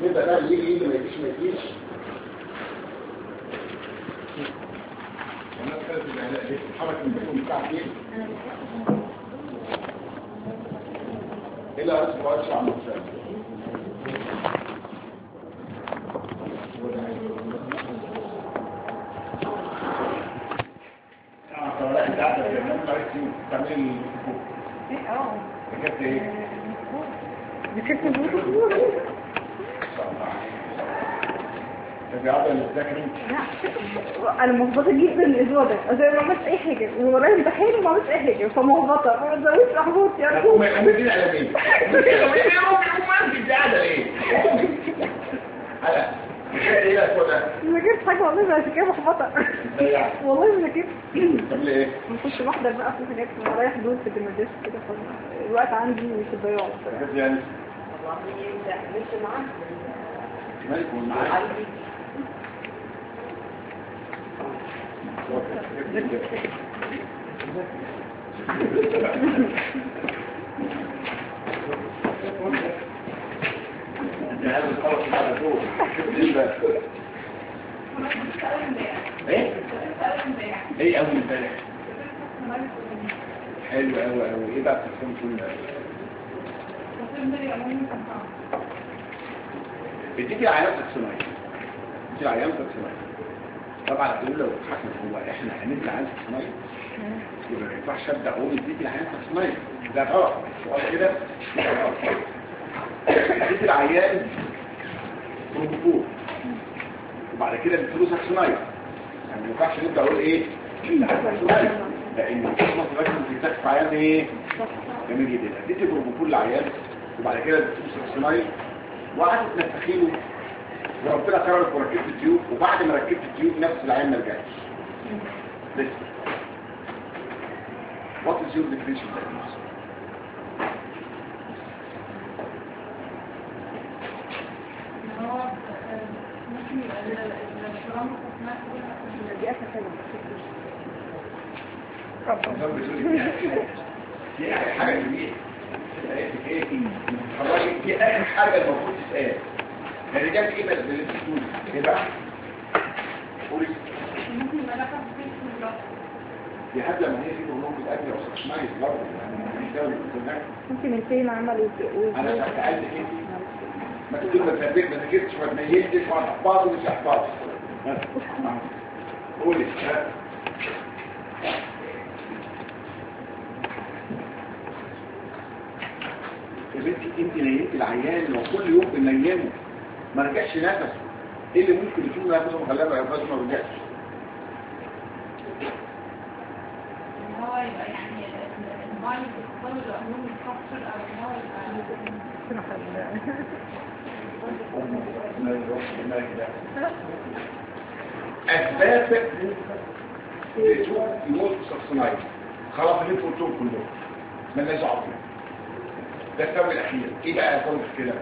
يبقى ده اللي يجي ما يجيش ما يجيش. الناس كانت بتتحرك من بيتهم بتاع ايه؟ الى اسبوع ارجع من الثاني. انت قاعده في المكان عايز تعملي الفوق. اه كانت ايه؟ بتكتب الفوق. انت قاعده تذاكري؟ لا انا محبطه جدا الاسبوع ده، زي ما عملت اي حاجه ورايا امتحان وما عملتش اي حاجه فمحبطه، ما تزودش احباط يا هم مدين على مين؟ هم قاعده ايه؟ على ايه الاسبوع ده؟ ما جبتش حاجه والله، عشان كده محبطه والله ما جبت. طب ليه؟ كنت بحضر بقى في حاجات ورايا حدود في المدرسه كده، الوقت عندي في الضياع كده يعني والله ده لسه معاك مالكم معاك ايه اول امبارح حلو قوي قوي. ايه بقى بتفهم كل بتيجي العينات الصناعيه، بتيجي العينات الصناعيه طبعا هتقول لو اتحكم هو احنا هنبدا عينات صناعيه يبقى ما ينفعش ابدا اقول بتيجي العينات الصناعيه ده غلط. سؤال كده بتيجي العيان بروتوكول وبعد كده بتفلوس صناعيه، يعني ما ينفعش نبدا اقول ايه صناعيه لان الخصم لازم تتكتف عيان ايه جميل جدا. اديتي بروتوكول للعيان وبعد كده بتفلوس صناعيه وقعدت تنفخيله وربنا كرمك وركبت التيوب، وبعد ما ركبت التيوب نفس العين ما رجعش لسه. What is your definition of diagnosis? هو ممكن يبقى الشرام التصنيع دي اسهل حاجه. دي حاجه جميله ايه دي اخر حاجه المفروض تتقال. يعني جاب ايه بقى اللي بتقول ايه بقى قولي ممكن يبقى لك في البلاط دي حتى لما هي في برنامج الاكل او سكشنايز برضه يعني مش داوي بالنسبه ممكن الفين عمل انا سالت ايه ما تقول ما ثبت ما ذاكرتش ما تميزتش ما احفظ ومش احفظ قولي يا بنتي انت نيمت العيان لو كل يوم بنيمه ما رجعش نفسه ايه اللي ممكن يكون نفسه مخلاه يفضل ما رجعش؟ ان هو يبقى يعني المايند بيختار العلوم الكابتشر او ان هو يبقى اسباب يموت شخصناي خلاص اللي انتوا قلتوهم كلهم مالناش دعوه ده السبب الاخير. ايه بقى السبب كده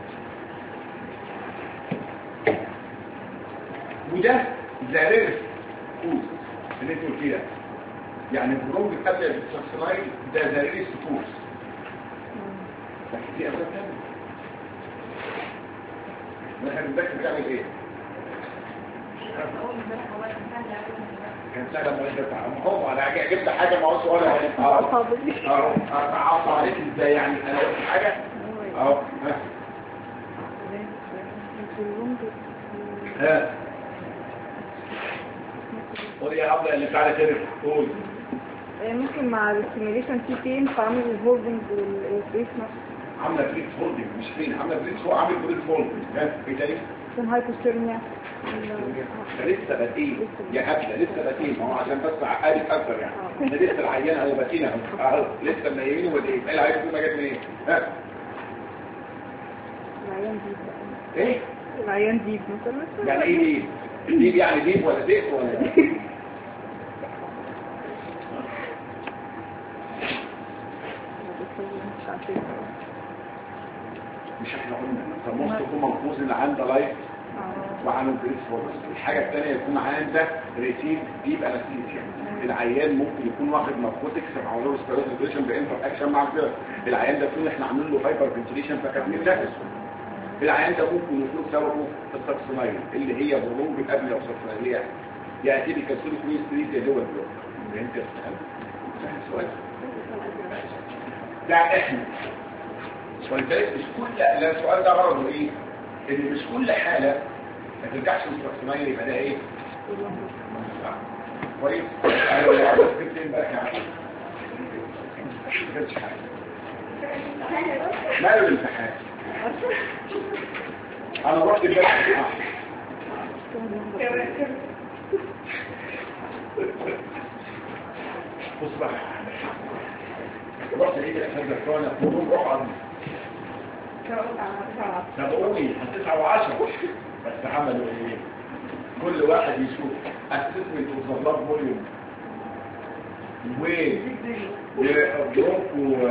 وده زرير كوز اللي انتوا قلتيه يعني البرونج قبل الشخصناي ده زرير كوز لكن في اسباب ثانيه. احنا بنذاكر بنعمل ايه؟ كان سهل ما يجب هو انا جبت حاجه ما هوش ولا اهو اعصى عليك ازاي يعني انا قلت حاجه اهو ها قول يا عبد اللي تعالى كده قول. ممكن مع السيميليشن في فين فعمل الهولدنج والبريس عامله بريس هولدنج مش فين عامله بريس هو عامل بريس هولدنج ايه تاني كان هايبوثيرميا ده لسه باتين يا هبله لسه باتين ما هو عشان بس عقالي اكتر يعني ده لسه العيان اهو باتين اهو لسه منيمينه ولا ايه العيان فيه ما جت منين ها العيان ديب ايه العيان ديب مثلا يعني ايه ديب يعني ديب ولا ديب ولا مش احنا قلنا فممكن يكون منقوص اللي عنده لايف وعنده بريس فورس. الحاجه الثانيه يكون عنده ريسيف ديب انستيزيا. العيان ممكن يكون واخد ناركوتكس او له ستيرويد بانتر اكشن مع كده العيان ده فين احنا عاملين له هايبر فنتيليشن فكاتمين نفسه العيان ده ممكن يكون سببه الساكسونايل اللي هي برونج قبل او ساكسونايل يعني تيجي كالسوليك ميستريت اللي هو البلوك انت فاهم سهل السؤال ده احنا ولذلك مش كل السؤال ده غرضه ايه ان مش كل حاله ما ترجعش للساكسونايل يبقى ده ايه كويس ايوه يا عبد الكريم بقى يعني مش حاجه ماله الامتحان انا رحت امبارح بص بقى رحت لقيت الاساتذه بتوعنا كلهم رعب سبقوني 9 و10 بس عملوا ايه كل واحد يشوف اسسمنت وصلاب فوليوم وبروك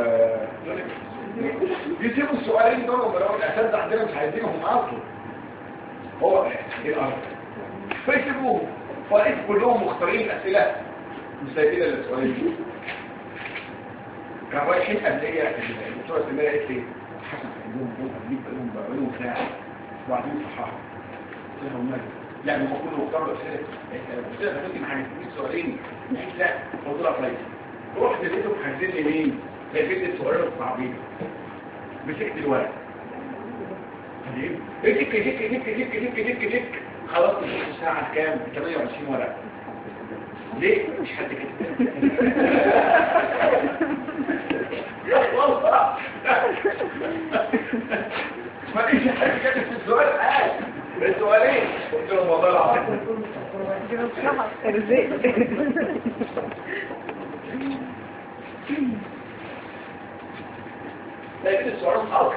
يسيبوا السؤالين دول ولو الاساتذه عندنا مش عايزينهم اصلا هو الارض فيسيبوهم فلقيت كلهم مختارين اسئله مسايدين للسؤالين كانوا رايحين قبليه الدكتوره سميره قالت لي حسن عندهم بقالهم ساعه وبعدين صحاها قلت لهم مالك يعني هم كلهم اختاروا اسئله قلت لها معايا سؤالين لا قلت لها طيب رحت لقيتهم حاسين لي مين لقيت السؤالين الصعبين مسكت الورق دك دك دك دك دك دك دك خلاص الساعه كام 28 ورقه ليه مش حد كده والله ما فيش حد كده في السؤال السؤالين قلت لهم والله العظيم لكن السؤال اصلا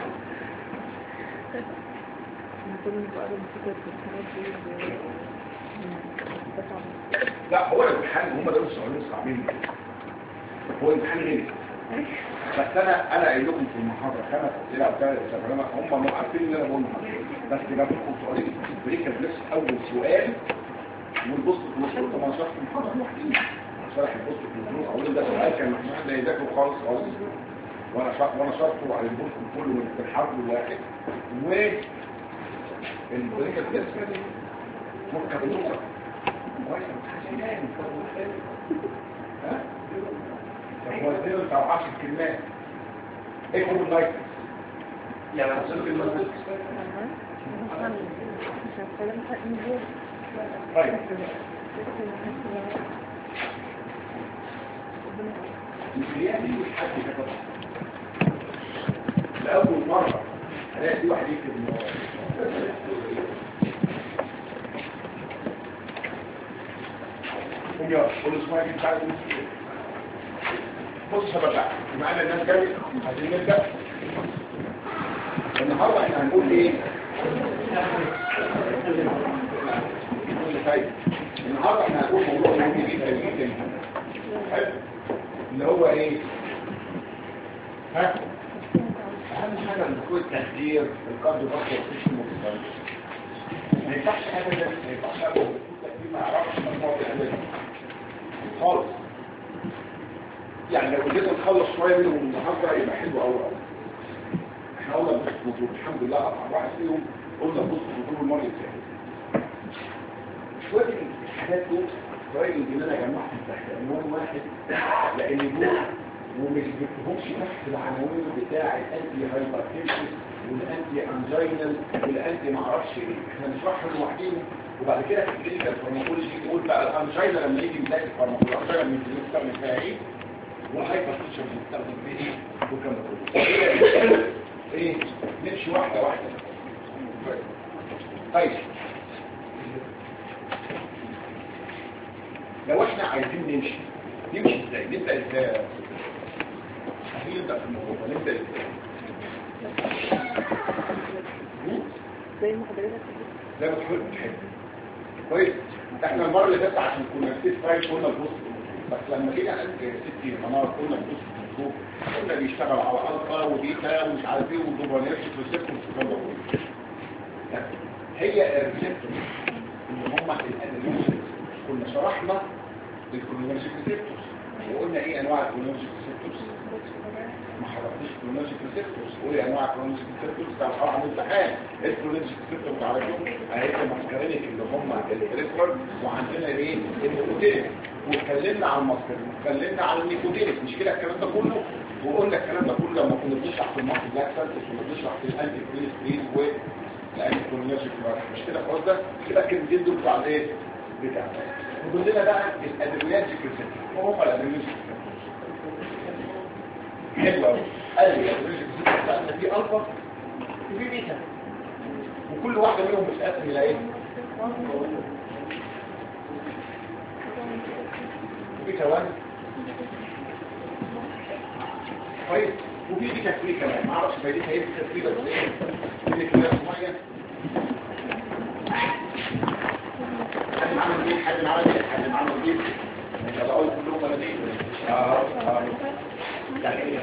لا هو الامتحان هم دول السؤالين الصعبين هو الامتحان غير بس انا قايل لكم في المحاضره 5 اسئله او 3 اسئله هم عارفين ان انا بقول بس جاب لكم سؤالين بريك بس اول سؤال والبص في النص طبعا شرح المحاضره لوحدي شرح البص في النص اول ده سؤال كان محمود ده يذاكره خالص وانا شرحه على البص كله في الحرف الواحد و البريك بس ممكن نقطه كويس متحسنين ها هو ازاي انت 10 كلمات ايه كل لايك يعني هتصل بالمسجد طيب الكليات دي حد كتب لاول مره الاقي في واحد يكتب قول اسمها دي بتاعت بص شباب بقى معانا الناس جاي عايزين نبدا النهارده احنا هنقول ايه النهارده احنا هنقول موضوع مهم جدا جدا حلو اللي هو ايه ها اهم حاجه الدكتور التخدير الكارديو فاسكولار سيستم ما ينفعش حاجه زي ما ينفعش الدكتور ما يعرفش مجموعه الادويه خالص يعني لو قدرنا نخلص شويه منهم النهارده يبقى حلو قوي احنا قلنا بص موضوع الحمد لله اصعب واحد فيهم قلنا بص موضوع المره اللي فاتت شويه الحاجات دول رايي ان انا جمعهم تحت عنوان واحد لان دول ومش جبتهمش تحت العناوين بتاع الانتي هايبرتنشن والانتي انجينال والانتي معرفش ايه احنا نشرحهم لوحديهم وبعد كده في الكلينيكال فارماكولوجي نقول بقى الانجينال لما يجي نلاقي الفارماكولوجي الانجينال لما يجي نستخدم فيها ايه والهايبرتنشن بنستخدم فيه ايه والكلام ده كله ايه نمشي واحده واحده طيب لو احنا عايزين نمشي ازاي نبدا ازاي نبدا في الموضوع نبدا ازاي زي ما حضرتك زي ما تحب كويس احنا المره اللي فاتت عشان كنا في فايل قلنا البوست بس لما جينا عند 60 منار قلنا البوست مطلوب قلنا بيشتغل على الفا وبيتا ومش عارف ايه والدوبامين ريسبتور والكلام ده هي الريسبتور اللي هم الادرينالين كنا شرحنا الكولينرجيك ريسبتورز وقلنا ايه انواع الكولينرجيك ريسبتورز؟ ما حضرتش الكولينرجيك ريسبتورز. قول لي انواع الكولينرجيك ريسبتورز بتاع الحرام عن الامتحان. الكولينرجيك ريسبتورز بتاعتهم هيبقى ماسكارينيك اللي هم البريفرال، وعندنا ايه النيكوتينيك، واتكلمنا عن الماسكارينيك واتكلمنا عن النيكوتينيك. مش كده الكلام ده كله؟ وقلنا الكلام ده كله لما كنا بنشرح في الماسك لاكسنتس وبنشرح في الانتي كوليستريز والانتي كولينرجيك. مش كده خلاص؟ ده كده الكلمتين دول بتاع الايه بتاع. وقلنا لنا بقى الادرينالجيك ريسبتورز. وهم الادرينالجيك ريسبتورز حلو قوي. قال لي الادرينالجيك ريسبتورز بتاعنا في الفا وفي بيتا، وكل واحده منهم بتتقسم الى ايه؟ بيتا 1 كويس، وفي بيتا 3 كمان. ما اعرفش بيتا ايه بيتا 3 بس ايه دي كده معين. حد عمل ايه؟ حد عمل ايه؟ انت بقول كلهم ولا ايه؟ يعني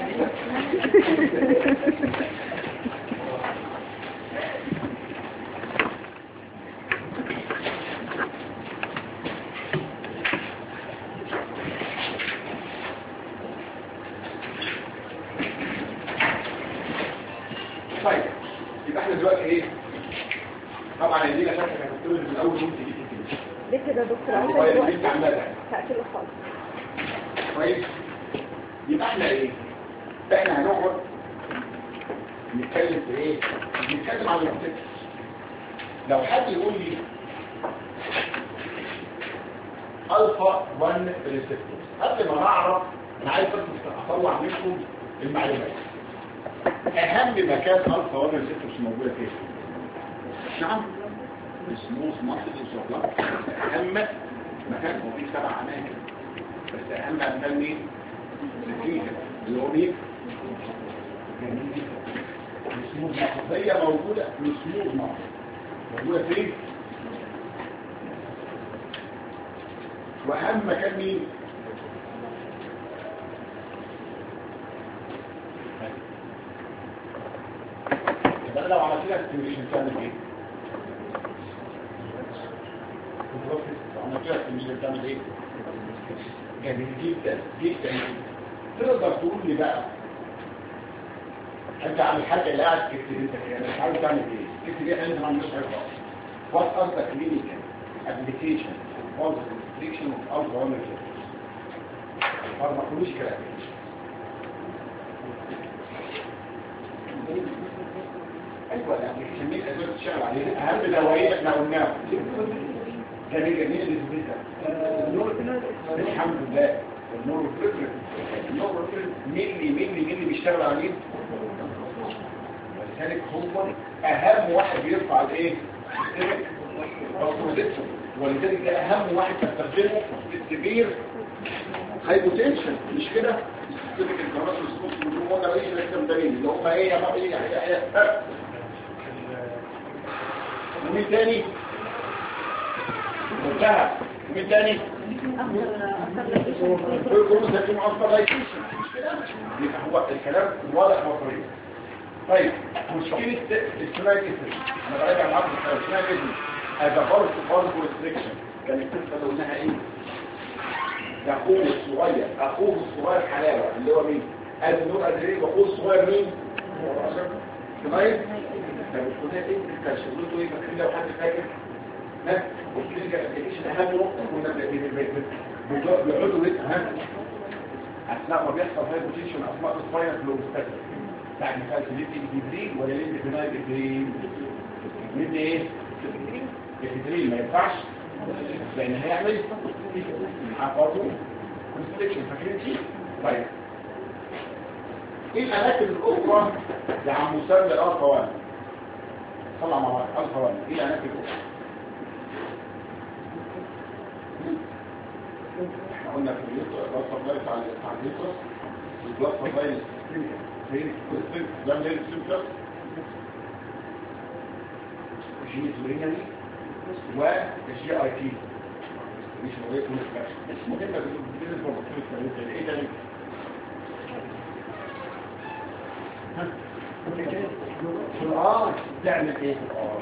طيب يبقى احنا دلوقتي ايه؟ طبعا دي شكلك هتقول من الاول وانت جيت كده ليه كده يا دكتور؟ الموبايل اللي انت عاملها هقفله خالص. كويس. يبقى احنا ايه؟ احنا هنقعد نتكلم في ايه؟ نتكلم عن الريسبتورز. لو حد يقول لي الفا 1 ريسبتورز، قبل ما نعرف انا عايز بس اطلع منكم المعلومات. اهم مكان الفا 1 ريسبتورز موجوده فين؟ نعم السموث ماسل انسوفلا. اهم مكان هو فيه 7 اماكن، بس اهم مكان مين؟ الكلينيكال اللي هو مين؟ السموث ماسل. هي موجوده في السموث ماسل. موجوده فين؟ واهم مكان مين؟ يبقى لو عملت لها ستيميوليشن تعمل ايه؟ عملت لها ستيميوليشن تعمل ايه؟ جميل جدا جدا. تقدر تقول لي بقى انت عن الحاجه اللي قاعد تكتب انت كده مش عارف تعمل ايه؟ تكتب ايه؟ انت ما عندكش حاجه خالص. What are the clinical applications of the restriction of alpha-1 receptors? Pharmacological applications. ايوه الابلكيشن مين الادويه اللي بتشتغل عليها؟ اهم دوايين احنا قلناها. جميل اللي في الحمد لله النورفرين مين بيشتغل على مين؟ ولذلك هو اهم واحد بيرفع الايه؟ السيستم. ولذلك ده اهم واحد تستخدمه في السبير هايبوتنشن. مش كده؟ السيستميك انترناشونال سبورت والهرمون رئيس الاكتمدارين اللي هم ايه يا بابا ايه ومين تاني؟ منتهى. ومين تاني؟ كل ساكن اصلا لايكيشن. مش كده؟ يبقى هو الكلام واضح وصريح. طيب مشكله السماك اسم انا براجع معاكم السماك اسم هذا فرض ريستريكشن. كان القصه اللي قلناها ايه؟ ده اخوه الصغير حلاوه اللي هو مين؟ النور ادري. واخوه الصغير مين؟ سمايل. طب الخدات ايه كان شغلته ايه؟ فاكرين لو حد فاكر؟ ها؟ والكلينيكال ابلكيشن اهم نقطه كنا بيقعدوا ها اثناء ما بيحصل هايبوتنشن اثناء السباينال فلوستات بعد ما كانت ليدي ابيدرين ولا ليدي فينايل ابيدرين؟ ليدي ايه؟ ابيدرين ما ينفعش لان هيعمل حفاظه كونستريكشن. فاكرين دي؟ طيب ايه الاماكن الاخرى يا عم مسمى الالفا 1؟ طلع مع بعض الفا 1 ايه الاماكن الاخرى؟ قلنا في البلاد سبلاي بتاع اليوترس والبلاد سبلاي للسيستم فين؟ السيستم ده من السيمبلس الجينيس ورينالي والجي اي تي مش موجود مش مهمه بالنسبه للدكتور. ايه تاني؟ في الار تعمل ايه في الار؟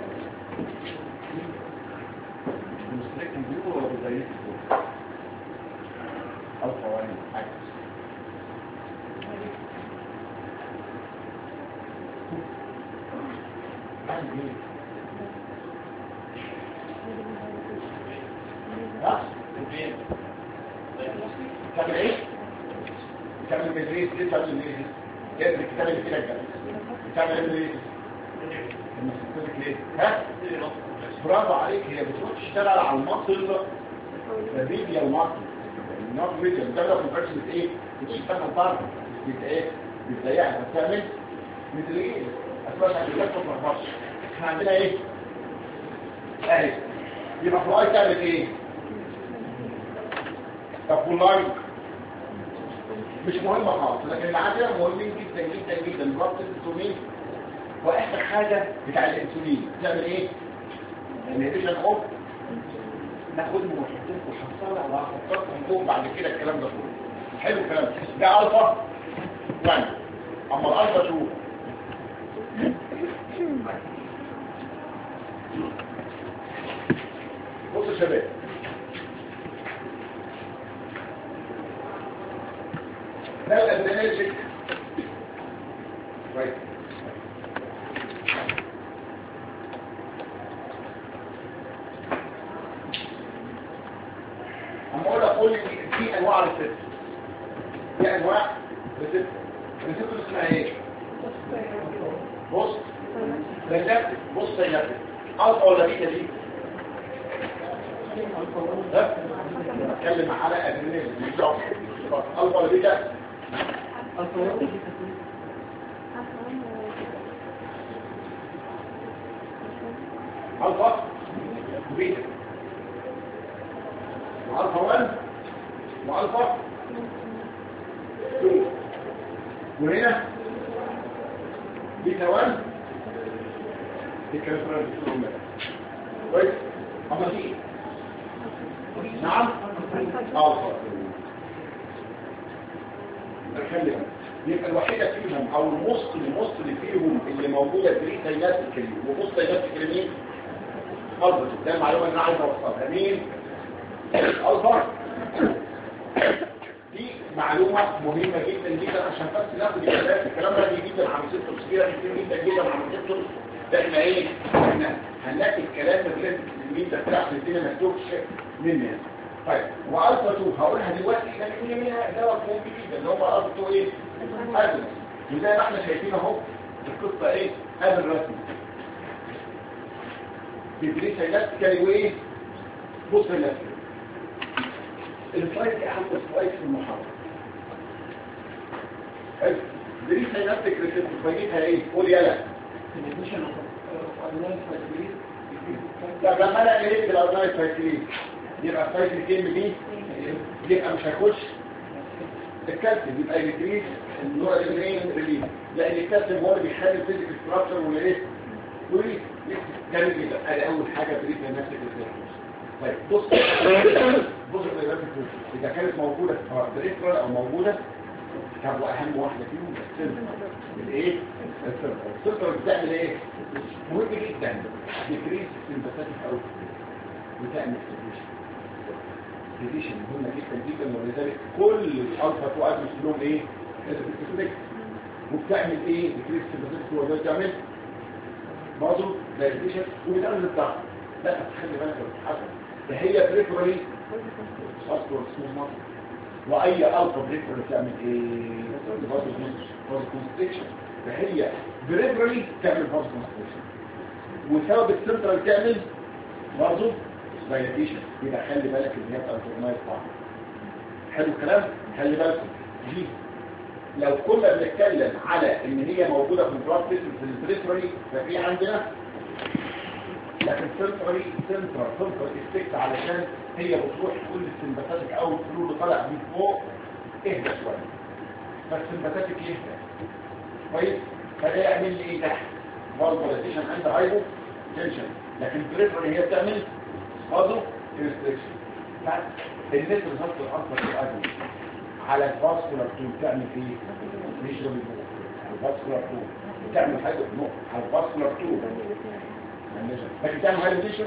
مستريكم بيقولوا ولا بزيت الفا 1 ها تعمل ايه تعمل مدريس ليه تعمل مدريس ايه الكتاب اللي كده كده تعمل مدريس المسكتك ليه ها برافو عليك هي بتروح تشتغل على المصل الريديا المصل النار ريديا ده لو كنت بس ايه بتشتغل بره بت ايه بتضيعها بتعمل مثل ايه اسمعش عشان ما تفرقش احنا عندنا ايه اهي يبقى فلاي تعمل ايه طب فلاي مش مهمة خالص لكن اللي عندنا مهمين جدا جدا جدا ضبط الانسولين واخر حاجة بتاع الانسولين تعمل ايه الانهبيشن اوف ناخدهم ونحطهم في الحصالة وهحطهم فوق بعد كده الكلام ده كله حلو الكلام ده الفا 1 اما الالفا 2 بصوا يا شباب ده الادرينالجيك كويس اما اقول في انواع ريسبتور في انواع ريسبتور اسمها ايه بص ريسبتور بص سيلابتور الفا ولا بيتا دي بتكلم على ادرينالين بالظبط الفا ولا بيتا الفا وبيتا والفا 1 والفا 2 وهنا بيتا 1 دي كالفرانس كويس اما دي نعم الفا نخلي يبقى الوحيده فيهم او المصل فيهم اللي موجوده في سينات الكلمه وبص سينات الكلمه الفا ده المعلومه اللي انا عايز اوصلها مين الفا دي معلومه مهمه جدا جدا عشان بس ناخد الكلام ده جدا عن سيستم كبيره كتير جدا جدا عن سيستم ده احنا ايه احنا هنلاقي الكلام اللي التلميذ ده بتاع الدنيا ما تكتبش مني طيب والفا 2 هقولها دلوقتي ده منها دواء مهم جدا اللي هو الفا 2 ايه ادرس وزي ما احنا شايفين اهو القصه ايه هذا الرسم بيدريس الاستيكالي وايه بص الاستيكالي السلايد دي اهم سلايد في المحاضره حلو دريس الاستيكالي بيجيبها ايه قول يلا طب لما انا قلت الارنايت سايكلين يبقى السايكلين دي يبقى مش هيخش الكالسيوم يبقى يدريس النوع اللي ريليز لان الكالسيوم هو اللي بيخلي الفيزيكال ستراكشر ولا ايه وريس جميل جدا ادي اول حاجه بريد لنفسك الفيزيكال طيب بص اذا كانت موجوده بريفرال او موجوده طب واهم واحده فيهم السنتر الايه السنتر بتعمل ايه مهم جدا ديكريس سمباثيك اوت وتعمل سيديشن مهمه جدا جدا ولذلك كل الالفا 2 ادمس لهم ايه وبتعمل ايه ديكريس سمباثيك هو ده بتعمل برضه دايليشن وبتعمل الضغط لا تخلي بالك بتتحسن فهي بريفرالي اصلا اسمه مصر واي الفا بريفرالي تعمل ايه برضه كونستريكشن فهي بريفرالي تعمل برضه كونستريكشن وسبب السنترال تعمل برضه دايليشن يبقى خلي بالك ان هي الالترنايت طبعا حلو الكلام خلي بالكم دي لو كنا بنتكلم على ان هي موجوده في البلاد فيسل في البريفرالي ففي عندنا لكن سنترالي سنترال افكت علشان هي بتروح كل السمباثيك او الفلو اللي طالع من فوق اهدى شويه فالسمباثيك يهدى كويس فده يعمل لي ايه تحت فالفوليزيشن عند هايبو تنشن لكن البريفرالي هي بتعمل برضه ريستريكشن فالناس بالظبط الالفا في ادم على الفاسكولار تون تعمل ايه نيجرال الفاسكولار تون تعمل حاجه نقطه على الفاسكولار تون لكن تعمل هايبوتنشن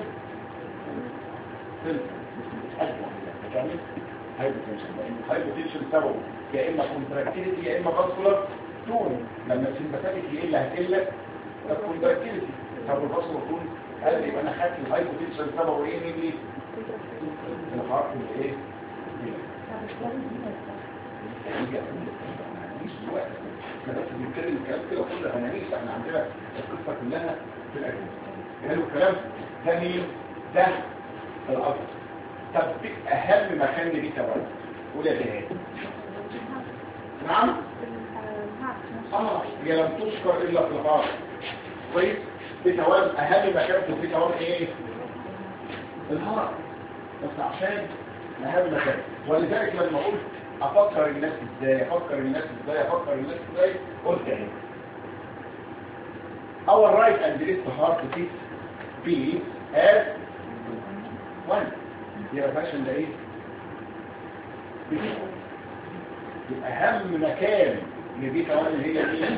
تعمل هايبوتنشن لان الهايبوتنشن سببه يا اما كونتراكتيليتي يا اما فاسكولار تون لما السمباثيك يقل هتقل الكونتراكتيليتي طب الفصل المفروض قال لي يبقى انا خدت الهايبوتنشن سببه ايه نيجي الحرف الايه مش دلوقتي احنا بس بنتكلم الكلام كده كله هنعيش احنا عندنا القصه كلها في الاجنبي حلو الكلام ده مين ده الأرض. طب أهم مكان لبيتا ولد قول يا جهاد نعم هي لم تذكر إلا في الغار كويس بيتا ولد أهم مكان في بيتا ولد إيه الهرم بس عشان أهم مكان ولذلك لما قلت أفكر الناس إزاي قلت إيه our right and left heart beat as one يبقى فاشن ده ايه يبقى اهم مكان لبيتا وان هي مين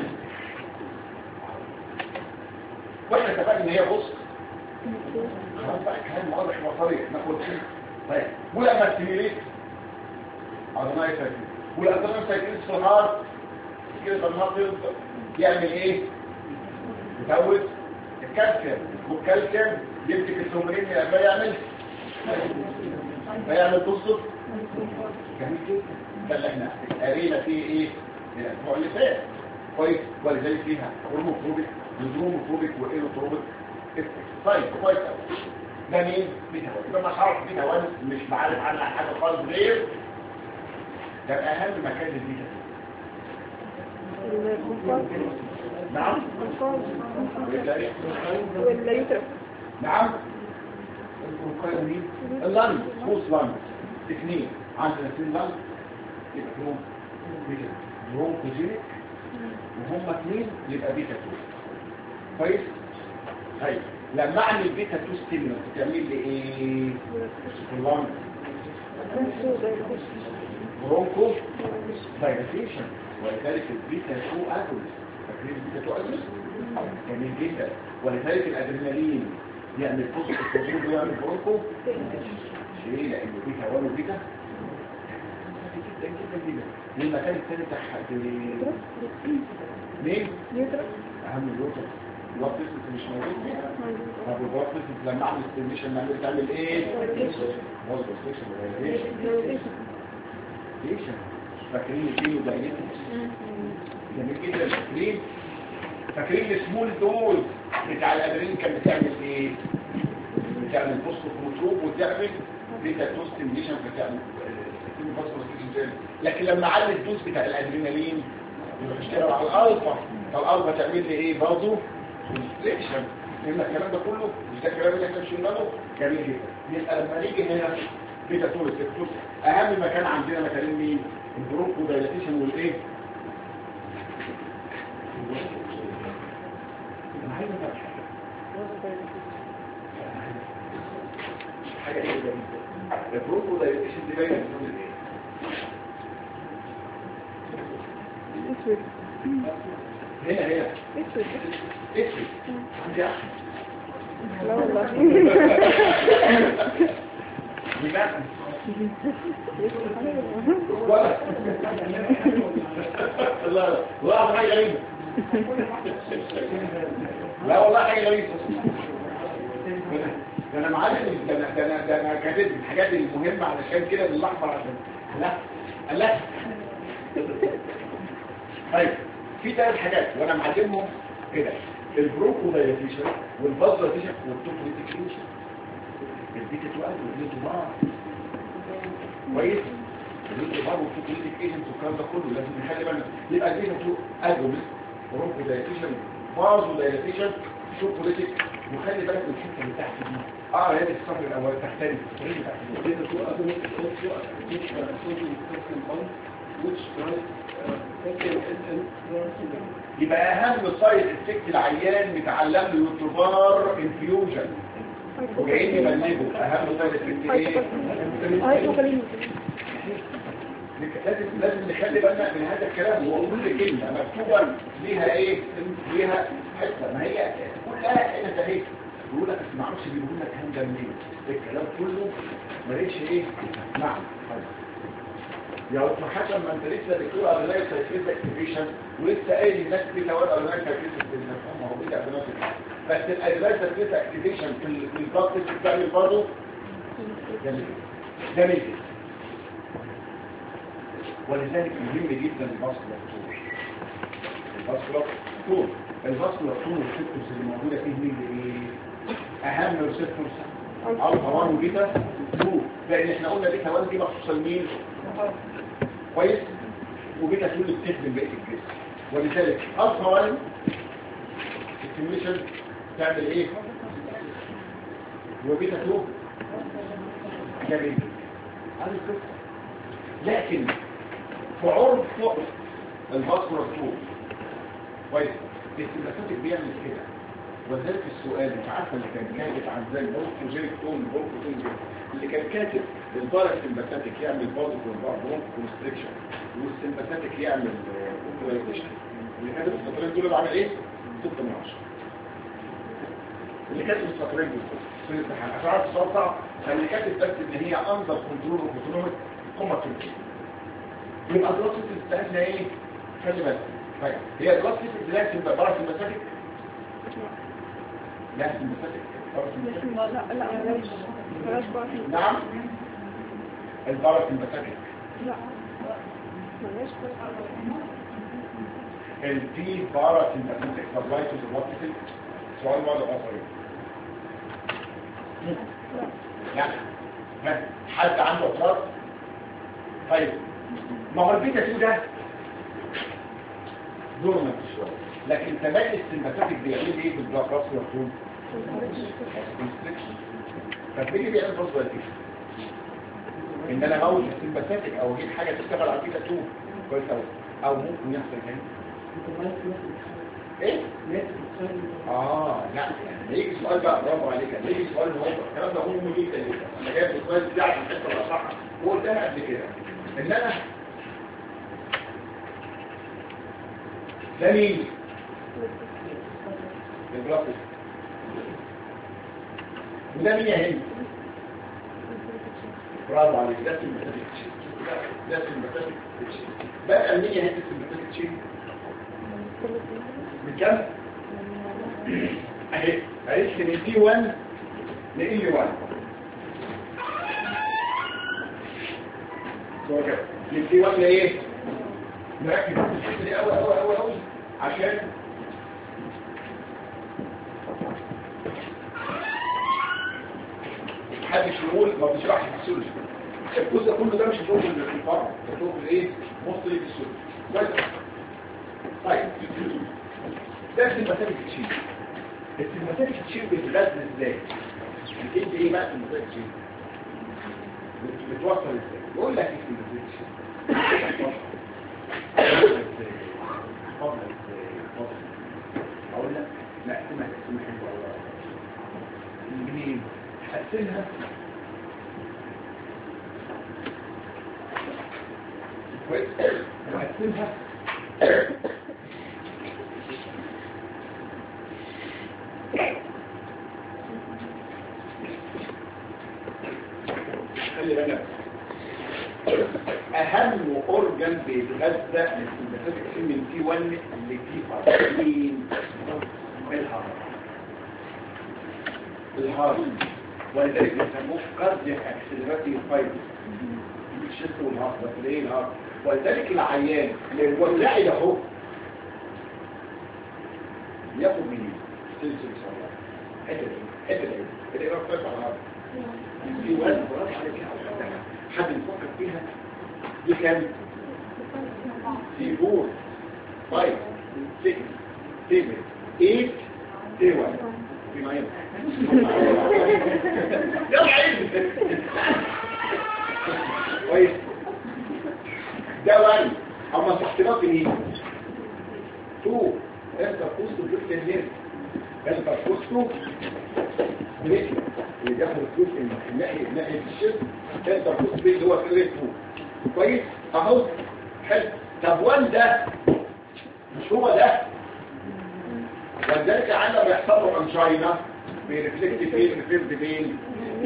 واحنا اتفقنا ان هي بص خلاص بقى كلام واضح وصريح ناخد فيه طيب ولما تستميليت عضلات سايكليس والعضلات سايكليس في الهارت كده الهارت يعمل ايه يزود الكالسيوم والكالسيوم يمسك السومرين يعمل تصف جميل جدا ده اللي احنا قرينا فيه ايه الاسبوع اللي فات كويس ولذلك فيها هرموفوبيك ودروموفوبيك وايروتروبيك طيب كويس قوي ده مين بيتا وان يبقى حرف بيتا وان مش بعرف عنها حاجه خالص غير ده اهم مكان للبيتا نعم ولا يترك نعم اللانج فوس لانج اثنين عندنا اثنين لانج يبقى فيهم بيتا برونكوجينيك وهم اثنين يبقى بيتا 2 كويس طيب لما اعمل بيتا 2 ستيمولانت تعمل لي ايه اللانج برونكو دايلاتيشن ولذلك البيتا 2 اجونست فاكرين البيتا 2 اجونست جميل جدا ولذلك الادرينالين يعمل فوسفور الصوديوم ويعمل برونكو ليه لانه بيتا 1 وبيتا جدا جدا جدا والمكان الثاني بتاعها مين اهم اليوتر الوقت مش موجود فيها طب الوقت لما اعمل ستيميشن نعمل تعمل ايه مظبوط ستيشن فاكرين الكيلو دايليتكس جميل جدا فاكرين السمول دوز بتاع الادرينالين كانت بتعمل ايه بتعمل فوسفوكروتروب وتعمل بيتا 2 ستيميشن بتعمل لكن لما علي الدوز بتاع الادرينالين يروح يشتغل على الالفا فالالفا تعمل لي ايه برضه ستيشن لان الكلام ده كله مش ده الكلام اللي احنا شغالينه جميل جدا يبقى لما نيجي هنا بيتا 2 ريسبتور اهم مكان عندنا مكانين مين البرونكو دايلاتيشن والايه انا عايز افهم حاجه ايه ده البرونكو دايلاتيشن دي باينه في الايه اسود هنا اسود عندي احمر لا والله لماذا ولا لا لا حاجه غريبه لا والله حاجه غريبه ده انا معلم ده انا كاتب الحاجات المهمه علشان كده الاحمر عشان لا طيب في ثلاث حاجات وانا معلمهم كده البروكو دايلاتيشن والبازلاتيشن والتوكليتيكيشن البيتا 2 والبيتا 2 كويس البيتا 2 والتوكليتيكيشن والكلام ده كله لازم نخلي بالنا يبقى البيتا 2 اجونست بروكو دايلاتيشن بازو دايلاتيشن توكليتيك وخلي بالك من الحته اللي تحت دي هي الصفر الاول تحتاني البيتا 2 اجونست يبقى اهم سايد افكت العيان متعلم له يوتيوبر انفيوجن وجايين يبلغوا اهم سايد افكت ايه لازم نخلي بالنا من هذا الكلام وكل كلمه مكتوبه ليها ايه ليها حته ما هي كلها هنا اهي يقول لك ما اعرفش بيقول لك هنجا منين الكلام كله ماليش ايه معنى يا دكتور حسن ما انت لسه بتقول ادرينال سايكليز اكتيفيشن ولسه قايل الناس دي لو ادرينال سايكليز ما هو بيتا ادرينال بس الادفانس سبيس اكتيفيشن في البلاد سيستم بتعمل برضه جميل جدا. ولذلك مهم جدا الفاسكولار تول. الفاسكولار تول والسيستمز اللي موجوده فيه مين اهم ريسبتورز الفا 1 وبيتا 2، لان احنا قلنا بيتا 1 دي مخصوصه لمين؟ كويس. وبيتا 2 اللي بتخدم بقيه الجسم. ولذلك الفا 1 الستيميشن تعمل ايه؟ وبيتا 2 جميل. هذه القصه. لكن في عرض فوق الفاسكولار تول كويس السيمباثيك بيعمل كده. وذلك السؤال انت عارفه اللي كان كاتب عن زي البروكوجينيك تون اللي كان كاتب الباراسيمباثيك يعمل برونكوكونستريكشن والسيمباثيك يعمل اوبريشن. اللي كاتب السطرين دول عامل ايه؟ 6 من 10. اللي كاتب السطرين دول في الامتحان عشان عارف السؤال صعب. اللي كاتب بس ان هي اندر كنترول اوف اوتونوميك كوماتيك. يبقى الدراسه بتاعتنا ايه؟ خلي بالك. طيب هي الدراسه بتاعتنا تبقى باراسيمباثيك؟ لا سيمباثيك. بلاش باراسيمباثيك. نعم الباراسيمباثيك. لا بلاش التي باراسيمباثيك سبلاي تو ذا بلاد. سؤال واحد اخر. لا ها حد عنده اعتراض؟ طيب ما هو البيتا 2 ده دورنا شويه، لكن تمام السيمباثيك بيعمل ايه في البلاد فاسكولار تون؟ طب ليه بيعمل فاسكولار تون؟ ان انا اموت السيمباثيك او اجيب حاجه تشتغل على البيتا 2 كويس قوي. او ممكن يحصل كده ايه؟ لا يعني يجي سؤال بقى برافو عليك. يجي سؤال مهم الكلام ده مهم جدا جدا. انا جايب السؤال بتاعك من الحته الاصح وقلتها قبل كده ان انا ده مين؟ البلاستيك. وده مين يا هند؟ برافو عليك. ده سيمباثيك تشين. ده سيمباثيك تشين. بقى مين يا هند السيمباثيك تشين؟ من كام؟ اهي عرفت من تي 1 ل 1 من تي 1 لايه؟ نركز في الحته دي قوي قوي قوي قوي عشان محدش يقول ما بتشرحش في السيولوجي. الجزء كله ده مش هتقول في الفرع، هتقول في ايه؟ مصري في السيولوجي. طيب ده السيمباثيك تشين. السيمباثيك تشين بتتغذى ازاي؟ بتدي ايه بقى السيمباثيك تشين؟ بتوصل ازاي؟ يقول لك السيمباثيك تشين اقول لك لا اقسمها تقسيمه حلوه والله. منين؟ هقسمها كويس وهقسمها خلي بالك اهم اورجان بيتغذى السيمباثيك تشين من تي 1 لتي 5 الهارت. ولذلك بيسموه كاردياك اكسلراتيف فايبر الشيست والهارت. بس ايه الهارت؟ ولذلك العيان اللي هو اللاعب اهو ياخد منين؟ سلسله صغيره حته الايراد بتاع الهارت دي وزن برافو عليك. حد يفكر فيها دي كام؟ سي 4 5 6 7 8 دي 1 في معين يلا عيد كويس. ده 1 اما تحتيات مين؟ 2 انت بوستو جبت النير انت بوستو بريك اللي بياخد الفلوس من ناحيه الشيست. انت بوستو اللي هو كريت 2 كويس اهو حلو. طب 1 ده مش هو ده؟ ولذلك عندما بيحصل له انجينا بيرفلكت فين؟ ريفلكت فين؟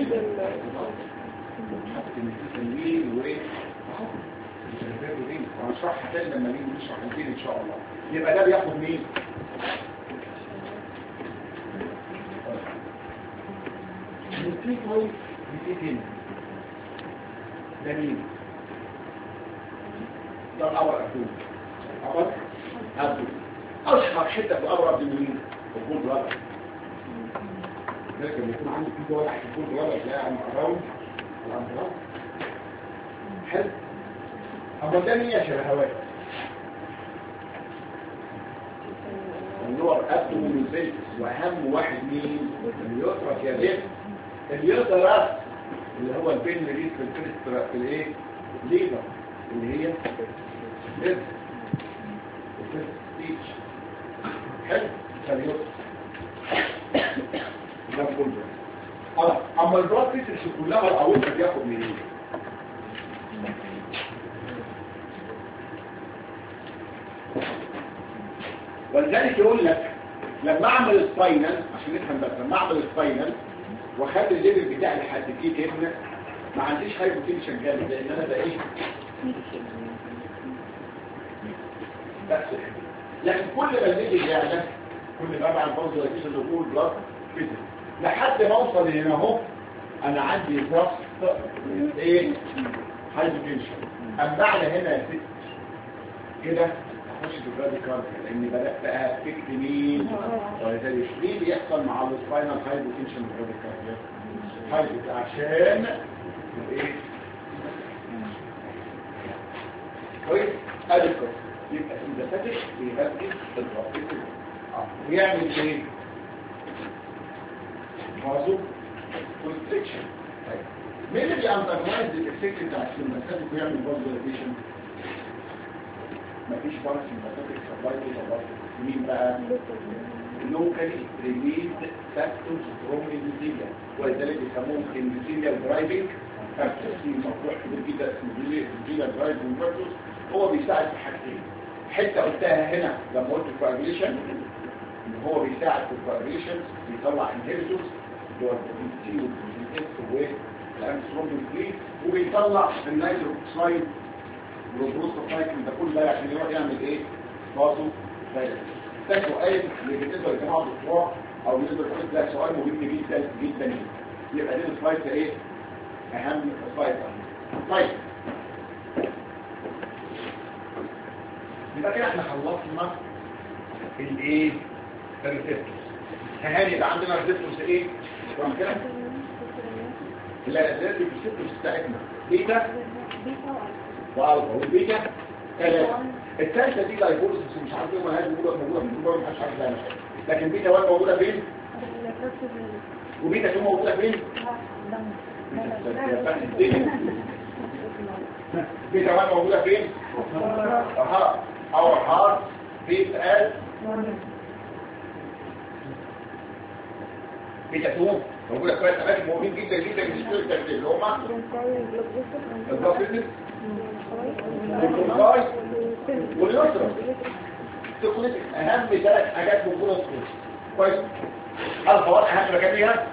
حط التنوين وايه؟ اهو الريفلكت فين؟ وهنشرحها تاني لما نيجي نشرح الفين ان شاء الله. يبقى ده بياخد مين؟ التي تايب بتيجي ده مين؟ ده الأبر أبدون الأبر أبدون أشهر حتة في الأبر أبدون مين؟ الجول بلادر لكن يكون عندي في واحد في الجول بلادر تلاقي عم أراوند الأمراض حلو أما ده مين يا شبهوات؟ اللور أبدون وزيت وأهم واحد مين؟ اليوترس يا بنت اليوترس اللي هو البين ريس في الفيرست في الايه ليبر اللي هي ليبر الفيرست ستيتش حلو فاليوترس ده كله اما البلاد فيسلز كلها العوض بياخد منين ولذلك يقول لك لما اعمل السباينال عشان نفهم بس لما اعمل السباينال واخلي الليفل بتاعي لحد فيه كده ما عنديش هايبوتنشن جامد لان انا بقى ايه بس لكن كل ما الليفل يعلى كل ما بعد بوصل لكيس الدخول بلاد كده لحد ما اوصل هنا اهو انا عندي ضغط ايه هايبوتنشن اما اعلى هنا يا ست كده اخش في الراديكال لان بدات بقى افكت مين ولذلك ليه بيحصل مع السباينال هايبوتنشن الراديكال هايبوت عشان ايه كويس اديكوت يبقى سمباثيك بيغذي الضغط ويعمل ايه مازو كونستريكشن مين اللي بيانترنايز الافكت بتاع السمباثيك ويعمل فازوليشن مفيش باراسمباثيك سبلاي تو مين بقى لوكالي ريليز فاكتورز فروم اندوثيليا ولذلك بيسموهم اندوثيليال درايفنج فاكتورز في مصطلح كبير جدا اسمه اندوثيليال درايفنج فاكتورز هو بيساعد في حاجتين حته قلتها هنا لما قلت الكواجيليشن ان هو بيساعد في الكواجيليشن بيطلع انهبيتورز اللي هو البروتين والبروتين والانسترومبين 3 وبيطلع النيتروك اوكسايد والبروستوفايتين ده كل ده عشان يروح يعمل ايه بازو فايروس ده سؤال اللي بالنسبه لجماعه الدكتوراه او بالنسبه للطالب ده سؤال مهم جدا جدا يبقى دي السلايد ايه اهم سلايد طيب يبقى كده احنا خلصنا الايه الريسبتورز هاني يبقى عندنا ريسبتورز ايه تمام كده لا الريسبتورز بتاعتنا بيتا والفا والبيتا ثلاثه الثالثه دي لايبوليسيس مش عارف ايه مالهاش موجوده في الجدول مش عارف ازاي لكن بيتا 1 موجوده فين وبيتا 2 موجوده فين بيتا 1 موجوده فين اور هارت بيت از بيتا 2 موجوده كويس اماكن مهمين جدا جدا بالنسبه للترتيب اللي هم الضغط والكونفاي واليسرى تقول اهم ثلاث حاجات موجوده في كويس الفوات اهم مكان ليها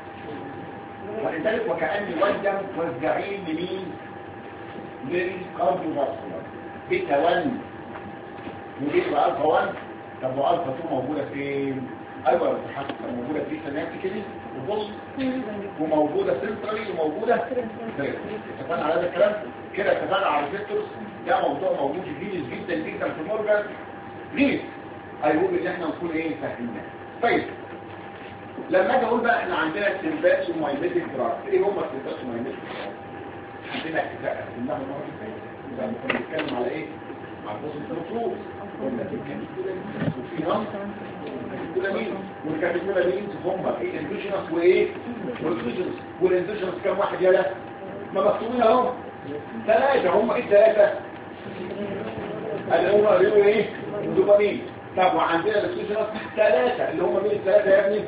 ولذلك وكأن والدم موزعين لمين للكارديوفاسكولار بيتا 1 وبيتا الفا 1 طب والفا 2 موجوده فين ايوه موجوده في سينابتيكلي وبص وموجوده سنترالي وموجوده اتفقنا على هذا الكلام كده اتفقنا على الريسبتورز ده موضوع موجود جديد جدا جدا في مورجان ليه هيقول ان احنا نكون ايه فاهمينه طيب لما اجي اقول بقى احنا عندنا السمباتس ومايميتيك دراج ايه هم السمباتس ومايميتيك دراج عندنا اتفاق انها مره ثانيه كنا بنتكلم على ايه على البوزيتيف قلنا في الكابيتولامين والكابيتولامين هم ايه اندوجينس وايه والاندوجينس كام واحد يلا ما مكتوبين اهو ثلاثه هم ايه الثلاثه اللي هم قالوا ايه دوبامين طب وعندنا الاندوجينس ثلاثه اللي هم مين الثلاثه يا ابني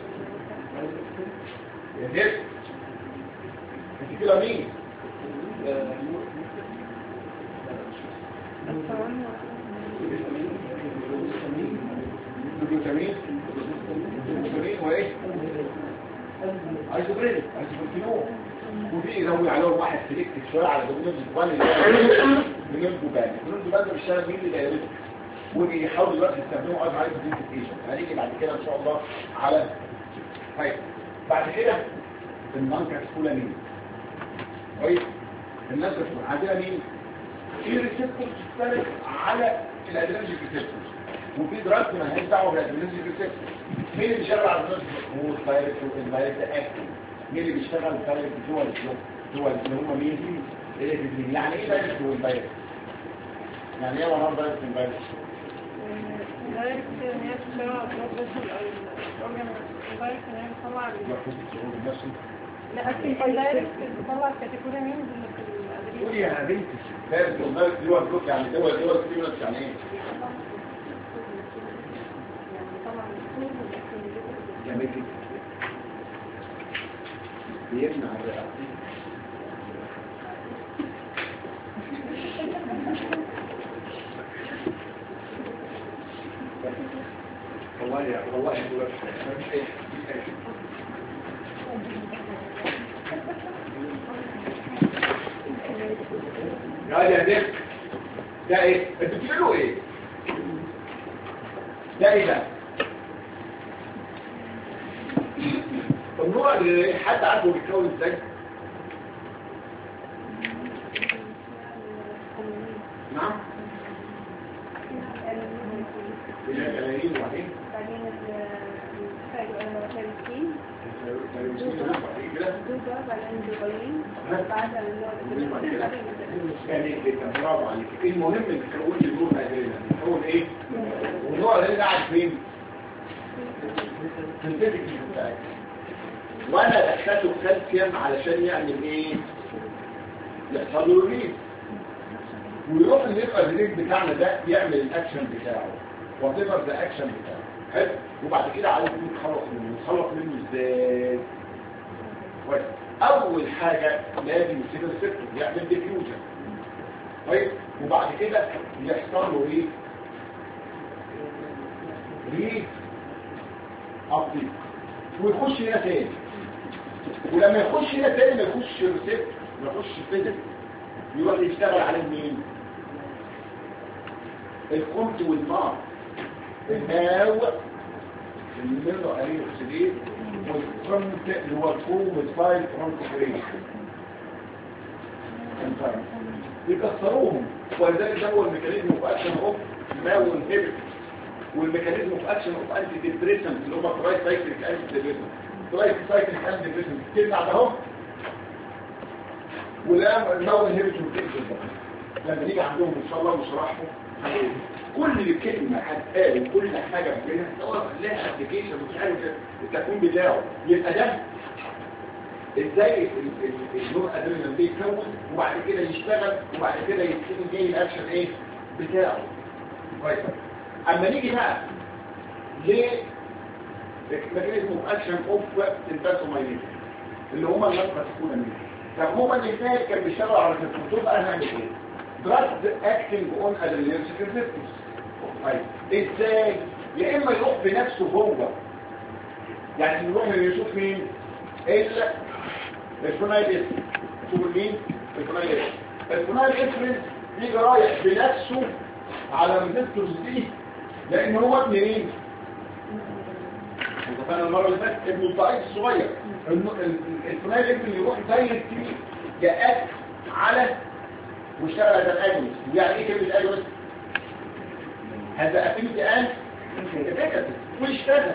يا جد انت كده مين الجلوتامين وايه ايزوبرينيك ايزوبرينول ودي يزود عليهم واحد سيلكتيف شويه على دومين الجوان اللي هو الجلوتامين ده بيشتغل مين اللي دايرته وبيحاولوا دلوقتي يستخدموا ازعاج ديتيشن هنيجي بعد كده ان شاء الله على طيب بعد كده النون كاتيكولامين. كويس؟ الناس بتقول عندنا مين؟ في ريسبتور تختلف على الادرينالين ريسبتور، وفي دراج ما لهاش دعوه بالادرينالين ريسبتور. مين اللي بيشتغل على الادرينالين؟ هو الدايركت والدايركت اكتنج. مين اللي بيشتغل الدايركت جوه اللي هم مين؟ الاثنين. يعني ايه دايركت والدايركت؟ يعني ايه وهو دايركت والدايركت؟ دايركت ان هي بتشتغل على البلاد فيسل او الاورجان، دايركت ان هي بتطلع لا اكيد دايركت بتطلع الكاتيكولامين اللي في الادرينالين. قولي يا بنتي دايركت والدايركت اللي هو البلوك، يعني دول ستيمولس يعني ايه؟ جميل جدا. بيمنع الرئة. والله يا ديك ده ايه؟ انتوا بتقولوا ايه؟ ده ايه ده؟ النوع اللي حد عارفه بيتكون ازاي؟ نعم؟ الألانين وبعدين؟ بعدين الفيروسين دوبا، بعدين دوبالين، بعدين جميل جدا، برافو عليك. المهم انك تقول لي نوع الادرينالين هو ايه؟ والنوع الادرينالين قاعد فين؟ في الفيزيك بتاعك. وانا دخلته كالسيوم علشان يعمل ايه؟ يحصل له ريليز، ويروح الادرينالين بتاعنا ده يعمل الاكشن بتاعه، وتبقى ده اكشن بتاعه. حلو. وبعد كده عايز نتخلص منه ازاي؟ كويس. اول حاجه لازم يسيب الريسبتور يعمل ديفيوجن. كويس. وبعد كده يحصل له ايه؟ ري ابديت، ويخش هنا تاني. ولما يخش هنا تاني ما يخش الريسبتور، ما يخش الفيزيك، يروح يشتغل عليه مين؟ الكونت والنار، الماو الميلو عليه اكسيديت، والكونت اللي هو الكوم والفايل كونتريشن يكسروهم. ولذلك ده هو الميكانيزم اوف اكشن اوف ماو انهبيتور، والميكانيزم اوف اكشن اوف انتي ديبريسنت اللي هم تراي سايكليك انتي ديبريسنت. تراي سايكليك انتي ديبريسنت تمنع ده اهو، ولا الماو انهبيتور بتقفل. لما نيجي عندهم ان شاء الله وشرحهم كل كلمه هتقال وكل حاجه بينها سواء لها ابلكيشن ومش عارف التكوين بتاعه. يبقى ده ازاي النور ادرينالين بيتكون وبعد كده يشتغل وبعد كده يبتدي جاي الاكشن ايه بتاعه. كويس. اما نيجي بقى ليه ميكانيزم اوف اكشن اوف الباسومايلين اللي هم الكاتيكولامين. طب هما الاثنين كانوا بيشتغلوا على الريسبتور بقى هنعمل ايه؟ دراج اكتنج اون ادرينالينرجيك ريسبتورز. طيب ازاي؟ يا اما يروح بنفسه هو، يعني يروح يشوف مين؟ الفينايل اسم. شوفوا مين؟ الفينايل اسم. الفينايل اسم يجي رايح بنفسه على الريسبتورز دي، لان هو ابن مين؟ وكان المره اللي فاتت ابن الضعيف الصغير. الفينايل اسم يروح دايركتلي جاءت على واشتغل هذا الاجنس. يعني ايه كلمه الاجنس؟ هذا افينيتي ان واشتغل.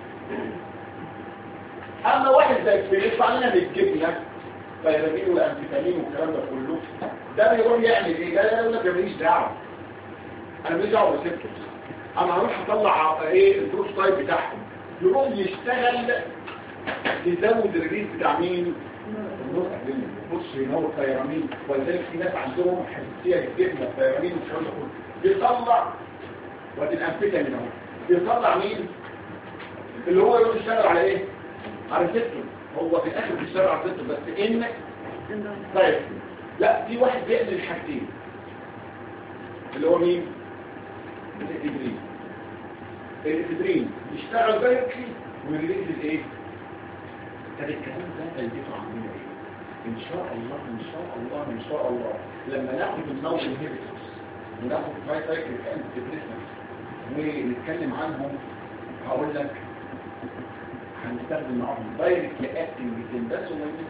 اما واحد زي بيطلع لنا بالجبنه فيرامين والامفيتامين والكلام ده كله، ده بيروح يعمل ايه؟ ده يقول لك ماليش دعوه، انا ماليش دعوه بالريسبتورز، انا هروح اطلع ايه البروتوتايب بتاعهم. يروح يشتغل يزود الريليز بتاع مين؟ بص هنا هو الطيرانين. ولذلك في ناس عندهم حساسيه للجبنه الطيرانين والكلام ده كله بيطلع وادي الامفيتامين اهو بيطلع مين؟ اللي هو يروح يشتغل على ايه؟ على الريسبتور. هو في الاخر بيشتغل على الريسبتور بس ان طيب لا في واحد بيعمل الحاجتين اللي هو مين؟ الافيدرين. الافيدرين يشتغل دايركتلي ويريليز الايه؟ طب الكلام ده هيدفع عننا ايه؟ ان شاء الله ان شاء الله ان شاء الله لما ناخد النوع انهبيتورز وناخد تراي سايكليك انتي ديبريسنت ونتكلم عنهم هقول لك هنستخدم معاهم دايركت اكتنج بس وما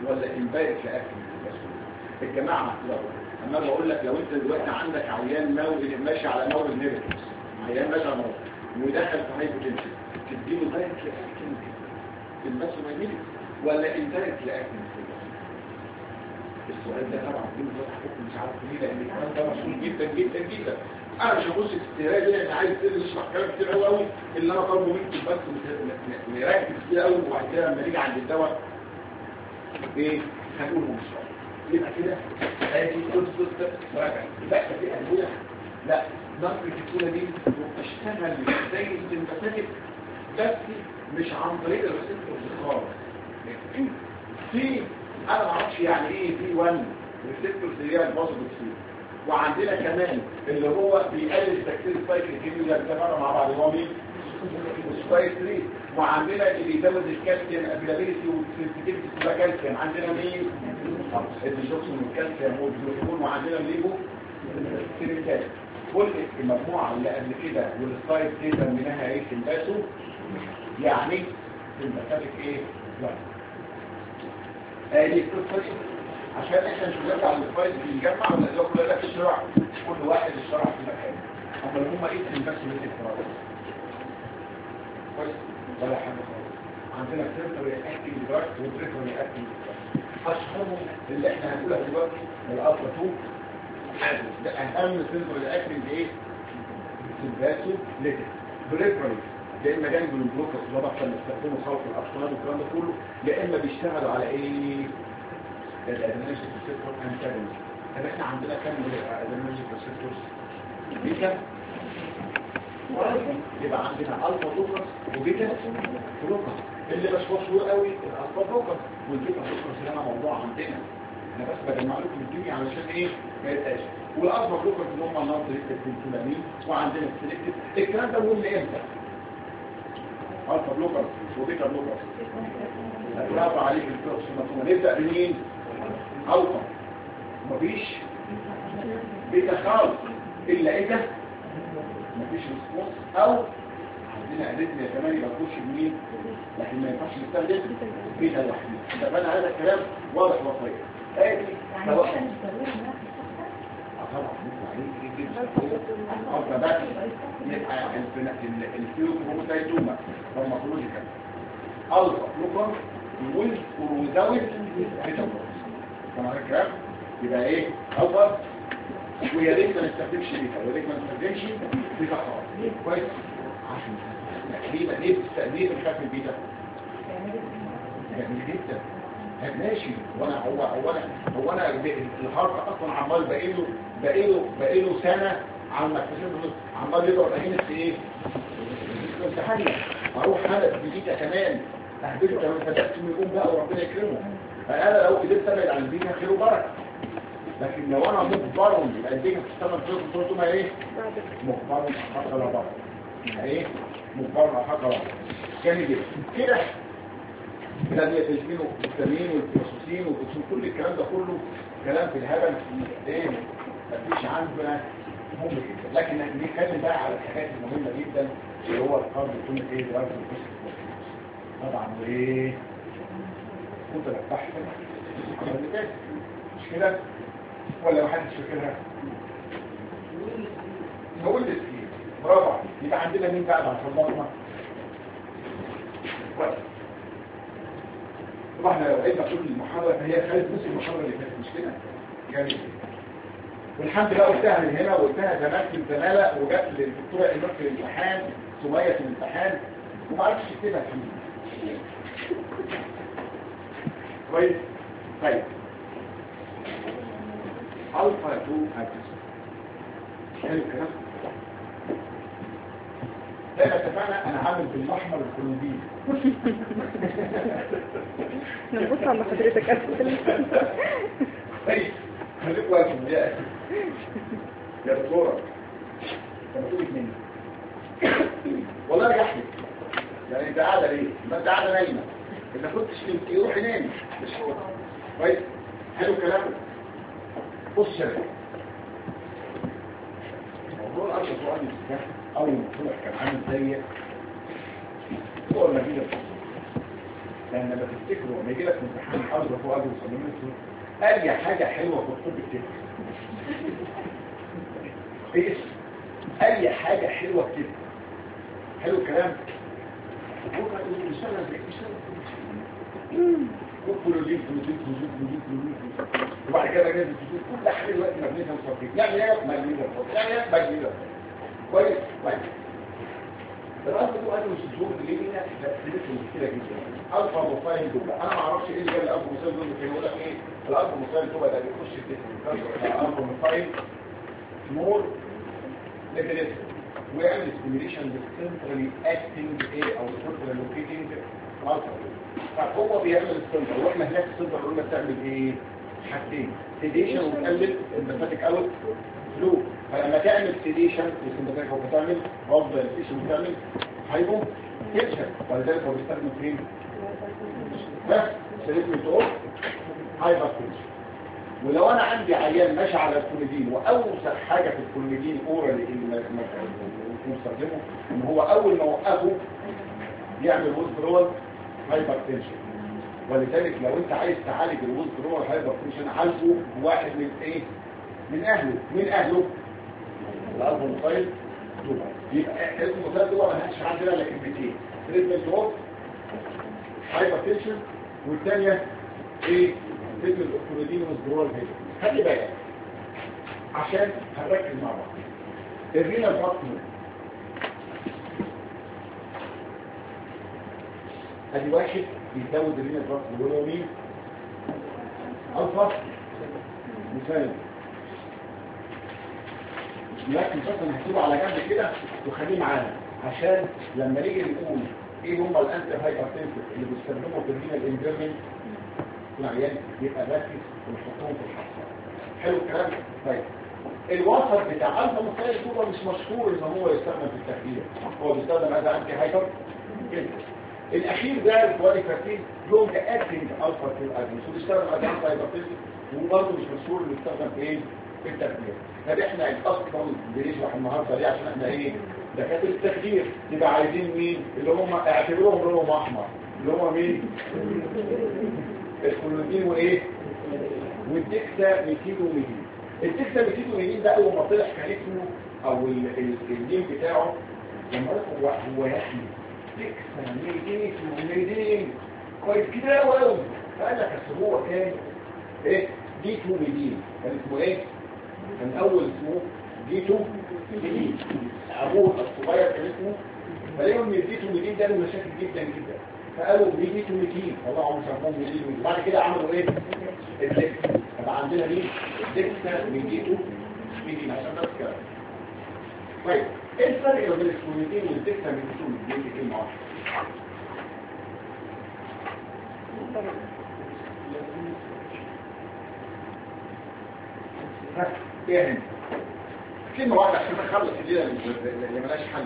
ولا امبارك لاكل الجماعه اما بقول لك لو انت دلوقتي عندك عيان ماشي على نور النيرفس عيان ماشي على نور ودخل في هايبوتنشن تديله بارك لاكل البس ما يميل ولا امبارك لاكل السؤال ده طبعا دي مش عارف ليه لان الكلام ده مشهور جدا جدا جدا انا مش هبص في السيرة دي انا عايز اشرح كلام كتير قوي قوي اللي انا طالبه منكم بس نركز فيه قوي وبعد كده لما نيجي عند الدواء ايه هنقوله ان شاء الله يبقى كده ادي كل راجع لا في ادويه لا نقل الكتوله دي بتشتغل زي السمباثيك بس مش عن طريق الريسبتورز خالص في انا ما اعرفش يعني ايه في 1 ريسبتورز اللي هي البوزيتيف وعندنا كمان اللي هو بيقلل تكسير السايكل الكيميائي اللي اتفقنا مع بعض هو مين سبايك 3 وعندنا اللي بيزود الكالسيوم افيلابيلتي والسنسيتيفيتي كلها كالسيوم عندنا مين الديجوكسين والكالسيوم والجلوكون وعندنا الليبو سيريكال كل المجموعه اللي قبل كده والسايد دي سميناها ايه سمباسو يعني سمباثيك ايه ادي القصه عشان احنا مش بنرجع للفايل بنجمع ولا لو كل ده في الشرع كل واحد الشرع في مكانه اما هم ايه سمباسو بالانفراد كويس ولا حاجه خالص عندنا سنتر اكتنج دراج وبريفرال اكتنج اشهرهم اللي احنا هنقولها دلوقتي الالفا 2 ده اهم سنتر الاكتنج ايه سمباسو ليتك بريفرال يا اما جانب البلوكس اللي هو احنا بنستخدمه خلف الاطفال والكلام ده كله يا اما بيشتغلوا على ايه الادرينالين ريسبتور انتاجونست طب احنا عندنا كام ادرينالين ريسبتورز بيتا يبقى عندنا الفا بلوكس وبيتا بلوكس اللي مش مشهور قوي الالفا بلوكس والبيتا بلوكس اللي انا موضوع عندنا انا بس بجمع لكم الدنيا علشان ايه ما يبقاش والالفا بلوكس اللي هم النار السيلكتيف وعندنا السيلكتيف الكلام ده مهم امتى الفا بلوكر وبيتا بلوكر هتلاقوا عليك الكورسوماتوما نبدا بمين الفا مفيش بيتا خالص الا ايه مفيش ريسبونس او عندنا اديتنا كمان يبقى نخش بمين لكن ما ينفعش نستخدم بيتا لوحدها اتفقنا هذا الكلام واضح وصريح ادي توقف طبعا عليك جدا افضل بس يبقى الفيوكروموسايتوما فارماكولوجيكال الفا بلوكر وزود بيتا تمام الكلام يبقى ايه الفا ويا ريت ما نستخدمش بيتا ويا ريت ما نستخدمش بيتا خالص كويس عشان ليه بتستخدميه بنخاف من البيتا جميل جدا ماشي هو انا الهارت اصلا عمال بقيله سنه على ما اكتشفت عمال يضرب هنا في ايه امتحاني اروح حلقه جديده كمان اهبله كمان فتحت يقوم بقى وربنا يكرمه انا لو قدرت ابعد عن البيتا خير وبركه لكن لو انا مجبر يبقى البيتا بتشتغل في الصوت ما ايه مجبر حق لا بقى ايه مجبر حق لا جميل جدا كده كلام يتجمينه الفيتامين والبروسوسين والبروسوسين كل الكلام ده كله كلام في الهبل ايه مفيش عندنا مهم جدا لكن نتكلم بقى على الحاجات المهمه جدا اللي هو القرض يكون ايه دراسه القصه طبعا وايه كنت بفتح مش كده ولا محدش فاكرها نقول للسكين برافو يبقى عندنا مين بقى بعد الضغطه كويس طبعا احنا لو قلنا كل المحاضره فهي خدت نص المحاضره اللي فاتت مش كده جميل والحمد لله قلتها من هنا وقلتها زمان في الزماله وجت للدكتوره ايمان في الامتحان سميه في الامتحان وما عرفتش تكتبها الحمد لله كويس طيب الفا 2 اكسس حلو الكلام زي ما اتفقنا انا عامل بالاحمر الكولومبي نبص على حضرتك اسفل طيب خليك واقف يا دكتوره لما تقولي مني والله ريحني يعني انت قاعده ليه ما انت قاعده نايمه اذا كنتش تمشي روحي نامي كويس حلو الكلام بص يا موضوع الارض سؤال الاستفتاح اول ما طلع كان عامل زي صور نبيله لما بتفتكروا لما يجي لك امتحان الحظر فوق ابو صميم اي حاجه حلوه في الطب بتكتب ايه اي حاجه حلوه بتكتب حلو الكلام وبعد كده جاز الفلوس كل حاجه دلوقتي مبنيه مصفيه يعني ايه مبنيه مصفيه يعني ايه مبنيه كويس طيب الرابط ده قالوا الشهور اللي هي تحديث مشكله جدا الفا موفاين دول انا ما اعرفش ايه اللي جاب الالفا موفاين دول كانوا يقول لك ايه الالفا موفاين دول ده بيخش في الالفا موفاين مور ميكانيزم ويعمل ستيميوليشن للسنترالي اكتنج ايه او سنترال لوكيتنج الفا فهو بيعمل السنتر واحنا هناك السنتر قلنا بتعمل ايه حاجتين سيديشن وتقلل السمباثيك اوت فلو فلما تعمل سيديشن السمباثيك اوت بتعمل برضه السيديشن بتعمل هايبو تنشن ولذلك هو بيستخدم فين بس سيديشن اوف هايبر تنشن ولو انا عندي عيان ماشي على الكوليدين واوسع حاجه في الكوليدين اورالي اللي بنستخدمه ان هو اول ما وقفه يعمل ويزدرول هايبر تنشن ولذلك لو انت عايز تعالج الويزدرول هايبر تنشن عالجه واحد من ايه من اهله الارض الموبايل يبقى الموبايل ده ما هنش عندنا الا كلمتين تريتمنت اوف هايبر تنشن والثانيه ايه تريتمنت اوف كوليدين ويزدرول هايبر خلي بالك عشان هنركز مع بعض الرينال بارتنر ادي واحد بيزود الرينال بارتنر وهو مين الفا مثال لكن بس انا هكتبه على جنب كده وخليه معانا عشان لما نيجي نقول ايه هم الانتي هايبرتنسيف اللي بيستخدموا في الرينال اندرمنت العيان يبقى ركز ونحطهم في الحصه حلو الكلام طيب الوسط بتاع الفا مثال هو مش مشهور ان هو يستخدم في التخدير هو بيستخدم از انتي هايبر كده الاخير ده الكوالي فاتين لونج اكتنج الفا في الاجنس وبيستخدم از انتي هايبرتنسيف وبرضه مش مشهور انه يستخدم في ايه في التخدير طب احنا اصلا بنشرح النهارده ليه عشان احنا ايه دكاتره التخدير يبقى عايزين مين اللي هم اعتبروهم لونهم احمر اللي هم مين الكولودين وايه والدكسا ميتيدو ميدين الدكسا ميتيدو ميدين ده اول ما طلع كان اسمه او النيم بتاعه لما هو يحمي دكسا ميدين كويس كده قوي فقال لك اصل هو كان ايه دي 2 ميدين كان اسمه ايه كان اول اسمه دي 2 ميدين ابوه الصغير كان اسمه فلقوا ان دي 2 ميدين ده له مشاكل جدا جدا فقالوا دي 2 ميدين طلعوا مسموهم ميدين بعد كده عملوا ايه الدكسا فبقى عندنا مين دكسا من دي 2 ميدين عشان بس كده طيب ايه الفرق بين الكولودين والدكسا من دي 2 ميدين كلمه واحده ايه كلمة واحدة عشان نخلص الليلة اللي ملاش حل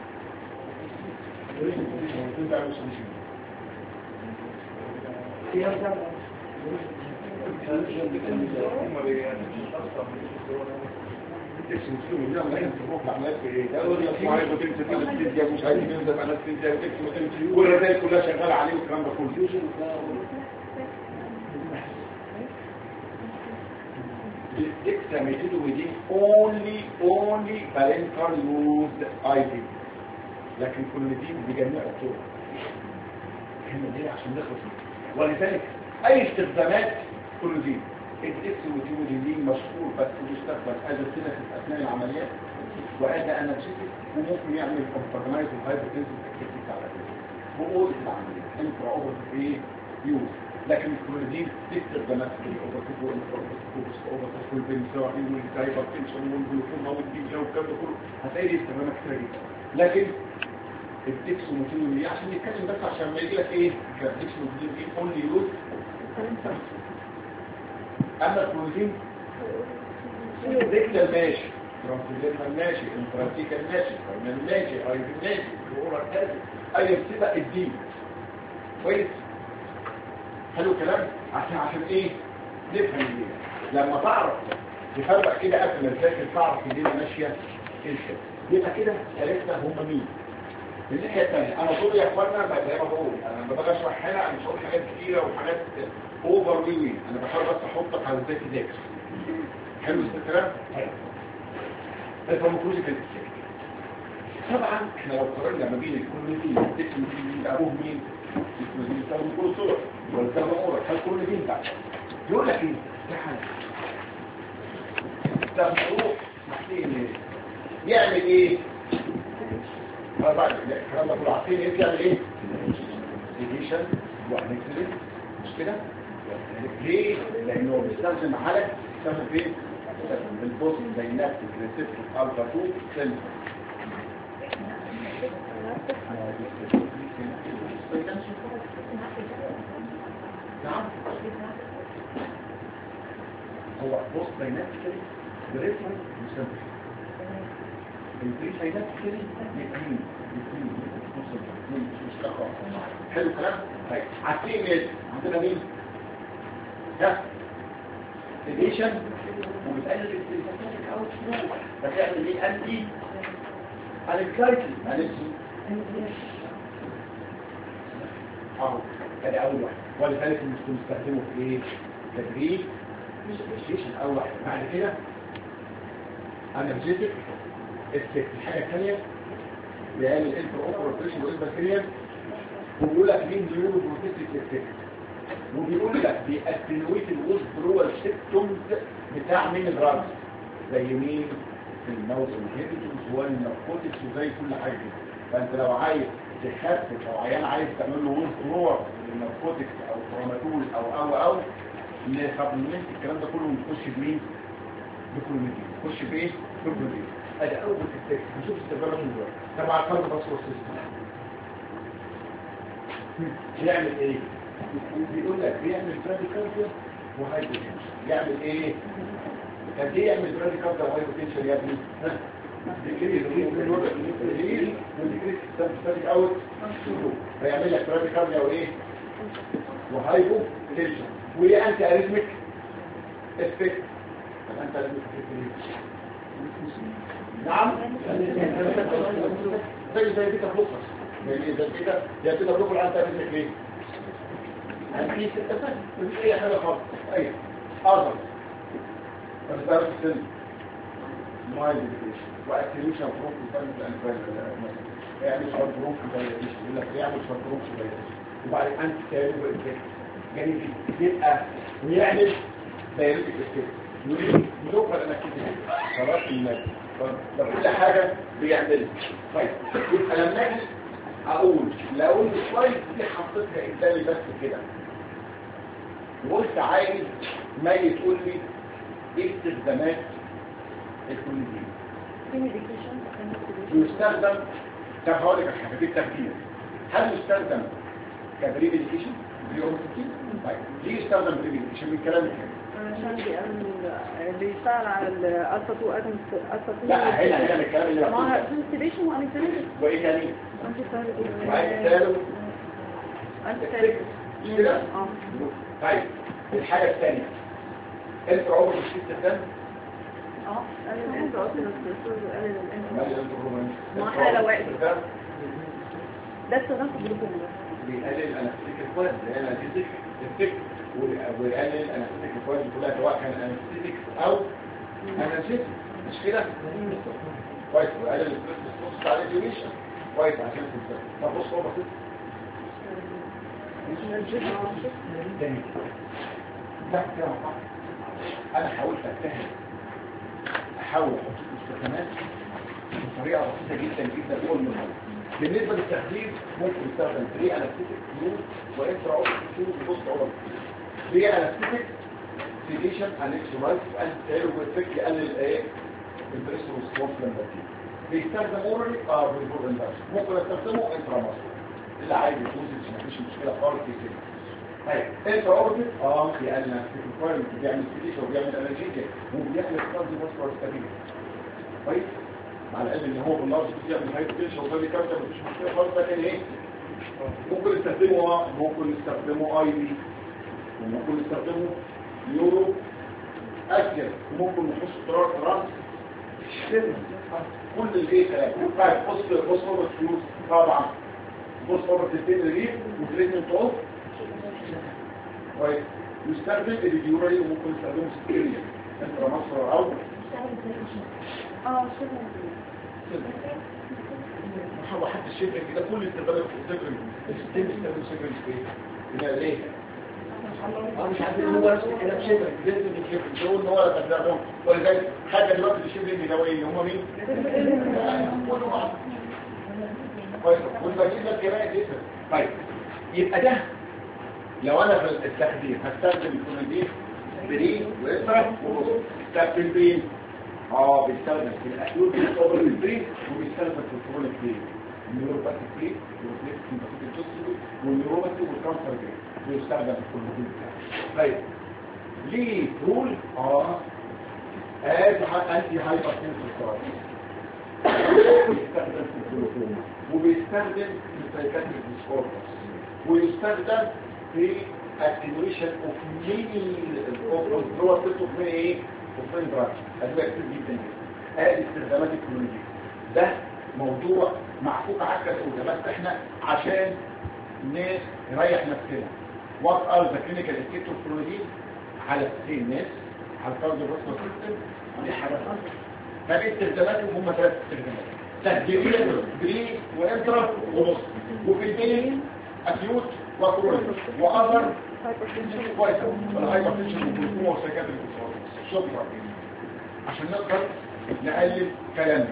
والرسائل كلها شغالة عليه والكلام ده كله dexamethasone only parental used item لكن كولودين بجميع الطرق احنا دي عشان نخلص ولذلك اي استخدامات كولودين الدexamethasone مشهور بس بيستخدم ازوتينس اثناء العمليات وهذا انالجيسيك وممكن يعمل كومبرمايز الهايبوتنسيف اكتيفيتي على كده وقول العمليه انترا اوبرتيف يوز لكن الكولودين دي استخدامات في الاوبرتيف والاوبرتيف والبنسوين والهايبرتنشن والجلوكوما والديجا والكلام ده كله هتلاقي دي استخدامات كتير جدا لكن الدكسامethasone عشان نتكلم بس عشان ما يجي لك ايه الدكسامethasone دي اونلي يوز اما الكولودين دكتور ماشي ترانسليشن ماشي انتراتيكال ماشي فاينل ماشي ايفن ماشي اورال اسيد اي بتبقى الدين كويس حلو الكلام عشان ايه نفهم الليله لما تعرف تفرق كده قبل ما تذاكر تعرف الليله ماشيه ازاي يبقى كده عرفنا هم مين الناحيه الثانيه انا طول يا اخوانا بقى زي ما بقول انا لما باجي اشرح هنا مش هقول حاجات كتيره وحاجات اوفر وي انا بحاول بس احطك على ازاي تذاكر. حلو الكلام؟ حلو. الفارماكولوجيكال افكت طبعا احنا لو قارنا ما بين الكلوزين اسم مين ابوه مين الكلوزين بيستخدم كلوسول ولا بيستخدم اورال هل كلوزين بقى يقول لك ايه ده حاجه تروح محتاجين يعمل ايه بعد الكلام ده كله عارفين ايه يعمل ايه ديليشن وانكسلين مش كده ليه لانه بيستخدم على بيستخدم فين بالبوست دايناميك ريسبتور الفا 2 سيل نعم هو بوست دايناميك بريفرنس مسمى البري دايناميك الاثنين مش تقرا حلو الكلام طيب عارفين ايه عندنا مين ها سيديشن وبتقلل السيمباتيك اوت فلو فتعمل ايه انتي انكلايتي اهو ادي اول واحد ولذلك بنستخدمه في ايه تدريب سيديشن اول واحد بعد كده انرجيتك افكت الحاجه الثانيه بيعمل الانتر اوبريشن والبكتيريا وبيقول لك مين نيورو بروتكتيف افكت وبيقول لك بيأتنويت الويزدرول سيمبتومز بتاع مين الدراجز زي مين الماوس انهبيتورز والناركوتكس وزي كل حاجه كده فانت لو عايز تخفف او عيان عايز تعمل له ويزدرول للناركوتكس او ترامادول او لسبلمنت الكلام ده كله بنخش بمين بكلوميدين نخش بايه بكلوميدين ادي اول افكت هنشوف استخدامه دلوقتي تبع الكارد باسكول سيستم يعمل ايه بيقول لك بيعمل براديكارديا وهايبوتنشن يعمل ايه قد ايه يعمل براديكارديا وهايبوتنشن يا ابني ديكريز وديكريز ستاتيك اوت هيعمل لك براديكارديا وايه وهايبوتنشن وايه انتي اريثميك افكت انت لازم تفكر نعم زي بيتا بلوكر يعني زي كده يا بيتا بلوكر انت اريثميك ليه في ستة مفيش اي حاجة خالص اي اعظم بس ده في السن مايل ديفيشن واكتيفيشن بروف بتعمل الانفايل يعني شويه بروف دايليشن يقول لك يعمل شويه بروف دايليشن وبعد انت تاني جميل يبقى ويعمل دايليتيك افكت يوفر انك خلاص الناس ده كل حاجه بيعملها طيب يبقى لما اجي اقول لو السلايد دي حطيتها قدامي بس كده وقلت عايز ما تقول لي ايه استخدامات الكلوزين يستخدم هقول لك حاجه في التفكير هل يستخدم كبري ميديكيشن طيب ليه يستخدم بري ميديكيشن من كلامك عشان بيشتغل على الالفا 2 لا هنا الكلام اللي ما هو انسيديشن وانسيديشن وايه تاني مش كده طيب الحاجه الثانيه انت عمرك مش استخدام انت قلت ما احنا لو واقف ده استخدام في الجلوكوز بيقلل الانستيك الكويس لان الانستيك افكت ويقلل الانستيك الكويس كلها سواء كان انستيك او انستيك مش كده كويس ويقلل الستريس بتاع الديوريشن كويس عشان تنسى طب بص هو بسيط ده كده انا حاولت اتفهم احاول احط استخدامات بطريقه بسيطه جدا جدا كل مره بالنسبه للتخدير ممكن يستخدم بري انستيك فلويد وانترا اوبتيك فلويد وبوست اوبتيك بري انستيك سيديشن انكسولايز انتيرو افكت يقلل ايه البريشر ريسبونس لما بيستخدم اورالي بالبور اندكشن ممكن استخدمه انترا ماسكولار اللي عايز يدوز مفيش مشكله خالص في كده طيب انترا اوبتيك يقلل الانستيك فلويد بيعمل سيديشن وبيعمل انرجيتيك وبيعمل كارديو فاسكولار ستابيليتي كويس مع العلم ان هو بالنص بيعمل هايبوتنشن وده كارت مفيش مشكله خالص لكن ايه ممكن نستخدمه اي بي وممكن نستخدمه يورو اكتر وممكن نخش تراس كل الايه كلام طيب بص فورورد فيوز طبعا بص فورورد تيتين ريليف وتريتمنت اوف كويس يستخدم الفيديورالي وممكن يستخدمه سكيريا انت مصر او هو حتى الشبه كده كل استخدام السكر بيستخدم سكر كده ليه مش عارفين ان هو نفس الكلام شبه لازم يكون ان هو تبعهم ولذلك حاجه دلوقتي الشبه الجدويه هم مين كلهم بعض كويس والباقيين ده كمان جدا طيب يبقى ده لو انا في التخدير هستخدم الكونجين بري واسرع وبص استخدم بين بيستخدم في الاكيوت اوفر البري وبيستخدم في الكرونيك بري النيوروباثي بري والريفلكس سيمباثيك والنيوروباثي والكانسر بري بيستخدم في الكونجين. طيب ليه رول انتي هايبرتنسيف ثيرابي بيستخدم في الجلوكوما وبيستخدم في السايكاتريك ديسوردرز ويستخدم في attenuation of many of lower set of ايه of drugs ادويه كتير جدا ادي استخدامات الكلونية ده موضوع معفوك عكس بس احنا عشان نريح نفسنا what are the clinical effects of clonidine على الناس على الكارديوفاسكولار سيستم ودي حاجه فايه استخداماتهم هم 3 استخدامات تهديديه بري وانترا ونص وفي البين اكيوت وكرونيك واذر كويسه الهايبرتنشن والجلوكوما والسايكاتريك ديسوردرز شكرا عشان نقدر نقلل كلامنا.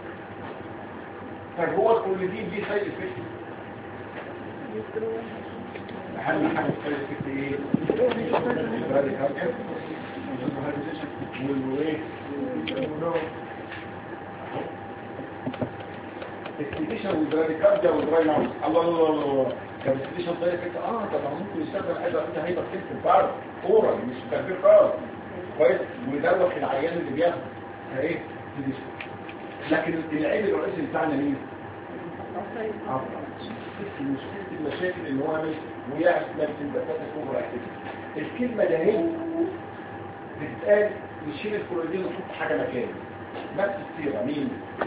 طيب هو الكلونيدين دي سايد افكت اهم حاجه السايد افكت ايه؟ الراديكال والايه الستيشن والراديكارديا والدرايناوس الله كان الستيشن ده فكره طب ممكن يستخدم ايضا انت هيبقى في البار اورال مش تكبير خالص كويس ويدوخ العيان اللي بياخد ايه لكن العيب الرئيسي بتاعنا مين؟ مشكله المشاكل اللي هو مش ويعرف نفس البساطه اوفر اكتيفيتي الكلمه ده هي بتتقال نشيل الكلوريدين ونحط حاجه مكانه نفس الصيغه مين؟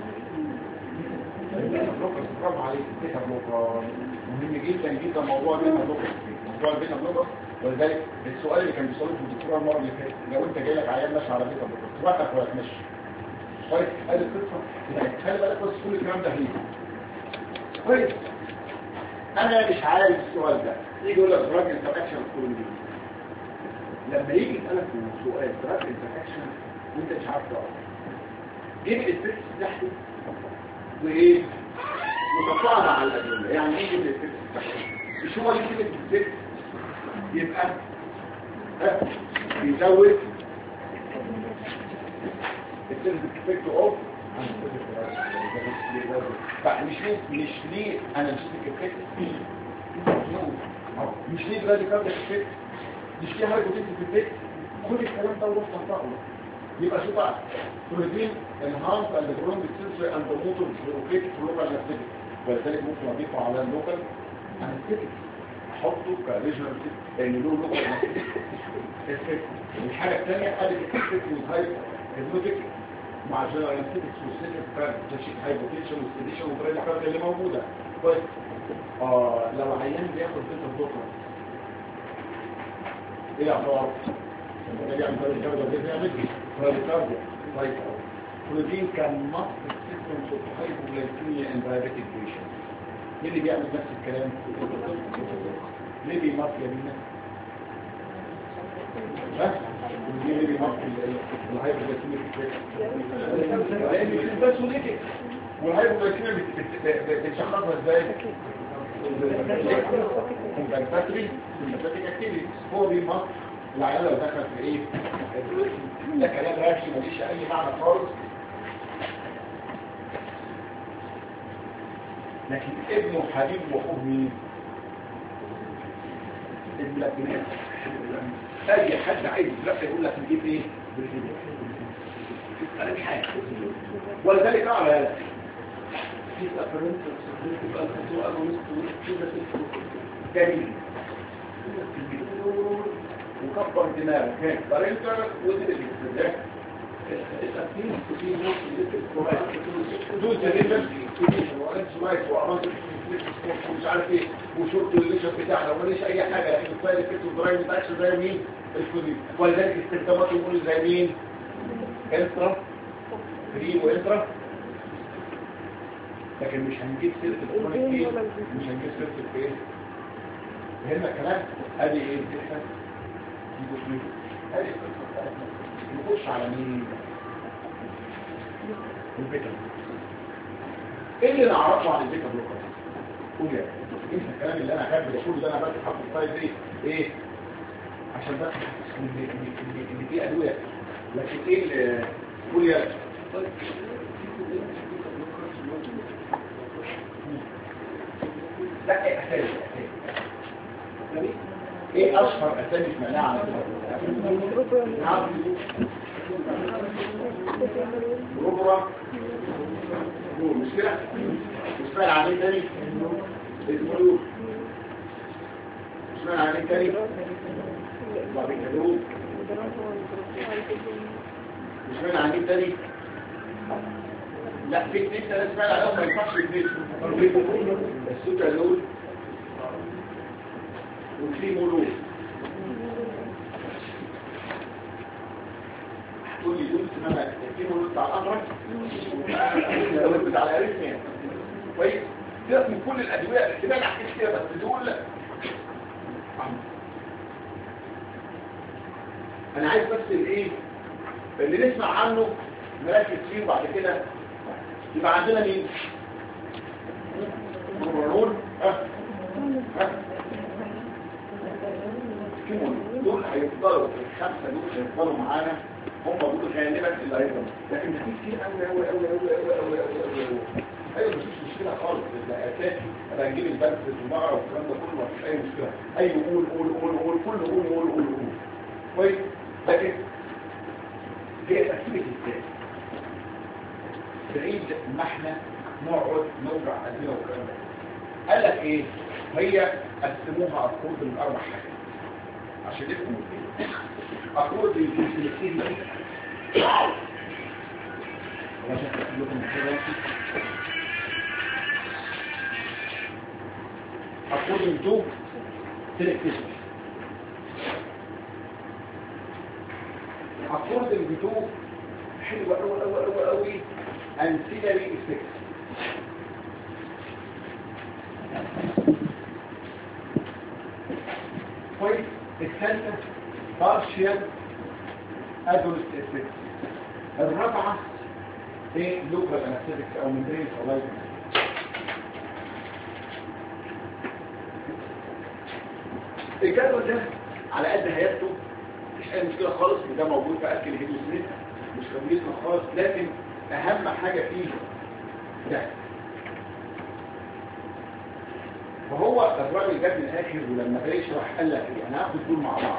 برافو عليك البيتا بلوكر مهم جدا جدا موضوع البيتا بلوكر ولذلك السؤال اللي كان بيسأله في الدكتوراه المره اللي فاتت لو انت جاي لك عيان ماشي على بيتا بلوكر توقف ولا تمشي كويس ادي القصه خلي بالك بس كل الكلام ده هيجي كويس انا مش عارف السؤال ده يجي يقول لك دراج انتراكشن كلوريدين لما يجي يسالك سؤال دراج انتراكشن وانت مش عارف تقرا جيب الفيكس تحته وايه وتقطعها على الادويه يعني ايه جيب الفيكس تحته مش هو اللي كده الفيكس يبقى بيزود الافكت اوف مش ليه انا مش افكت مش ليه راديكال افكت مش ليه هايبوتنسيف افكت كل الكلام ده وروح تنطقه يبقى شوف بقى بروتين انهانس اند برونج سنسوري اند موتور بروكيت لوكال انستيك ولذلك ممكن اضيفه على اللوكال انستيك احطه كريجنال لان له لوكال انستيك الحاجه الثانيه ادي الافكت والهايب هيبنوتيك مع الجنرال انستيكس والسيتيك تشيك هايبوتنشن والسيديشن والبريدكارد اللي موجوده كويس لو عيان بياخد بيتا بلوكر ايه اعتبار يعني بريدكارد بروتين كان مصر السيستم في الهايبوغلايكيميا اند دايابيتيك بيشنت مين اللي بيعمل نفس الكلام ليه بيمصر يا بينا مين اللي بيمصر الهايبوغلايكيميا بس وليكي والهايبوغلايكيميا بتشخصها ازاي كومبنساتري اكتيفيتي هو بيمصر العيال لو دخل في ايه ده كلام راشي ماليش اي معنى خالص لكن ابنه حبيب واخوه مين ابن لبنان اي حد عايز يترقى يقول لك نجيب ايه انا مش عارف ولذلك اعلى هذا في افرنت تبقى الخطوه جميل وكبر دماغك هيك بارنتر ودي الاستدراك دول تقريبا وانت سمعت وعملت مش عارف ايه وشرط الليشر بتاعنا وماليش اي حاجه لكن السايد افكت والدرايف بتاعش زي مين الكودين ولذلك استخداماته يقول زي مين انترا فري وانترا لكن مش هنجيب سيره الكودين مش هنجيب سيره الايه هنا كمان ادي ايه الفكره دي ادي القصه بتاعتنا نخش على مين البيتا ايه اللي نعرفه عن البيتا بلوكر قول يا انت الكلام اللي انا كاتبه ده كله ده انا بس حاطط السلايد دي ايه عشان بس ان في ادويه لكن ايه اللي قول يا لا ايه اساسي ايه اشهر اسامي سمعناها عن البيتا نعم روبرا مش كده مش معنى عاملين تاني اسمه مش معنى عاملين تاني وعبين كدروب مش معنى عاملين تاني لا في اتنين تلات معنى عليهم ما ينفعش اتنين السوتالول والكريمولول تقول لي دول اسمها الكريمولول بتاع الأمرك والكريمولول بتاع الأريثميا كويس سيبك من كل الأدوية احتمال أحكيش كده بس دول أنا عايز بس الإيه اللي نسمع عنه نركز فيه وبعد كده يبقى عندنا مين؟ نور دول هيفضلوا الخمسة دول هيفضلوا معانا هم دول غالبا اللي هيفضلوا لكن في كتير قوي ايوه مفيش مشكله خالص ده اساسي انا هنجيب البنك والمرأة والكلام ده كله مفيش اي مشكله ايوه قول كله قول كويس لكن دي تقسيمه ازاي بعيد ما احنا نقعد نوجع قلبنا والكلام ده قال لك ايه هي قسموها اكورد من 4 حاجات عشان يفهموا ايه اكورد السلكتيف عشان اقول لكم كده according to selectivity according to حلوة قوي ancillary effects كويس الثالثة partial agonist effects الرابعة ايه local anesthetics او membrane saliva الجدول ده على قد هيئته مش اي مشكله خالص وده موجود في اكل الهيدروسميث مش كويسه خالص لكن اهم حاجه فيه ده فهو الراجل جاب من الاخر ولما جاي يشرح قال لك ايه انا هاخد دول مع بعض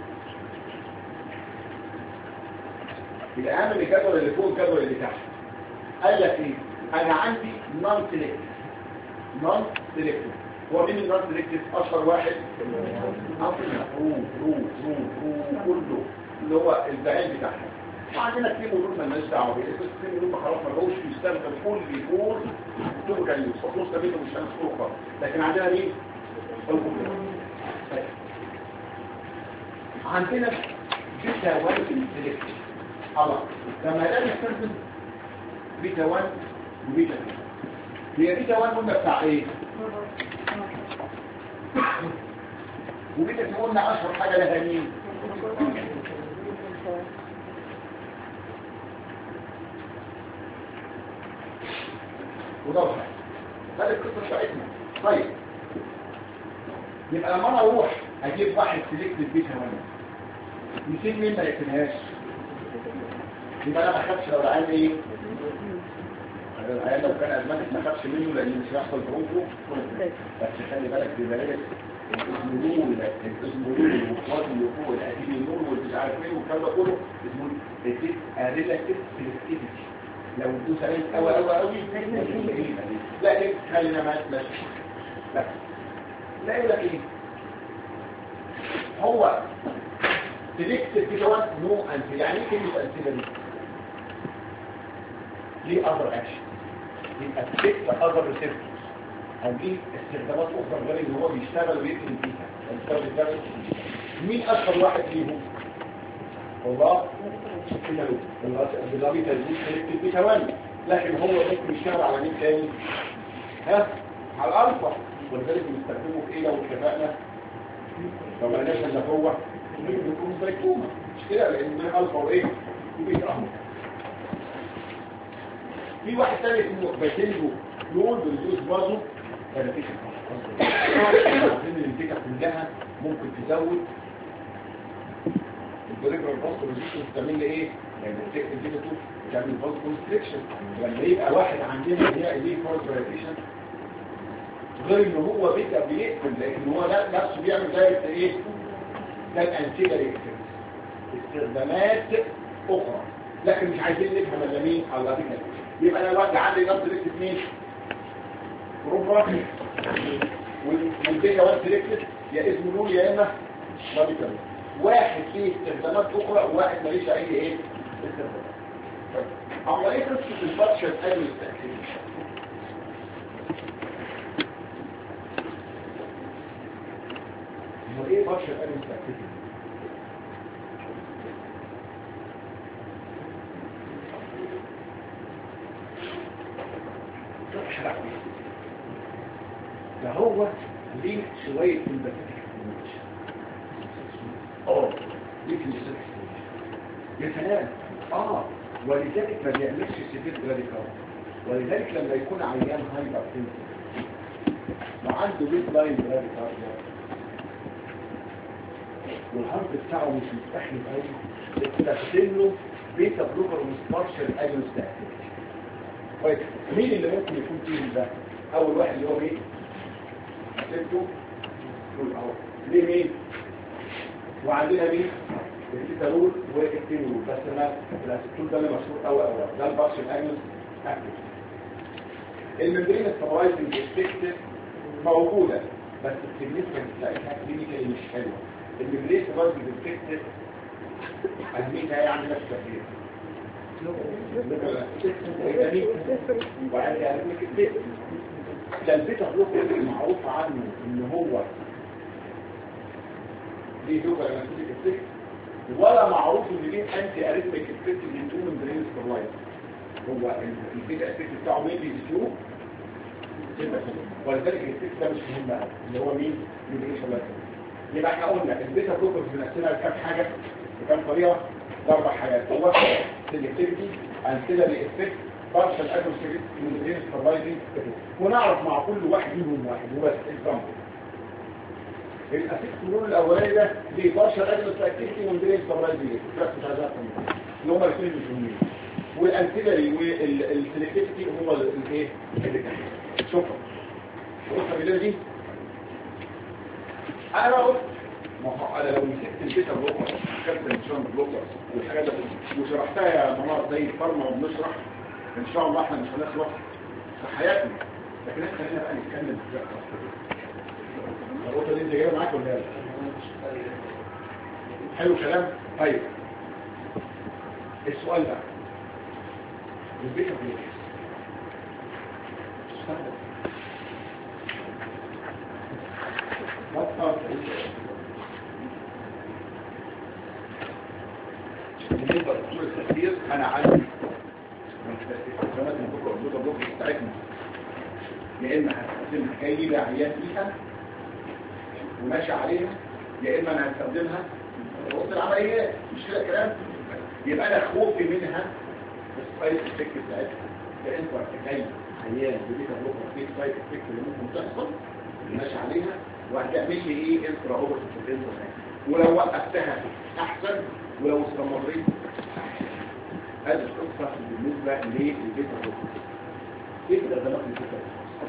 الاهم من الجدول اللي فوق الجدول اللي تحت قال لك ايه انا عندي نون سيلكتيف هو مين النون سيلكتيف اشهر واحد كله اللي هو البعيد بتاعها وعندنا كتير مدور مالناش دعوه بيه بس كتير مدور خلاص ما بقوش يستخدم كل يكون دول كان يوصفوا استخدمه مش هنذكره خالص لكن عندنا مين الكمبيوتر عندنا بيتا 1 سيلكتيف خلاص لما ده نستخدم بيتا 1 وبيتا 2 هي بيتا 1 قلنا بتاع ايه وبيتا 2 قلنا اشهر حاجه لها مين وده واحد ده القصه بتاعتنا طيب يبقى لما انا اروح اجيب واحد سيلكتيف بيتا 1 نسيب مين ما يكتبهاش يبقى انا ما اخافش لو العيان ايه العيان لو كان ازماتك ما اخافش منه لان مش هيحصل برونكو بس خلي بالك ببلاش اسمه نور والوقوات اللي فوق الاتيل النور والمش عارف ايه والكلام ده كله اسمه ريلاتيف سيلكتيفيتي لو تدوس عليه قوي لكن خلينا ماشي بس لا يقول لك ايه هو سيلكتيف كده نو انت يعني ايه كلمه انتيبادي ليه اذر اكشن، يبقى افكت اذر ريسبتورز او ليه استخدامات اخرى غير ان هو بيشتغل ويقتل فيها. مين اشهر واحد فيهم؟ هو بالرابط الجزء سيلكتيف بيتا 1، لكن هو ممكن يشتغل على مين تاني؟ على الالفا، ولذلك بنستخدمه في ايه لو اتفقنا؟ لو ما لقيناش الا هو بيكون سايكوما مش كده، لان ده الفا وايه؟ وبيتا اهو. في واحد تاني اسمه باتيلو لون بيدوس برضه فلاتيشن. عارفين الانتيكه كلها ممكن تزود البريفرال فاسكو ريزيستنس، تعمل لي ايه؟ يعني الانتيكه بتعمل فاسكو كونستريكشن. لما يبقى واحد عندنا هي ايديه فورس فلاتيشن غير ان هو بيقفل، لان هو نفسه بيعمل زي ايه؟ ده الانتيجري استخدامات اخرى، لكن مش عايزين نفهم الا مين على فكره. يبقى انا دلوقتي عندي نفس سيلكت مين؟ بروفرا والبيتا 1 سيلكت يا اسمه نور يا اما راديكال، واحد فيه استخدامات اخرى وواحد ماليش اي ايه استخدامات. اما ايه قصه البارشل اجنست اكتيفيشن؟ ايه بارشل اجنست اكتيفيشن؟ ده هو ليه شوية سمباتيك ليه في السيركس يا سلام. ولذلك ما بيعملش سيفير راديكال، ولذلك لما يكون عيان هايبر تنسي وعنده بيت لاين راديكال والهارت بتاعه مش مستحمل قوي، تستخدم له بيتا بلوكر وسبارشال اجنست اكتيفيشن. طيب مين اللي ممكن يكون فيهم ده؟ اول واحد اللي هو مين؟ سبته دول اهو. ليه مين؟ وعندنا مين؟ الكيتالول والكتينول، بس ما الاسيتول ده اللي مشهور قوي قوي، ده البارشل اجنست اكتيف. الممبرين ستابلايزنج افكت موجوده بس السيجنيفيكانس بتاعتها كلينيكالي مش حلوه. الممبرين ستابلايزنج افكت اهميتها يعني نفس كتير ده البيتا بلوكر المعروف عنه ان هو ليه دوبر انستيك افكت، ولا معروف ان ليه انتي اريثميك افكت للتو ممبرين ستابلايز. هو البيتا افكت بتاعه ميبي بيسيو، ولذلك الافكت ده مش مهم قوي اللي هو مين؟ ممبرين ستابلايز. يبقى احنا قلنا البيتا بلوكر بنقسمها لكام حاجه؟ بكام طريقه؟ اربع حاجات. هو سيلكتيفيتي، انسيلري افكت، بارشل اجنست ممبرين ستابلايزنج، ونعرف مع كل واحد منهم واحد وبس. اكزامبل الاسيتون الاولاني ده ليه بارشل اجنست اكتيفيتي ممبرين ستابلايزنج بس مش عايز افهم اللي هم الاثنين مهمين، والانسيلري والسيلكتيفيتي هم الايه اللي تحت. شكرا. شكرا بالله دي انا بقول ما هو انا لو مسكت البيتا بلوكر كابتن الشام بلوكر والحاجات دي وشرحتها يا منار زي الفارما وبنشرح ان شاء الله احنا مش هنخلص في حياتنا، لكن احنا خلينا بقى نتكلم في النقطه دي. انت جايه معاك ولا لا؟ حلو كلام. طيب السؤال ده البيتا بلوكر بالنسبه للدكتور التفسير انا عندي استخدامات البلوكر بتاعتنا، يا اما هستخدمها جاي لي عيان فيها وماشي عليها، يا اما انا هستخدمها في وسط العمليات. مش كده كلام؟ يبقى انا خوفي منها السايد افكت بتاعتها، يا انت جاي عيان بليتا بلوكر في سايد افكت اللي ممكن تحصل ماشي عليها وهتعمل لي ايه انترا اوبرتيف، ولو وقفتها احسن ولو استمريت هذه القصه بالنسبه للبيتا بلوكر. ايه كده ده نقل البيتا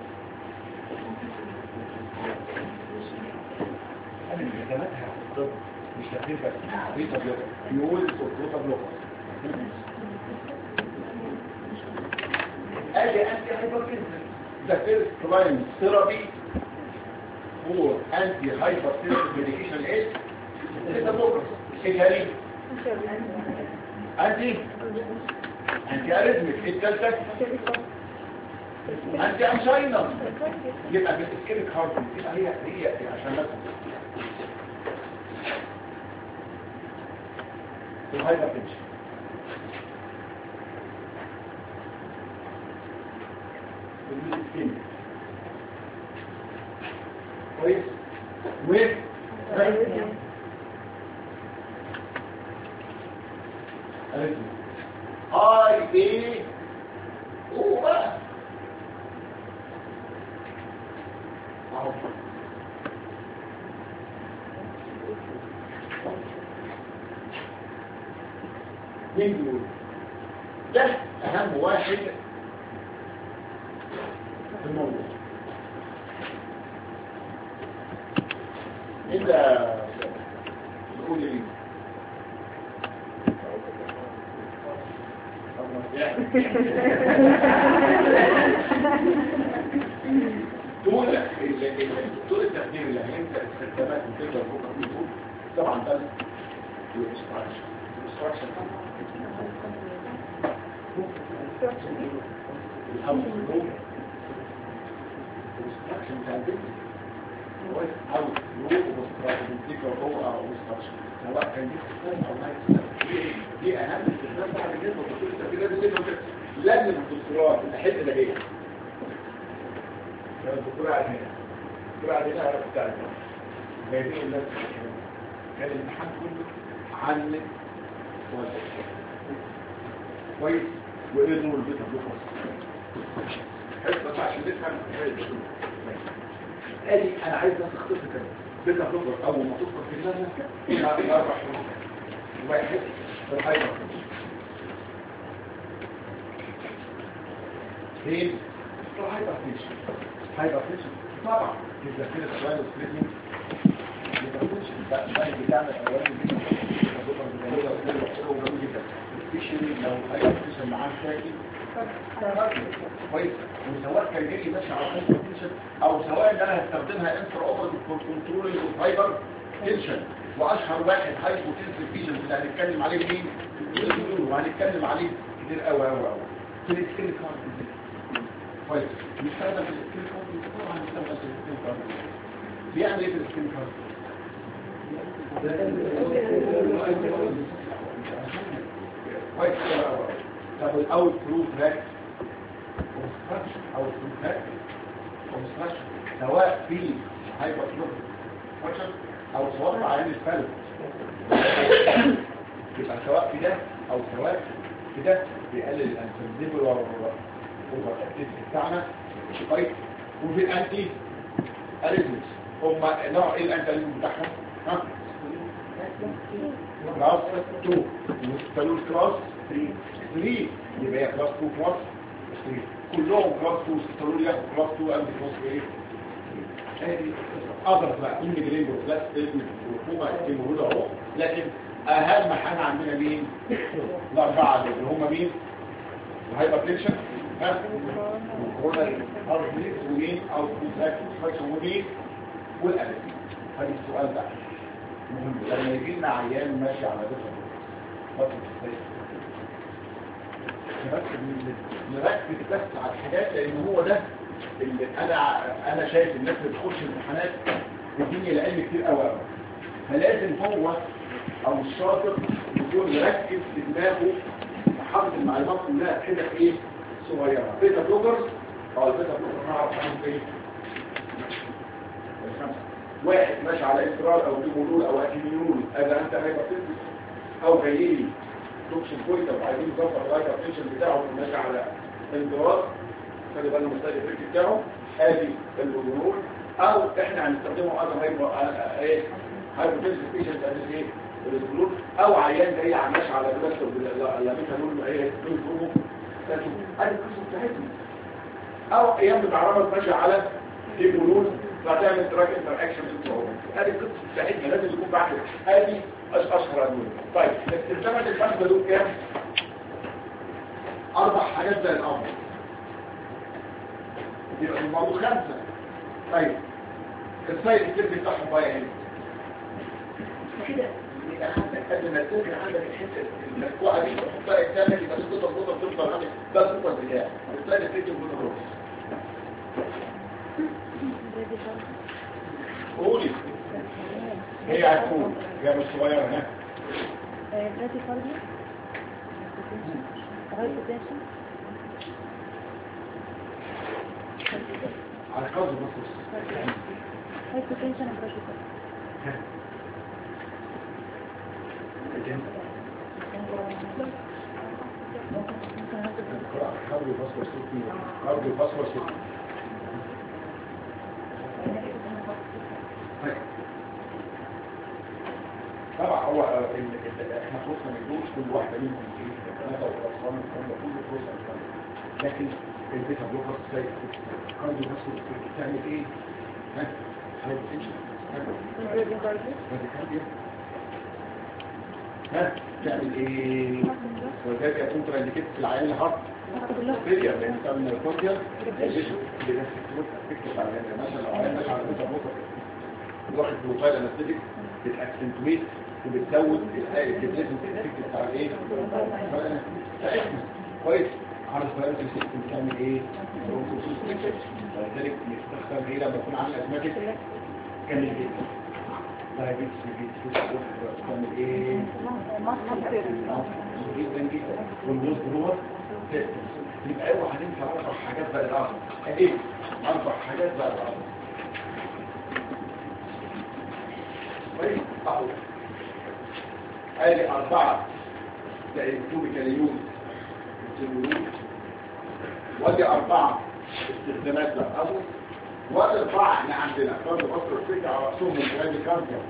انا استخداماتها في الطب مش تخفيف بس بيتا بلوكر يقول بيتا بلوكر ادي انتي هايبرتنسن ده فيرست لاين ثيرابي فور انتي هايبرتنسن ميديكيشن ايه بيتا بلوكر. ايه تاني؟ انتي انت اريثمك. ايه الثالثه؟ انت انشاينر. يبقى في الاسكيميك هارت يبقى هي عشان بس الهايبرتنشن. الاسكيميك كويس و هاي ايه او بقى اهو مين دول؟ ده اهم واحد في الموضوع. انت تقول لي طول التقدير اللي هينزل استخدامات وتقدر بكره فيه طول طبعا ده الاستراكشن الاستراكشن بتاع البيت كويس او لو واستراكشن تيكر هو او استراكشن سواء كان دي استخدام او ما يستخدم دي اهم استخدام بعد كده وطول التقدير لازم الدكتوراه الحته ده جايه كان الدكتوراه قاعد هنا الدكتوراه قاعد هنا عرفت بتاع جايبين الناس كان الامتحان كله عن كويس وايه نور البيت بلوكس حته عشان تفهم ادي انا عايز بس اختصر كده بيتا بلوكس اول ما تذكر في دماغك فيها 4 حروف واحد الهايبر اثنين هايبرتنشن طبعا اذا كده سؤال سبريتنج الباقي بتعمل اولا لو هايبرتنشن معاه شاكي كويس وسواء كان جاي ماشي على هايبرتنشن او سواء ان انا هستخدمها انتر اوبرتيف كنترول الهايبر تنشن واشهر واحد هايبوتنسيف فيجن اللي هنتكلم عليه مين وهنتكلم عليه كتير قوي في السكيل كارد كويس بيستخدم في السكيل كارد طبعا بيستخدم في السكيل كارد بيعمل ايه في السكيل كارد كويس طب الاول ثرو تراك كونستراكشن او ثرو تراك كونستراكشن سواء في هايبر كونستراكشن او سواء في عيان الفلج يبقى سواء في ده او سواء في ده بيقلل الانسنسيبل اوفر اكتيفيتي بتاعنا كويس وفي الانتي اريزمز هم نوع ايه الانتي اريزمز بتاعهم ها كلاس 2 وستالول كلاس 3 يبقى هي كلاس 2 كلاس 3 كلهم كلاس 2 ستالول ياخد كلاس 2 انتي كلاس ايه ادي اقدر بقى الميجرين بروفلاس والحكومه دي موجوده اهو لكن اهم حاجه عندنا مين الاربعه دول اللي هم مين الهايبرتنشن ها وكورونا هارت ريت ومين او كونتراكشن ومين والالم هذا السؤال ده مهم لما يجي لنا عيان ماشي على فتره نركز بس على الحاجات لان هو ده اللي انا شايف الناس اللي بتخش امتحانات الدنيا العلم كتير قوي فلازم هو او الشاطر يكون مركز في دماغه وحافظ المعلومات كلها كده ايه صغيره بيتا بلوكرز او البيتا بلوكر نعرف عنهم ايه واحد ماشي على استرال او ديمولول او اكيميول اذا انت هايبرتنسيف او جاي لي توكسين بوينت او عايزين نظبط الهايبرتنشن بتاعه ماشي على انضراس خلي بالنا مستوى الريت بتاعه ادي الديمولول او احنا هنستخدمه اذا ايه هايبرتنسيف بيشنت ادي ايه الديمولول او عيان جاي ماشي على بلاستر اللاميتانول ايه دول فوق ادي القصه بتاعتنا او ايام بتعرض ماشي على ديمولول فتعمل تراك انتر اكشن هذه القصه بتاعتنا لازم يكون بعد هذه اشهر ادويه طيب استخدامات الخمسه دول كام 4 حاجات زي الامر يبقى الموضوع 5 طيب السايد الكتير بتاعهم بقى ايه كده اخدت قبل ما تذاكر عندك الحته المدفوعه دي تحطها قدامك يبقى تفضل عندك ده السوبر بتاعك بتلاقي الفيديو كله خلاص. قولي هي هتقول يا مش صغيره هنا براتي كارديو هايبوتنشن على كارديو بس هايبوتنشن براتي كارديو فاسكولار سيستم كارديو فاسكولار سيستم طبعا هو احنا خلصنا من دول كل واحده منهم ايه ثلاثه والاطفال والكلام ده كله خلصنا لكن البيتا بلوكر ازاي كارديو فاسكولار بتعمل ايه؟ ها؟ هايبوتنشن ها تعمل ايه؟ وذلك يكون ترانديكيت في العيان الهارت فيلير لان بتعمل نيروكورديال ديجيشن اللي بتكتب على مثلا لو عيان ماشي على البيتا بلوكر واخد بروفايل انستيك بتاكسنتويت وبتزود الديبليشن افكت بتاع الايه؟ بتاعتنا كويس على الفيروس سيستم بتعمل ايه؟ ولذلك يستخدم ايه لما يكون عامل ازماتيك كان جدا دايابيتس بتعمل ايه؟ جدا جدا والجزء جوه يبقى اوعى هننسى 4 حاجات بقى العظم ايه؟ 4 حاجات بقى العظم كويس؟ اهو ادي 4 زي الكوبيكاليون ودي 4 استخدامات للأرض ودي 4 احنا عندنا فرد بصر الفكرة على رأسهم من جرادي كارديا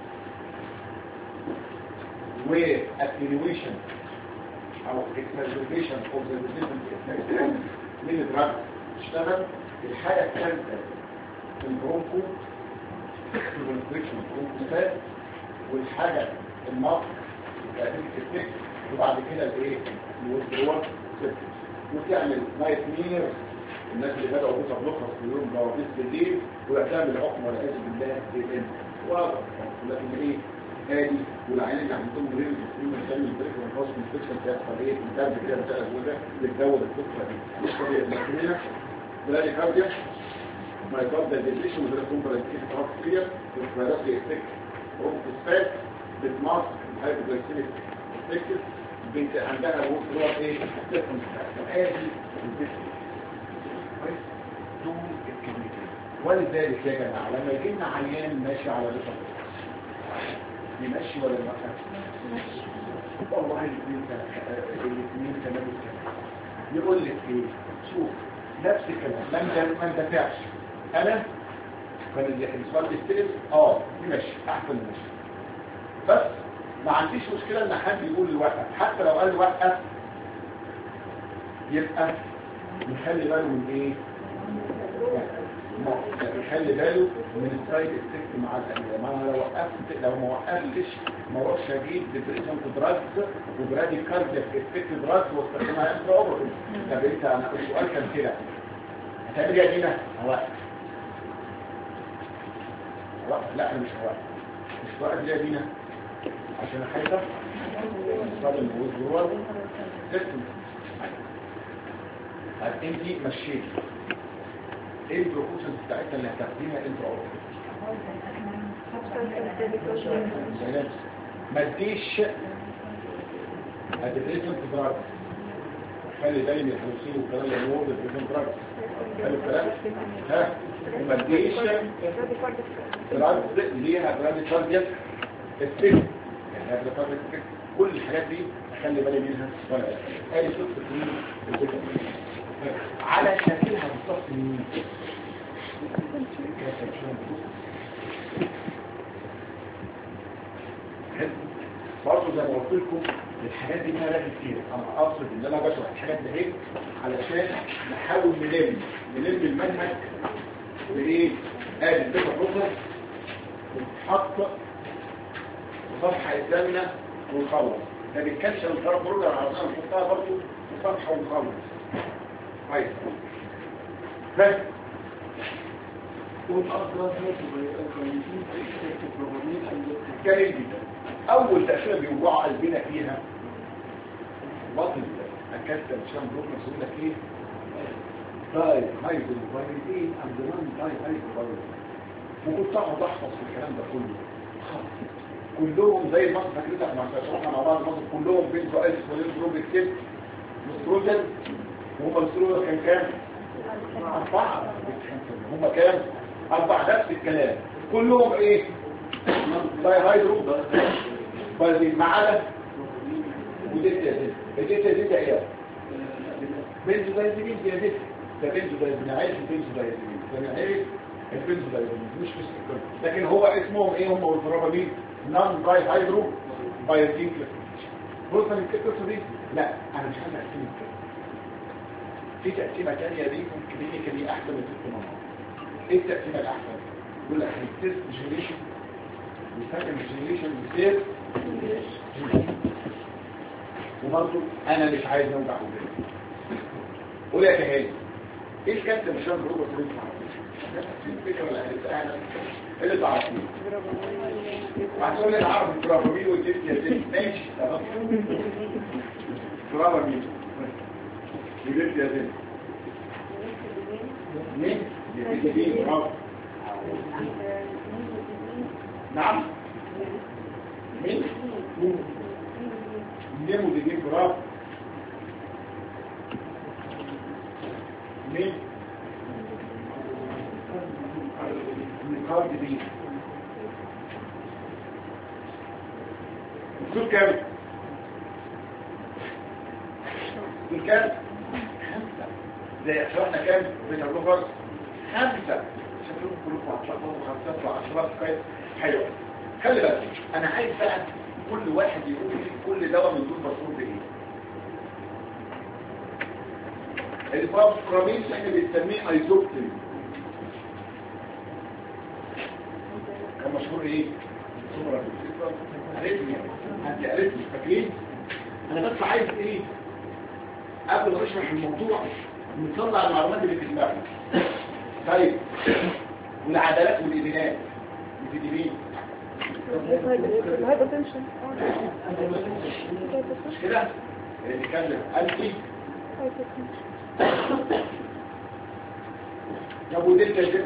واتنيويشن او اكسربيشن اوف ذا ريزيستنس من الدراج اشتغل. الحاجة الثالثة البرونكو الكونستريكشن البرونكوسات والحاجة الماسك التكتيك وبعد كده الايه الوزدروات وتعمل نايت ميرز الناس اللي بدأوا بيتا بلوكرز في يوم جوابيس بالليل وتعمل عقم والعياذ بالله بالإن واضح لكن ايه هادي والعيان اللي عندهم غير السليم بتعمل بريك والفاس كونستريكشن بتحصل ايه بتعمل كده بتاع الوزن بتزود الفكره دي الطريقه اللي هنا بلادي كارديا مايكارديال ديبريشن وده كومبلكس هارت فيلير والفيروسي افكت روبوسفات بتماسك الهايبوجلايسيميك افكت بنت عندها الوقت اللي هو ايه السيستم ادي الجسم كويس دول الكلمتين. ولذلك يا جماعه لما يجي لنا عيان ماشي على ريتم يمشي ولا لا ماشي والله الاثنين كمان يقول لك ايه شوف نفس الكلام ما اندفعش انا كان السؤال بيستلم يمشي احسن ماشي بس ما عنديش مشكلة ان حد يقول لي وقف حتى لو قال وقف يبقى يخلي باله من ايه يخلي باله من السايد افكت مع الادويه. ما انا لو ما وقفتش ما اروحش اجيب ديبريشن دراجز وبرادي كاردياك افكت دراجز واستخدمها انت اوفر. طب انت انا السؤال كان كده هتعمل ايه يا دينا؟ هوقف لا انا مش هوقف ليه يا دينا؟ عشان حاجة الصدم والجروار سيستم. انتي مشيت ايه البروكوشنز بتاعتنا اللي هتاخديها انت ما تديش الديبريشن دراجز خلي بالي من الحوسين والكلام اللي هو الديبريشن دراجز خلي الكلام وما تديش دراجز ليها برادي كاردياك السيستم كل الحاجات دي اخلي بالي منها وانا ادي قصه على شكلها بالظبط مين برضه زي ما قلت لكم الحاجات دي فيها لازم كتير. انا اقصد ان انا بشرح الحاجات دي اهي علشان نحاول نلم المنهج بايه ادي البيتا بروسس وتتحط صفحة قدامنا ونخلص. ما بنتكلمش عن الفرق بروجرام على طول نحطها برضه في صفحة ونخلص. كويس. فاهم؟ كريم جدا. أول تأثير بيوجعوا قلبي كاتب شام بروكنس يقول لك ايه داي هايدروفايرين اند نون داي هايدروفايرين. وكنت اقعد احفظ في الكلام ده كله كلهم زي المصر فاكرتك مع شرحنا مع بعض مصر كلهم بنتو الف ولينزروب كتير مستروجن وهم الستروجن كان كام؟ 4 هم كام؟ 4 نفس الكلام كلهم ايه؟ داي هايدرو بايرين ما عدا وديت دي ايه؟ بنزو دايزيمين دي ده بنزو دايزيمين عايز بنزو دايزيمين ده عايز البنزو دايزيمين مش في السكر لكن هو اسمهم ايه هم والفرابامين نون داي هايدرو بايرين كلاسيفيكيشن. بص من القصه دي لا انا مش عايز اقسم كده في تقسيمه ثانيه دي ممكن دي احسن من التقسيمه. ايه التقسيمه الاحسن؟ يقول لك التست جنريشن والسكند جنريشن والثيرد وبرضه انا مش عايز اوجع وداني. قول يا كهاني ايه الكابتن مشان بروبر اللي انت عارفه؟ الفكره ولا انا اللي تعرفيه هتقول لي العربي برافامين والجيت يا زين ماشي تمام برافامين والجيت يا زين مين؟ مين؟ برافو نعم مين؟ نيمو دي برافو مين؟ الكارد دي الدول كام؟ دول كام؟ 5 زي احنا كام؟ بين الروفرز 5 شكلهم كلكم هتلخبطوا 5 و10 كويس حلو. خلي بالك انا عايز بقى كل واحد يقول لي كل دواء من دول مشهور بايه. البروبرامين احنا بنسميه ايزوبتين كان مشهور ايه؟ سوبر اريثميا انت اريثميا فاكرين؟ انا بس عايز ايه؟ قبل ما نشرح الموضوع نطلع المعلومات اللي في دماغنا. طيب والعدالات والإدينات بتدي مين؟ الهايبوتنشن مش كده؟ اللي بيتكلم أنتي يا ابو ديل كده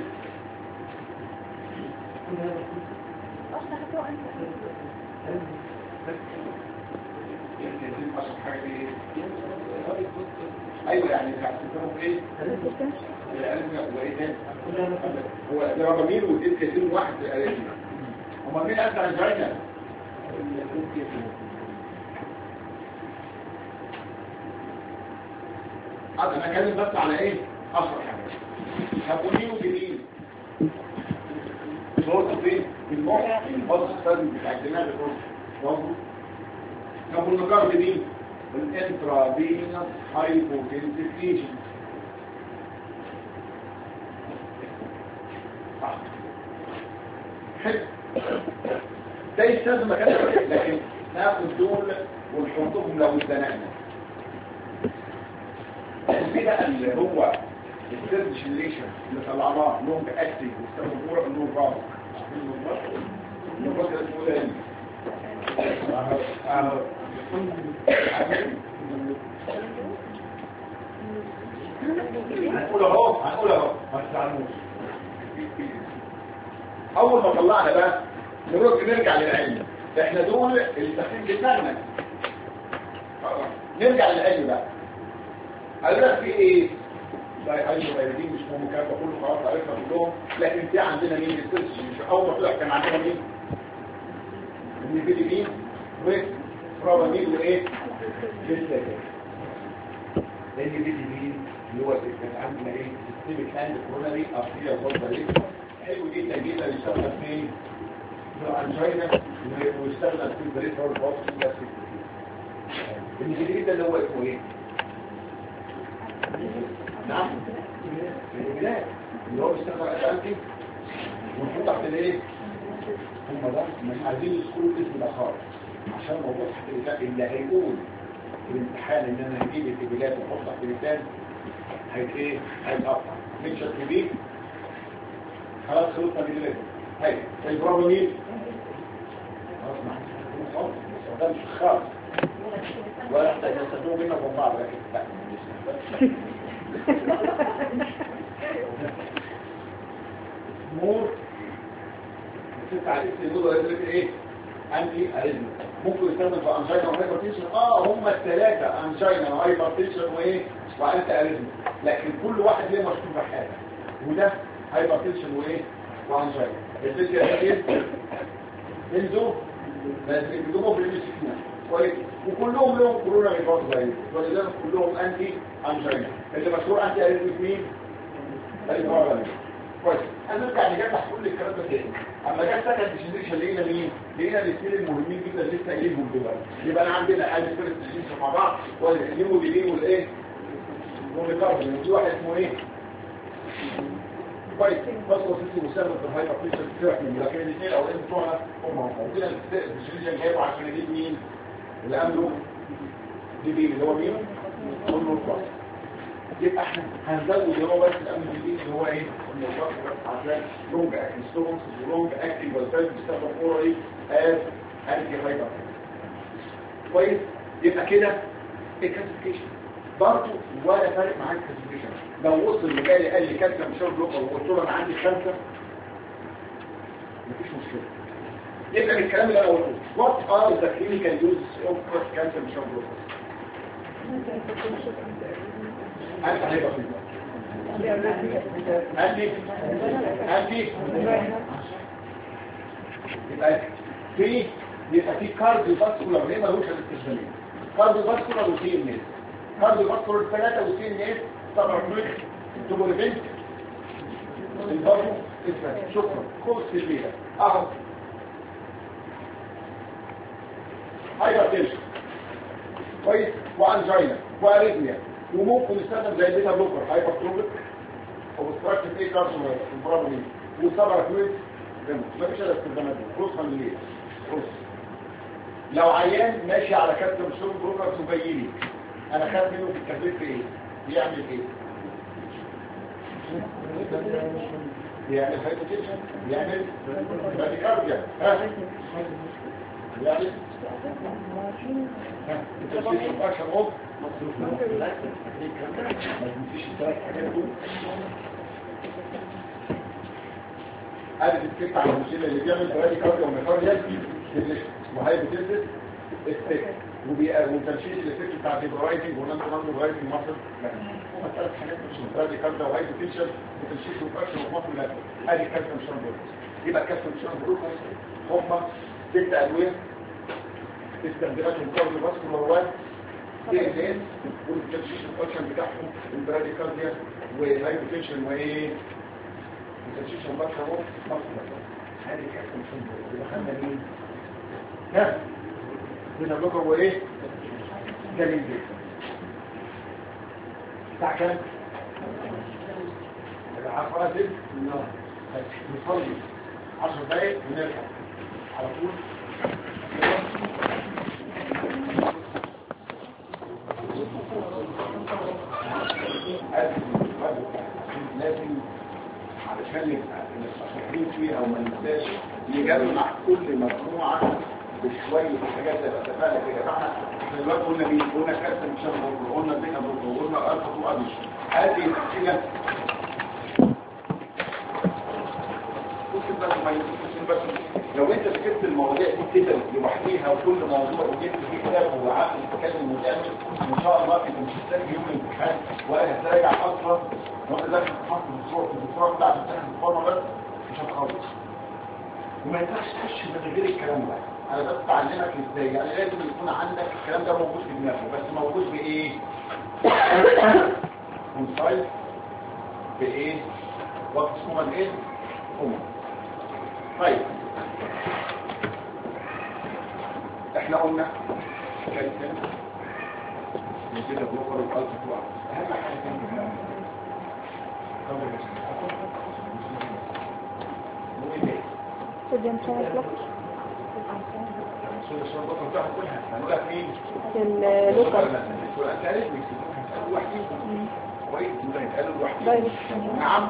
أشرح حاجة ايه؟ ايوه يعني هتعتبرهم ايه؟ الألف وايه تاني؟ هو درابامين وديل كتير واحد في الألف. هما مين أسرع الجاينة؟ أنا أكلم بس على إيه؟ أشرح حاجة هابونين وجديد صورته فين؟ في المخ البص السادم بتاع الدماغ برضه هابونوكار جديد الانترافينوس هايبوتنسيفيشن صح حلو ده يستخدم مكان لكن ناخد دول ونحطهم لو اتزنقنا. في بقى اللي هو الثيرد جنريشن اللي طلعناه لونج اكتيف واستخدموا كوره بالنور رابط النور ده اسمه ايه؟ هنقول اهو ما تزعلوش. اول ما طلعنا بقى نرجع للعلم. احنا دول اللي داخلين دماغنا نرجع للعلم بقى. قال لك في ايه؟ لا ايوه بايدين مش مهم الكلام ده كله خلاص عرفنا كلهم. لكن في عندنا مين السيرش مش اول ما طلع كان عندنا مين؟ النيفيدين وفرابامين وايه؟ لسه كده النيفيدين اللي هو كان عندنا ايه؟ سيستميك اند كوروناري ارتيريال بلاد بريشر. حلو جدا جدا يستخدم فين؟ في الانجينا ويستخدم في البريفرال بوكس. النيفيدين ده اللي هو اسمه ايه؟ نعم البلاد اللي هو بيستخدم الانتي ونحط تحت الايه؟ هم ده مش عايزين يذكروا الاسم ده خالص عشان موضوع تحت اللسان اللي هيقول في الامتحان ان انا هجيب البلاد واحط تحت اللسان ايه؟ هيتقطع مين شكل دي؟ خلاص خلصنا بالله. هاي البروبامين خلاص ما خالص ما استخدمش خالص ولا يحتاج يستفيدوا منك ومن بعض لكن لا مور بتسمع على اسم النود ولا ايه انتي اريزم ممكن يستخدم في انجينا وهايبرتنشن هم الثلاثه انجينا وهايبرتنشن وايه وانتي اريزم لكن كل واحد ليه مشكور بحاجه وده هايبرتنشن وايه وانجينا الفكره ايه انزو بس بيجيبوا في الامسكيو كويس وكلهم لهم كورونا ريبورت زي ولذلك كلهم انتي انجينا اللي مشهور انتي اريزم مين الباراليل كويس هنرجع نجمع كل الكلام ده تاني اما جت سكند جنريشن لقينا مين لقينا الاثنين المهمين جدا لسه قايلينهم دلوقتي يبقى انا عندنا ادي فيرست جنريشن مع بعض والهيموديلين والايه والكاربون ودي واحد اسمه ايه كويس بس وصلت مسمى في الهايبرتنشن سيرك من لكن الاثنين الاولين بتوعنا هم موجودين الجنريشن جايبه عشان يجيب مين اللي عمله دي اللي هو مين كله كويس يبقى احنا هنزود اللي هو بس الامن الجديد اللي هو ايه النظام بس عشان لونج اكتنج ستونز ولونج اكتنج والثالث بيستخدم اورالي از انتي هايبر كويس يبقى كده الكلاسيفيكيشن برضه ولا فارق معاك الكلاسيفيكيشن لو وصل لجالي قال لي كالسيوم مش بلوكر وقلت له انا عندي 5 مفيش مشكله يبقى من الكلام اللي انا قلته وات ار ذا كلينيكال يوز اوف كالسيوم مش بلوكر انت هيبقى انت يبقى في كارديو فاسكولار ليه ملوش الاستخدامين كارديو فاسكولار وسي ان اس كارديو فاسكولار 3 وسي ان اس طبعا كليك تبوريفنت البابو اسمه شكرا كورس الليله اهو هايبرتنشن كويس وانجينا واريثميا وممكن يستخدم زي البيتا بلوكر هايبرتروبيك او ستراكشر ايه كارسونال البرامج والسبر فلويد مفيش الا استخدامات خصوصا الليل لو عيان ماشي على كابتن شورت بروكر سبيلي انا خدت منه في التدريب في ايه بيعمل ايه بيعمل هايبوتنشن بيعمل براديكارديا بيعمل التشخيص اكشن اوف هذه الفكره على المشكله اللي بيعمل براديكارديا وميكارديا وهايبوتنشن السك وتنشيط الافكت بتاع الرايزنج ونانو رايزنج ماسل هم 3 حاجات مش براديكارديا وهايبوتنشن وتنشيط واكشن وماسل لا ادي كالسيوم شامبر يبقى كالسيوم شامبر هم 6 ادويه استخداماتهم كارديو فاسكولار وان دي ان اس والتنشيط الاكشن بتاعهم البراديكارديا والهايبوتنشن وايه التنشيط واكشن وماسل هذه كالسيوم شامبر يبقى خدنا مين ها بنبقى هو ايه جميل جدا بتاع كام العفوات دي نصلي 10 دقايق ونرجع على طول لازم علشان يبقى الصحيحين فيه او ما ننساش يجمع كل مجموعه بشوية حاجات زي اتفقنا كده احنا دلوقتي قلنا مين قلنا كابتن شامبر وقلنا بينا برضه وقلنا الفا وابش هذه الاسئله بس لو انت سكت المواضيع دي كده لوحديها وكل موضوع وجبت فيه كتاب وقعدت تتكلم وتعمل ان شاء الله انت مش هتلاقي يوم الامتحان ولا هتراجع اصلا لو انت داخل تحط الدكتور بتاع الامتحان الفورمه بس مش هتخلص وما ينفعش تخش من غير الكلام ده انا بس بعلمك ازاي يعني لازم يكون عندك الكلام ده موجود في دماغك بس موجود بايه كونسايز بايه وقت اسمه ايه طيب احنا قلنا كالسيوم كده بلوكر والالفا اهم حاجه صوديوم شانل بلوكر هنقولك مين اللوكر انت عارف بيكتبوها لوحديهم كويس ده هيتقالوا لوحديهم نعم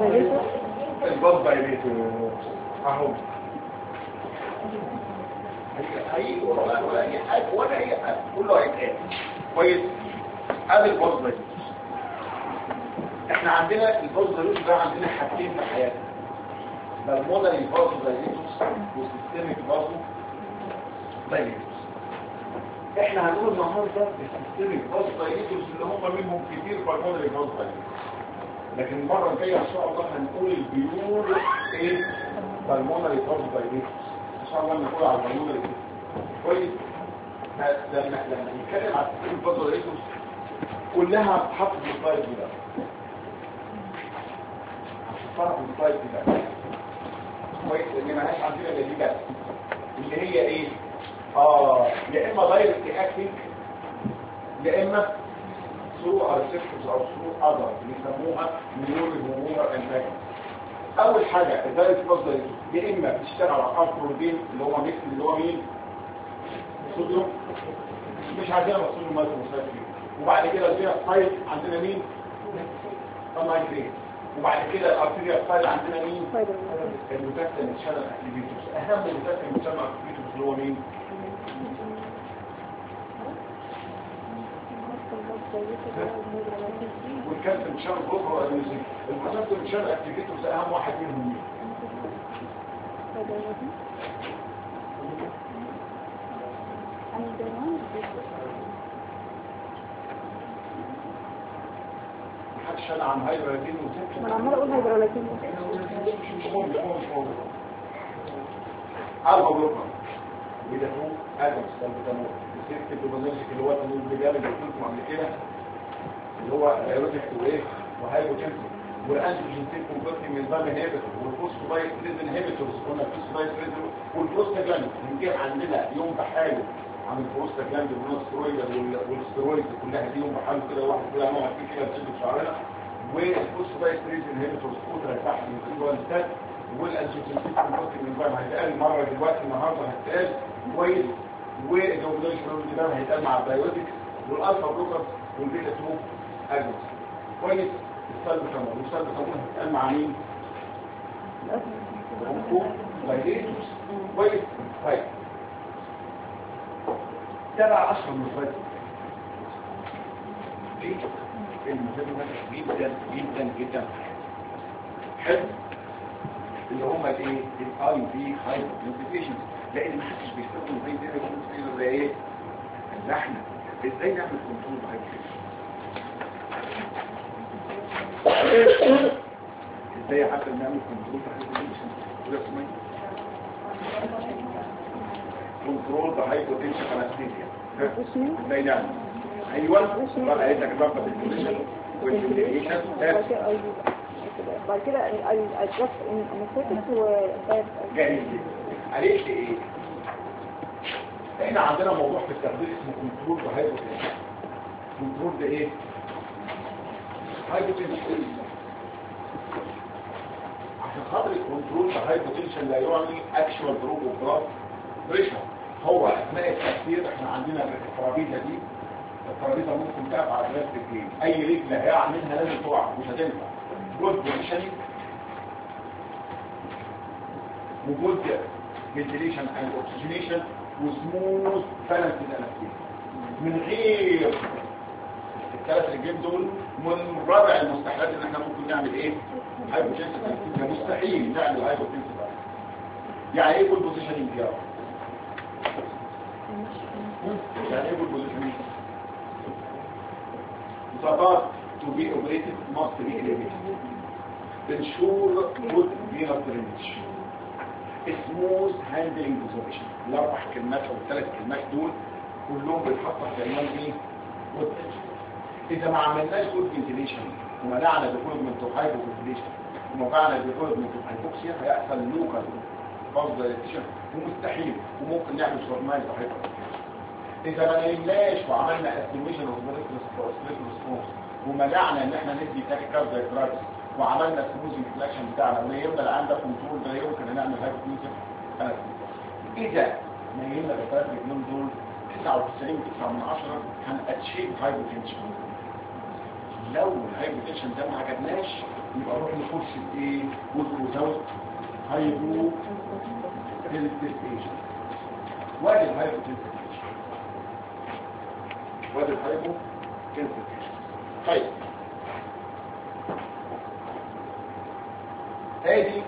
الباص دايريتور اهو هيجي ولا اي حاجه ولا اي حاجه، كله هيتقال كويس. ادي البوزيتيف. احنا عندنا البوزيتيف ده عندنا حاجتين في حياتنا، بالمونري فازو دايليتوس وسيستميك فازو دايليتوس. احنا هنقول النهارده السيستميك فازو دايليتوس اللي هم منهم كتير بالمونري فازو دايليتوس، لكن المره الجايه ان شاء الله هنقول البيور ايه بالمونري فازو دايليتوس ان شاء الله. نقول على البيور كويس. لما نتكلم على السيستم الفازوليتوس كلها هتتحط في السلايد ده، هتتحط في السلايد ده كويس، لان مالهاش عندنا الا دي بس، اللي هي ايه؟ يا اما دايركت اكتنج يا اما ثرو ريسبتورز او ثرو اذر بيسموها نيورو هرمونال انتاجونست. اول حاجه الدايركت فازوليتوس يا اما بتشتغل على البروتين اللي هو ميكس اللي هو مين؟ صوديوم، مش عايزين صوديوم مايكروسايت فيه. وبعد كده الفينا سايت عندنا مين؟ النايتريت. وبعد كده الارتيريا سايت عندنا مين؟ البوتاسيوم شانل اكتيفيتوس. اهم البوتاسيوم شانل اكتيفيتوس اللي هو مين؟ والكالسيوم شانل بروكو ادينوسين. البوتاسيوم شانل اكتيفيتوس اهم واحد منهم مين؟ محدش قال عن هايبرلاتين وسيبش. انا عمال اقول هيدرولاتين مش مهم. أربع بروكا بيدفعوا آدم السلبتامول السيكت البروبازولوجيك اللي هو التنين البجاب اللي قلت لكم قبل كده اللي هو ايروتيك وايه وهايبوتنسي والانتيجين كونفرتنج انزيم انهبيتور والفوسفودايستريز انهبيتورز. قلنا الفوسفودايستريز والبروستاجلاند بنجيب عندنا يوم بحاله عن البروستاجلاند والسترويد والسترويد كلها دي يوم بحاله كده واحد كده نقعد فيه كده نشد شعرنا. والفوسفودايستريز انهبيتورز كتر تحت الانسولين والانتيجين كونفرتنج انزيم هيتقال مره دلوقتي النهارده هيتقال كويس. والدوبليشن ده هيتقال مع البايوتكس والالفا بلوكرز والبيتا 2 اجونست كويس. السلبتامول والسلبتامول هيتقال مع مين؟ بايليتوس كويس. طيب تبع اشهر المفرد ليه؟ المهم جدا جدا جدا حلو اللي هم الايه؟ الاي بي هايبوتنسيفيشن، لان ما حدش بيستخدم زي ده يكون زي ايه؟ اللحمه. ازاي نعمل كنترول هايبوتنسيفيشن؟ ازاي حتى نعمل كنترول هايبوتنسيفيشن؟ وده اسمه كنترول هايبوتنسيفيشن انستيزيا. ازاي نعمل؟ ايوه بقى قايل لك ضغط البوزيشن والكوميونيكيشن بعد كده الادرس انستيتس جميل. قالت لي ايه؟ احنا عندنا موضوع في التخدير اسمه كنترول هايبوتنشن. كنترول ده ايه؟ هايبوتنشن. عشان خاطر الكنترول هايبوتنشن لا يعني اكشوال دروب اوف بلاد بريشر. هو اثناء التخدير احنا عندنا الترابيزه دي، الترابيزه ممكن تقف على ثلاث رجلين، اي رجل هيقع منها لازم تقع مش هتنفع. جود بوزيشن وجود فنتيليشن اند اوكسجينيشن وسموث بالانسد انستيزيا. من غير الثلاث رجلين دول من رابع المستحيلات ان احنا ممكن نعمل ايه؟ هايبوتنسيف انستيزيا. مستحيل نعمل هايبوتنسيف. يعني ايه جود بوزيشننج يا رب؟ يعني ايه جود بوزيشننج؟ The part to be operated must be elevated. Ensure good venous drainage. Smooth handling position. الاربع كلمات او الثلاث كلمات دول كلهم بيتحطوا في عنوان ايه؟ good. اذا ما عملناش good ventilation ومنعنا development of hypoventilation ومنعنا development of hypoxia هيحصل local vasodilation ومستحيل وممكن نعمل شورنايز hypertension. إذا ما نمناش وعملنا استيميشن اوف ريسبونس ومنعنا ان احنا ندي تاكيكارديا دراجز وعملنا سموزنج فلاكشن بتاعنا ونيمنا اللي عندك كنترول ده يمكن نعمل هايبوتنسيف انستيزيا. اذا نيمنا بالثلاث رجلين دول 99.9 هنأتشيف هايبوتنشن. لو الهايبوتنشن ده ما عجبناش يبقى نروح نخش بايه؟ جلوكوزاوت هايبو هيلث ايجنت. وادي الهايبوتنسيف وادي الهايبوتنسيف. طيب ادي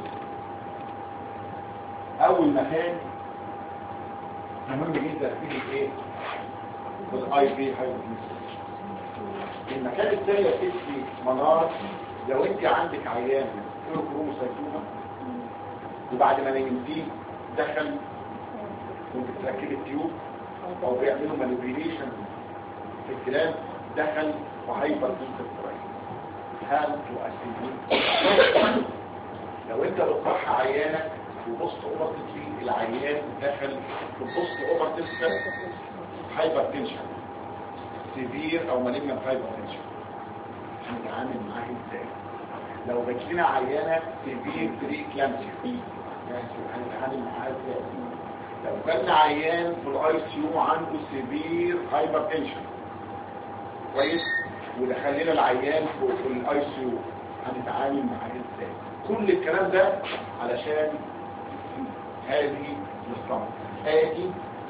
اول مكان مهم جدا فيه الايه؟ الاي بي هايبوتنسيف. المكان الثاني يا ستي منار، لو انت عندك عيان كروموسايتوما وبعد ما نيمتيه دخل وبتركب التيوب او بيعملوا مانيبيوليشن في الكلام، دخل وهايبر تنسيف كرايسيس. هاو تو اسيبوت لو انت بتطرح عيانك وبص اوبرتيفلي العيان دخل في بص اوبرتيف هايبر تنشن سيفير او مالجنت هايبر تنشن، هنتعامل معاه ازاي؟ لو جات لنا عيانه سيفير بريكلامسيا هنتعامل معاه ازاي؟ لو كان عيان في الاي سي يو عنده سيفير هايبر تنشن كويس ودخلنا العيان في الاي سي يو هنتعامل معاه ازاي؟ كل الكلام ده علشان هذه الصمت ادي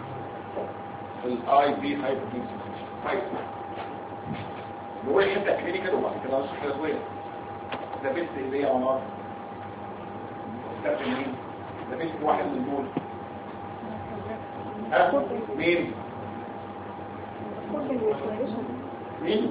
الاي بي هايبر تنشن. طيب نقول حته كلينيكال وبعد كده نشرح حاجه صغيره. ده بيست اللي هي مناطق استخدم مين؟ ده بيست واحد من دول. ها مين؟ مين؟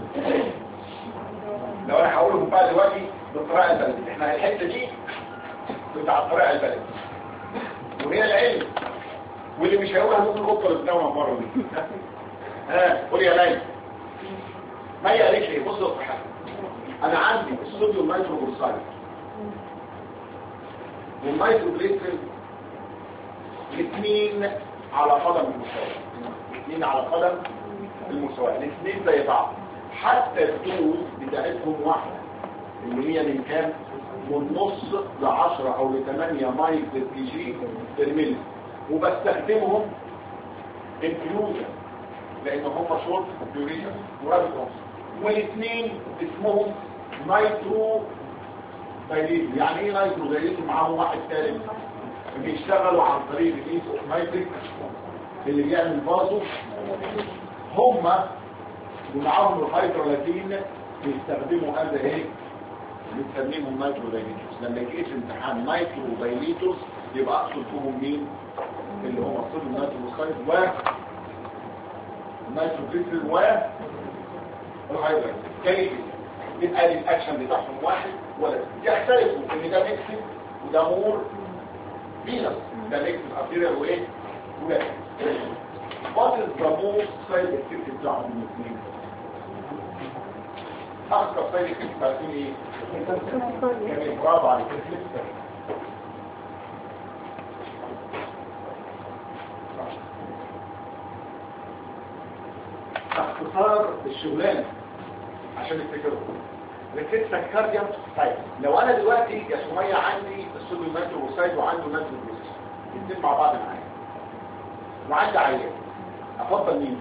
لو انا هقولهم بقى دلوقتي بالطريقه البلدي، احنا الحته دي بتاع الطريقه البلدي وهي العلم، واللي مش هيقولها ممكن يقطر الدواء مره دي. ها قول يا ليلى. ما هي قالت لي بص يا صحيح، انا عندي الصوديوم نيتروجليسيريد والنيتروجليسيريد الاثنين على قدم المساواة، الاثنين على قدم المساواة، الاثنين زي بعض، حتى الدوز بتاعتهم واحدة اللي هي من كام؟ من نص ل 10 او ل 8 مايكرو بي جي بالملي، وبستخدمهم انفيوجن لان هم شورت ديوريشن ورابيد، والاثنين اسمهم نايترو دايليتو. يعني ايه نايترو دايليتو؟ معاهم واحد ثالث بيشتغلوا عن طريق الايزو نايتريك اللي بيعمل فازو، هم ومعاهم الهيدرولاتين بيستخدموا هذا ايه؟ بنسميهم نايترو دايليتوس. لما يجي في امتحان نايترو دايليتوس يبقى اقصد فيهم مين؟ اللي هم الصوديوم نيتروجليسيريد و النيتروجليسيريد و الهيدرولاتين. تاني يبقى الاكشن بتاعهم واحد ولا يختلفوا ان ده ميكسد وده مور فينس، ده ميكسد ارتيريال وايه؟ ولا what is the most side effect بتاعهم الاثنين؟ اكثر سايد افكت بتاعتين ايه؟ كمان برافو عليك الفليكسر. اختصار الشغلانه عشان نفتكره ريفلكس كارديا. طيب لو انا دلوقتي يا سميه عندي الصوديوم نيتروجليسيريد وعنده نيتروجليسيريد الاثنين مع بعض معايا وعندي عيان، افضل مين؟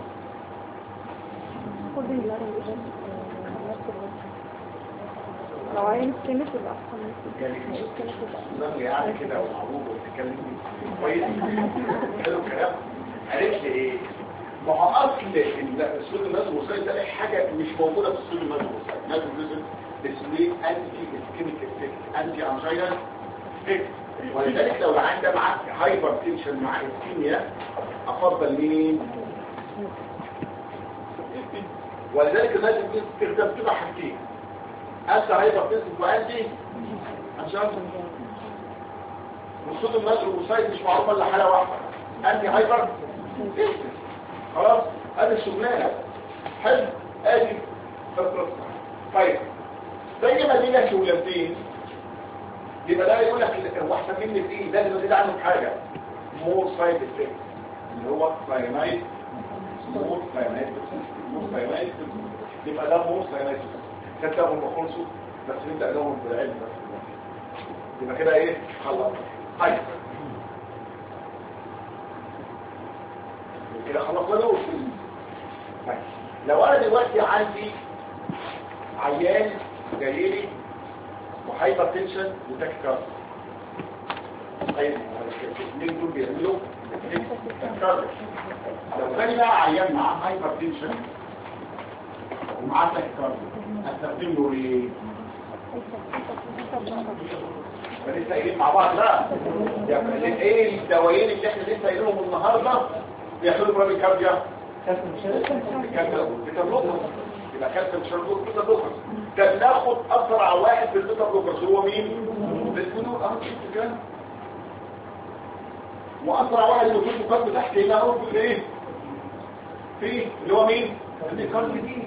لو عين السنة تبقى احسن. يعني السنة يعني كده ومعروف وتتكلم كويس حلو الكلام. قالت لي ايه؟ ما هو اصل الصوديوم نيتروجليسيريد ده حاجه مش موجوده في الصوديوم نيتروجليسيريد. نيتروجليسيريد اسمه انتي اسكيميك افكت، انتي انجينال افكت، ولذلك لو العيان ده معاك هايبر تنشن مع اسكيميا افضل مين؟ ولذلك الناس بتستخدم كده حاجتين، انت هايبر تنشن وانتي انجينال. والصوديوم نيتروجليسيريد مش معروفه الا حاله واحده، انتي هايبر تنشن. خلاص ادي الشغلانه. حلو ادي القصه. طيب زي ما لينا شغلتين يبقى ده يقول لك هو احسن مني في ايه؟ ده اللي بزيد عنه بحاجه مور سايد افكت اللي هو ساينايد، مور ساينايد، مور ساينايد، يبقى ده مور ساينايد. كتبهم بخلصوا بس نبدا لهم بالعلم بس يبقى كده ايه؟ خلاص. طيب كده خلصنا له. طيب لو انا دلوقتي عندي عيان جاي لي وهايبر تنشن وتاكيكارديا، طيب الاثنين دول بيعملوا لو تاني بقى عيان مع هايبر تنشن ومعاه تاكيكارديا هستخدم له ايه؟ فلسه قايلين مع بعض بقى يعني ايه الدوايين اللي احنا لسه قايلينهم النهارده بياخدوا براميكارديا؟ بيتا-بلوكرز يبقى كالسيوم شارلوك بيتا-بلوكرز. كان ناخد اسرع واحد في البيتا-بلوكرز هو مين؟ الفلور شفت كده؟ واسرع واحد اللي في القلب تحت هنا هو في ايه؟ في اللي هو مين؟ القلب دي.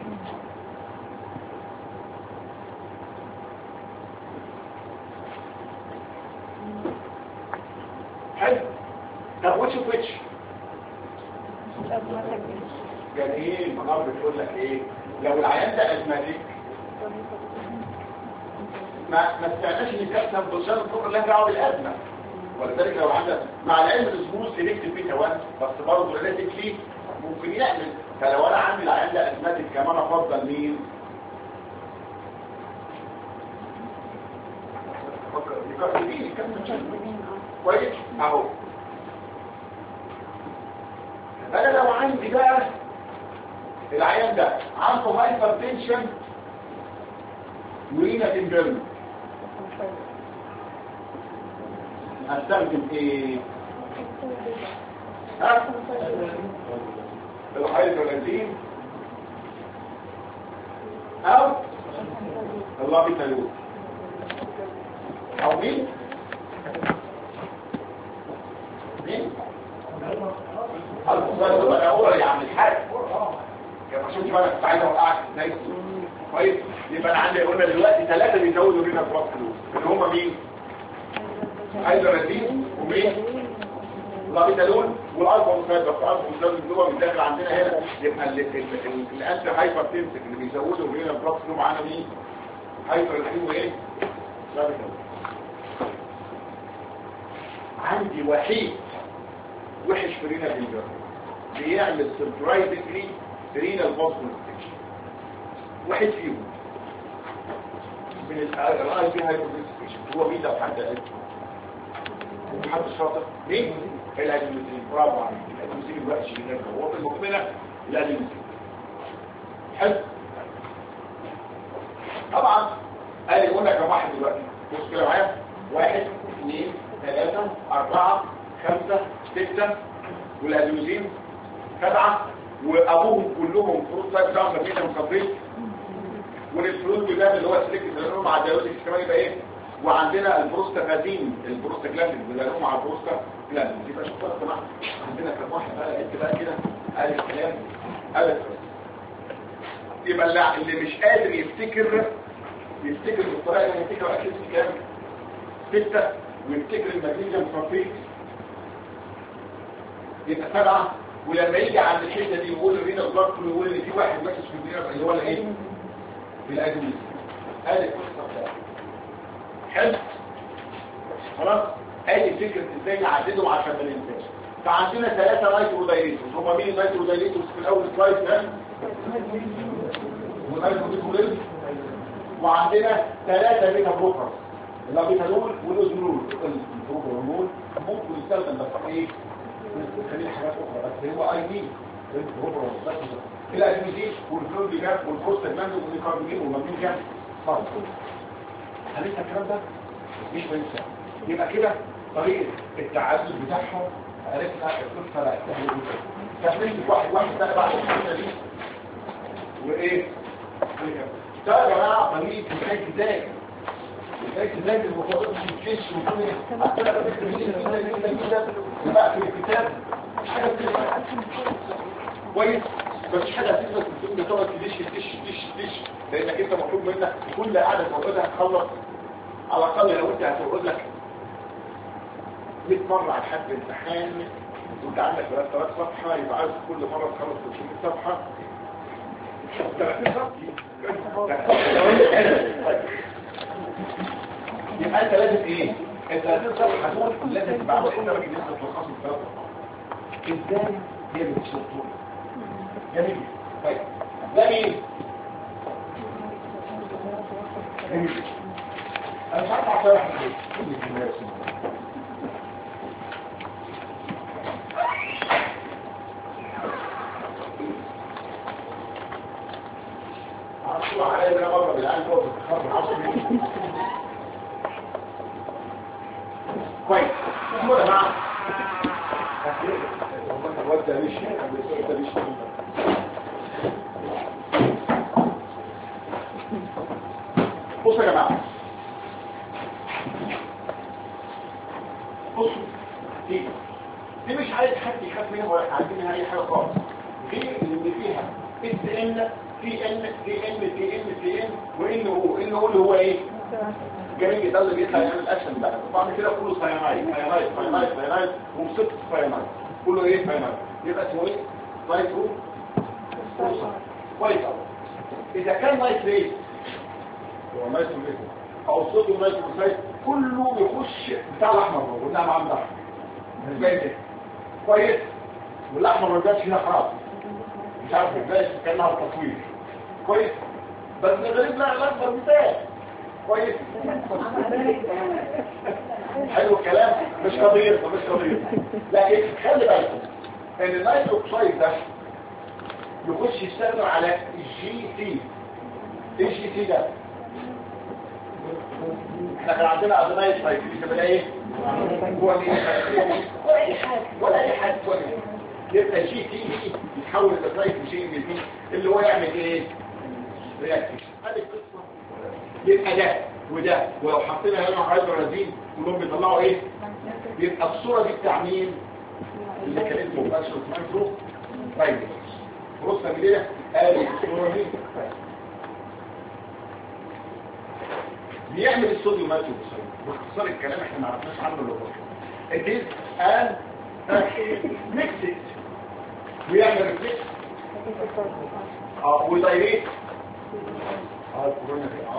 حلو. طب وش يعني ايه المنار بتقول لك ايه؟ لو العيان ده ازماتيك ما استعناش ان الكالسيوم بوشان الفقر لا دعوه بالازمه، ولذلك لو عندك مع العلم الاسبوع سيلكتيف بيتا 1 بس برضه ريلاتيفلي ممكن يعمل. فلو انا عندي العيان ده ازماتيك كمان افضل مين؟ كويس اهو. انا لو عندي بقى العيان ده عنده هايبر تنشن ورينا تنجرم هستخدم ايه؟ الهيدرولازين او اللابيتالول او مين؟ المصدر بقى هو اللي يعمل حاجه كما شفت بقى كنت عايز اوقعك ازاي كويس. يبقى انا عندي قلنا دلوقتي 3 بيزودوا لنا بلس فلوس اللي هم مين؟ هيدرولازين ومين؟ لابيتالول والالفا مساعد. بس الالفا مساعد اللي هو بيدخل عندنا هنا يبقى الانتي هايبر تنسك اللي بيزودوا لنا بلس فلوس معانا مين؟ هيدرولازين وايه؟ لابيتالول. عندي وحيد وحش في رينا الجر بيعمل سربرايزنجلي رينا البوستنستيشن واحد فيهم من الاي بي هايبوتنستيشن هو مين ده حد قال حد شاطر مين؟ الادميسين. برافو عليك. الادميسين الوحش اللي هو في المقبله الادميسين. حلو. طبعا قال يقول لك كم واحد دلوقتي بص كده معايا 1 2 3 4 5 6 والادوزين 7 وابوهم كلهم فروت تايب داون مدينه مصابين والفلويد ده اللي هو سليكت بيدانهم مع الديالوزيس كمان يبقى ايه. وعندنا البروستاغازين البروستاجلاندين بيدانهم مع البروستاجلاندين. يبقى شوف بقى سمعت عندنا كم واحد بقى انت بقى كده قال الكلام قال يبقى اللي مش قادر يفتكر بالطريقه اللي يفتكر اكيد كام 6 ويفتكر المغنيسيوم صلفيت يبقى 7. ولما يجي عند الحته دي يقول لنا الضغط ويقول ان في واحد ماشي في الدنيا اللي هو الايه بالادميس. ادي القصه بتاعتها. حلو خلاص. ادي فكره ازاي نعددهم عشان ما ننساش. فعندنا 3 نايترودايليتوس. هم مين النايترودايليتوس في الاول سلايد ده؟ ونايترودايليتوس. وعندنا 3 بيتا بلوكرز اللابيتالول والازولول. البروبرانول ممكن يستخدم بس ايه خلينا حاجات اخرى بس هو اي دي البروبرانول بس الادميزين والفلوبيجان والبروستاجلاندين والكاربين والمغنيسيوم خالص. هننسى الكلام ده مش بنسى. يبقى كده طريقه التعدد بتاعهم عرفنا القصه لا سهله جدا. كملت واحد بقى بعد الحته دي وايه ده يا جماعه طريقه ازاي ازاي المفروض تشيش وكل اصلا بكتب جدا بقى في الكتاب مش حاجه كويس. مفيش حاجه هتثبت في الدنيا تقعد تدش لانك انت مطلوب منك كل قاعده تقعدها تخلص على الاقل. لو انت هتقعد لك 100 مره على حد امتحان وانت عندك 3000 صفحه يبقى عايز كل مره تخلص 300 صفحه 30 صفحه. يبقى انت لازم ايه؟ انت لازم صفحه دول لازم تبقى عامل انت راجل لسه تلخصه في 3 صفحات. ازاي؟ هي اللي بتشوفه جميل. طيب ده مين؟ جميل. انا مش عارف اعرف ايه مشروع عليا انا مره بالعين فوق الخط العصبي. كويس اسمه يا جماعه الواد ده مش ده مش بصوا يا جماعه بصوا دي مش عايز حد يخاف منها ولا عايزين منها اي حاجه خالص. دي اللي فيها اس ان تي ان تي ان تي ان تي ان وان او ان او اللي هو ايه جميل ده اللي بيطلع يعمل الاكشن ده. بعد كده كله ساينايد ساينايد ساينايد ساينايد ومسك ساينايد كله ايه ساينايد يبقى اسمه ايه نايترو كويس قوي. اذا كان نايتريت هو نايتريت او صوديوم نايتروكسيد كله يخش بتاع الاحمر قلنا مع الاحمر ازاي ده كويس. والاحمر ما بيبقاش فيها خلاص مش عارف ازاي كانها التصوير كويس. بس الغريب لا الاخضر بتاعي كويس. حلو الكلام مش قضيه مش قضيه. لكن خلي بالكم ان النيتروكسيد ده يخش يشتغل على الجي سي. ايه الجي سي ده؟ احنا كان عندنا ادنايت سايكل كده ايه ولا اي حاجه يبقى جي تي يتحول الاسايد لشيء من دي اللي هو يعمل ايه رياكشن. هذه القصه يبقى ده وده ولو حطينا هنا هيدرازين كلهم بيطلعوا ايه يبقى الصوره دي بتاع مين اللي كانت مباشره مايكرو طيب بص كده ادي الصوره دي بيعمل الصوديوم نيتروكسيد. باختصار الكلام احنا ما عرفناش عنه الا بس الديز قال ميكس ويعمل ريفلكس ودايريت الكورونا دي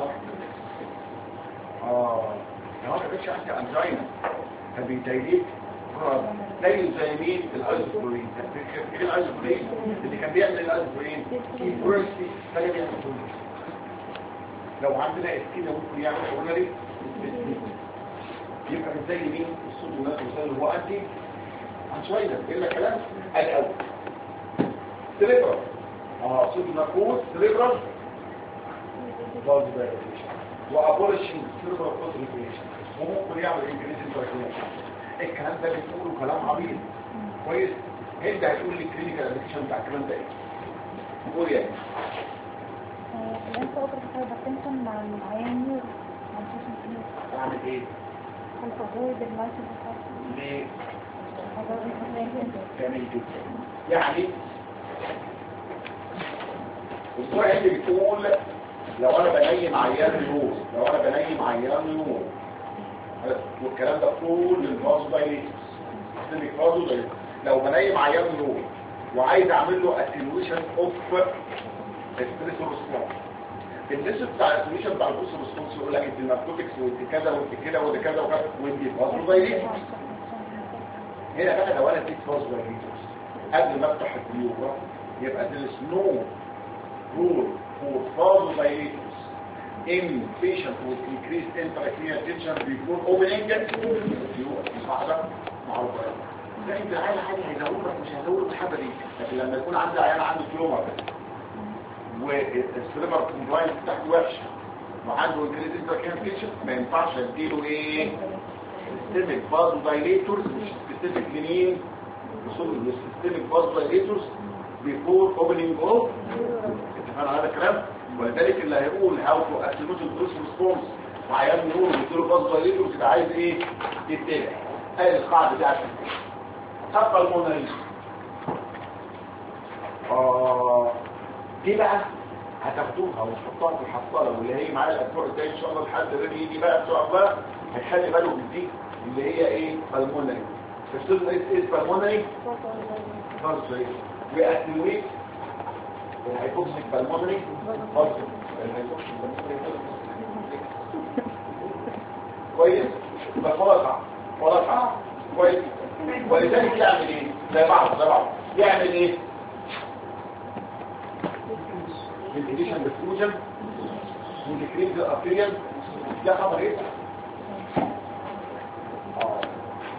ما كانش عندي انجينا فبيدايريت زي مين الايزوبرين. ايه الايزوبرين اللي كان بيعمل الايزوبرين كيبورستي ده بيعمل لو عندنا اسكينه ممكن يعمل كورونري يبقى مش زي مين الصوديوم نيتروكسيد اللي هو انتي شويه الا كلام الاول سيريبرال صوديوم نيتروكسيد سيريبرال باز بايريشن وابوليشن سيريبرال كونتريبيوشن وممكن يعمل انكريزنج تراكيوم. الكلام ده بيقوله كلام عبيط كويس. انت هتقول لي الكلينيكال ابلكيشن بتاع الكلام ده ايه؟ قول يعني الانت اوبر هايبرتنشن مع العيان اعمل ايه؟ الفوائد المايكرو ليه؟ جميل جدا. يعني الصورة اللي بتقول لو انا بنيم عيان نور والكلام ده طول الفازو دايليتس سيستميك فازو دايليتس. لو بنيم عيان نور وعايز اعمل له اتنويشن اوف ستريس ريسبونس. النسبه بتاع الاتنويشن بتاع البوست ريسبونس يقول لك انت الناركوتكس وانت كذا وانت كده وانت كذا وكذا وانت فازو دايليتس. هنا بقى لو انا اديت فازو دايليتس قبل ما افتح البيوبر يبقى there is no rule for vasodilators in patient with increased intracranial tension before opening البيوبر. معروفه ده انت العيان عادي هيزودك مش هيزودك الحبه دي. لكن لما يكون عندي عيان عنده تيومر والسليبر كومبلاينس بتاعته وحشه وعنده انكريز انتراكرينال تنشن ما ينفعش اديله ايه سيستميك فازودايليتورز مش سبيسيفيك لمين سيستميك فازودايليتورز بيفور اوبننج اوف. اتفقنا على هذا الكلام. ولذلك اللي هيقول هاو تو اكتيفيت الدوز ريسبونس وعيان نور بيديله فازودايليتورز يبقى عايز ايه يتبع هذه القاعده بتاعت تبقى الموناليز. دي بقى هتاخدوها وتحطوها في الحصاله واللي هي معايا الاسبوع الجاي ان شاء الله لحد الربي يجي بقى ان شاء الله هيخلي باله من دي اللي هي ايه بالمونري. تفصيل ايه بالمونري فازوي واتنويت الهيبوكسيك بالمونري فازوي الهيبوكسيك بالمونري كويس. بس خلاص كويس. ولذلك يعمل ايه زي بعض يعمل ايه الاديشن بالفوجن والكريمز الارتيريال ده خبر ايه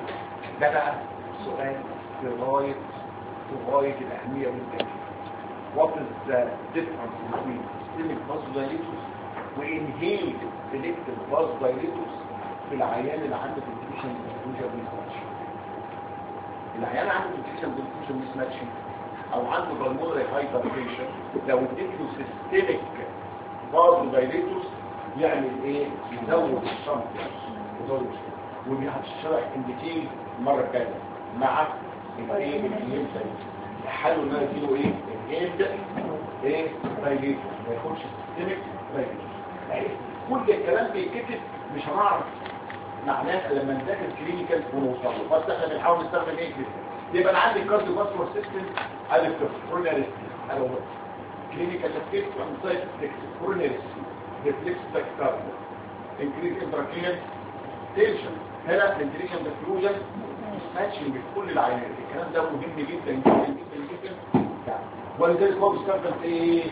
ده بقى سؤال في غايه الاهميه والتأكيد. what is the difference between systemic vasodilators وinhaled selective vasodilators في العيان اللي عنده ventilation diffusion mismatch. العيان عنده ventilation diffusion mismatch او عنده pulmonary hypertension لو اديت له systemic vasodilators يعمل ايه؟ يزود الشنط ودي هتشرح ان ديتيل المره الجايه مع الايه الانهيل حلو ان انا اديله ايه الانهيل ايه دايليتور ما ياخدش سيستميك دايليتور. يعني كل الكلام بيتكتب مش هنعرف معناه لما نذاكر كلينيكال ونوصل له. بس احنا بنحاول نستخدم ايه كده. يبقى انا عندي كارديو فاسكولار سيستم الف كوروناري اهو كلينيكال تفكير وانسايت كوروناري ريفلكس تاكيكارديا انكريز انتراكرينال تنشن هنا فنتيليشن ديفيوجن ماتشنج في كل العينات. الكلام ده مهم جدا جدا جدا جدا ولذلك هو بيستخدم في ايه؟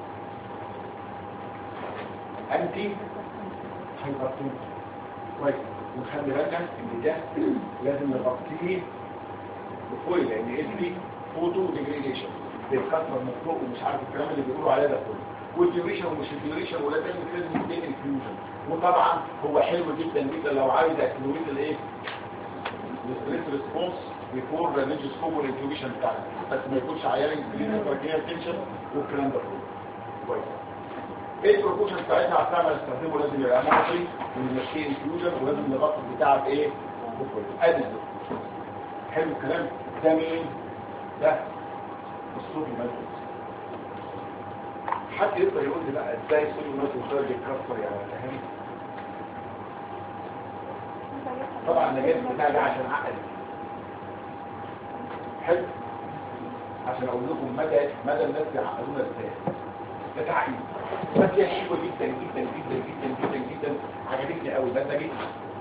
انتي هايبرتنشن. كويس ونخلي بالنا ان ده لازم نغطيه بفويل لان اسمي فوتو ديجريديشن بيتكسر من فوق ومش عارف الكلام اللي بيقولوا عليه ده كله والديوريشن ومش الديوريشن ولا ده لازم يدين انفيوجن. وطبعا هو حلو جدا جدا لو عايز اكتيفيت الايه الستريس ريسبونس بيفور ريليجيوس كومون انفيوجن بتاعنا بس ما يكونش عيان كلينيكال تنشن والكلام ده كله. كويس ايه البروبوشن بتاعتنا هستعمل استخدمه لازم يبقى مونتري ونمشيه انفيوجن ولازم نغطي بتاع بايه ادي حلو الكلام ده. مين ده الصوت المادي. حد يقدر يقول لي بقى ازاي الصوت المادي خارج يتكسر يعني فاهم؟ طبعا انا جايب بتاع ده عشان عقل حلو عشان اقول لكم مدى الناس يعقلونا ازاي. ده تعقيد بس هي حلوه جدا جدا جدا جدا جدا جدا عجبتني قوي. ده جدا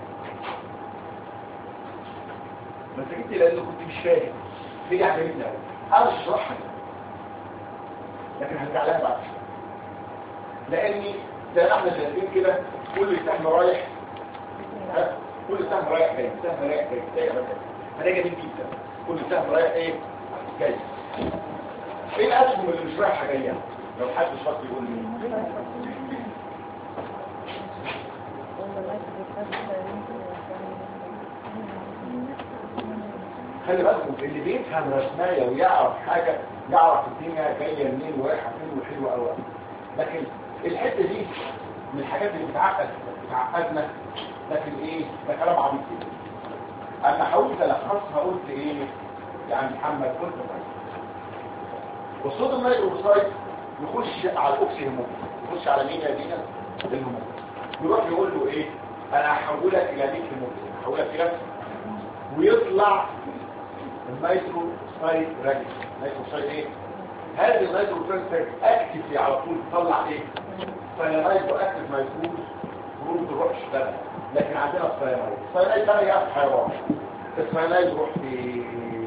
بس جبت لانه كنت مش فاهم ليه عجبتني قوي. انا اشرحها لكن هرجع لها بعد شويه لاني زي ما احنا شايفين كده كل سهم رايح كل سهم رايح جاي سهم رايح جاي انا جميل جدا كل سهم رايح ايه جاي. ايه الاسهم اللي مش رايحه جايه لو حد شاطر يقول لي. خلي بالكم اللي بيفهم رسمايه ويعرف حاجه يعرف الدنيا جايه منين ورايحه فين وحلوه قوي. لكن الحته دي من الحاجات اللي بتعقدنا لكن ايه ده كلام عبيط كده. انا حاولت الخصها قلت ايه يعني محمد قلت والصوت النيتروسايت يخش على الاوكسي هرمون يخش على مين يا دينا الهرمون يروح يقول له ايه انا هحولك الى ميك هرمون هحولك الى ويطلع النيتروسايت راجل النيتروسايت ايه هذا النيتروسايت اكتف على طول تطلع ايه ساينايد واكتف ما يكون برود تروح تشتغل. لكن عندنا الساينايد ده يا حيوان الساينايد يروح في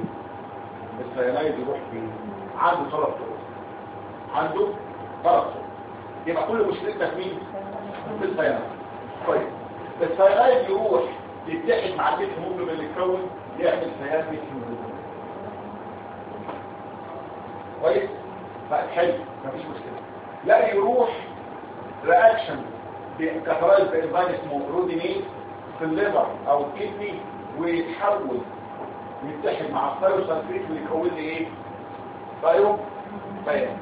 عنده ثلاث طرق عنده ثلاث طرق يبقى كل مشكلتنا في مين في الساينايد. طيب الساينايد يروح يتحد مع الميت هيموجلوبين اللي يتكون يعمل سيان ميت هيموجلوبين. كويس بقى حلو مفيش مشكله. لا يروح رياكشن بكاتالايز بانزيم اسمه رودينيز في الليفر او الكدني ويتحول ويتحد مع الثايروسلفيت ويكون لي ايه ثايرو بيان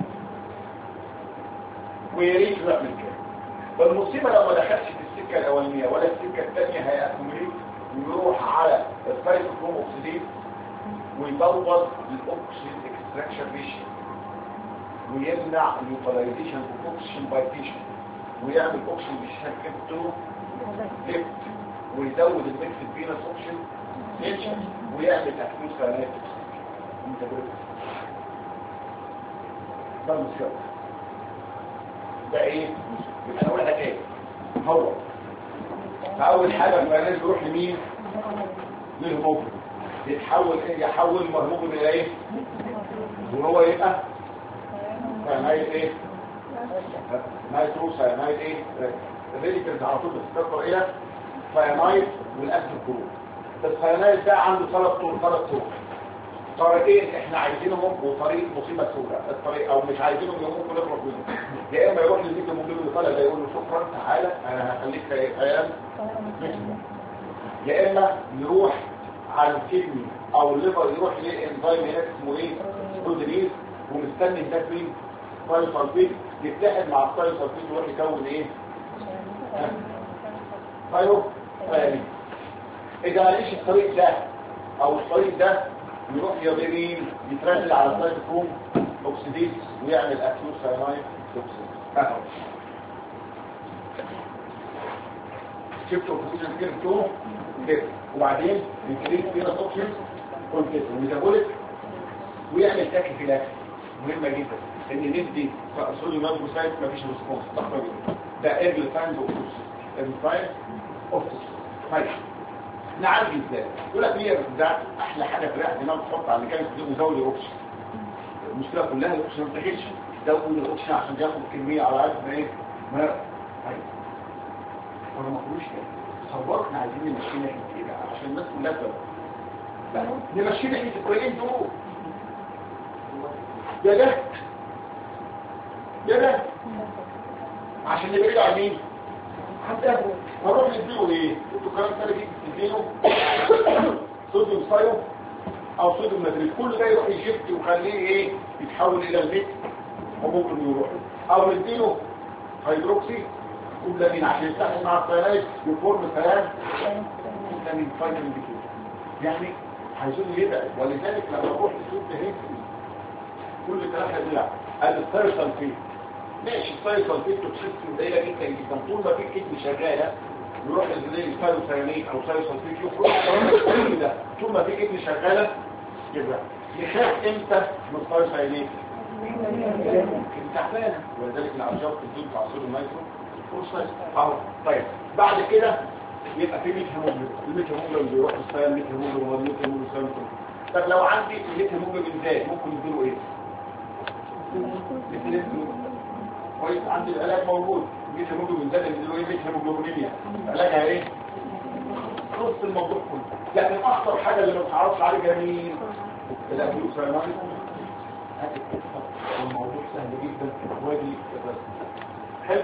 ويريد يعمل كده. فالمصيبه لو ما دخلش في السكه الاولانيه ولا السكه الثانيه هيأكمليت ويروح على السايتوكروم اوكسيديز ويبوظ الاوكسجين اكستراكشن ريشيو ويمنع اليوتيلايزيشن اوف اوكسجين باي تيشو ويعمل اوكسجين بشكل ليفت ويزود الميكس فينس اوكسجين نيتشر ويعمل اكيوت ساينايتس ده المشكله. ده ايه يبقى اول حاجه هو فاول حاجه الفيروس يروح لمين للهرمون يتحول ايه يحول الهرمون الى ايه وهو يبقى ساينايد ايه نايترو ساينايد ايه الريديكالز على طول بتتكسر الى ساينايد والاكتيف جروب. الساينايد ده عنده ثلاث طرق طريقين احنا عايزينهم وطريق مصيبه سوداء، الطريق او مش عايزينهم ممكن نخلص منهم. يا اما يروح للميت الممكن يطلع ده يقول له شكرا تعالى انا هخليك عيال، يا اما يروح على الكدني او الليفر يروح لانزيم هناك اسمه ايه سكودريز، ومستني هناك مين ثايوسلفيت يتحد مع الثايوسلفيت يروح يكون ايه ثايوسلفيت. اذا ماليش الطريق ده او الطريق ده يروح يمين يترسل على السايتوكروم اوكسيديز ويعمل اكيوت ساينايد توكسيس. شفت اوكسيديز كده كده وبعدين يكريت فينا توكسين كونتيت وميتابوليك ويعمل تاكيفيلاكسي. مهمه جدا ان ندي صوديوم نيتروسايد مفيش ريسبونس ضخمه جدا. ده ايرلي ساينز اوف توكسيس. طيب نعالج ازاي؟ يقول لك هي ده احلى حاجه في الرئه دماغ تحط على مكان مزود الاوكسجين. المشكله كلها الاوكسجين ما بتاخدش، زود الاوكسجين عشان ياخد كميه على قد ما ايه ما طيب انا ما اقولوش كده صورت احنا عايزين نمشي ناحيه ايه بقى عشان الناس كلها تبقى لا نمشي ناحيه الكويسين دول يا ده عشان نبعد عن مين حتى هروح نديله ايه انتوا كلام ثاني تديله صوديوم سايو او صوديوم نتريت كل ده يروح يشفت ويخليه ايه يتحول الى الميت وممكن يروح او نديله هيدروكسي كوبلامين عشان يتحد مع الثيانايد يفورم ثيان كوبلامين فيتامين بي 2 يعني عايزين يبعد. ولذلك لما اروح لسوق هيك كل ثلاثه دول الثايوسلفيت ماشي الثايوسلفيت توكسيستي قليله جدا جدا طول ما في كدني شغاله يروح زي الثايوسيانين او ثايوسلفيت يخرج كل ده طول ما في كدني شغاله يبقى يخاف امتى من الثايوسيانين تعبانه. ولذلك العشاق الدين بتاع صوديوم نايترو فرصه اهو. طيب بعد كده يبقى في ميت هيموجلوبين. الميت هيموجلوبين بيروح للصيام ميت هيموجلوبين وميت هيموجلوبين. طب لو عندي الميت هيموجلوبين زاد ممكن نديله ايه كويس. عندي العلاج موجود ميت هيموجلوبين زاد نديله ايه ميت هيموجلوبينيميا علاجها ايه نص الموضوع كله. لكن اخطر حاجه اللي ما بتعرفش عليها مين الاكيوت ساينايد. الموضوع سهل جدا وادي بس حلو.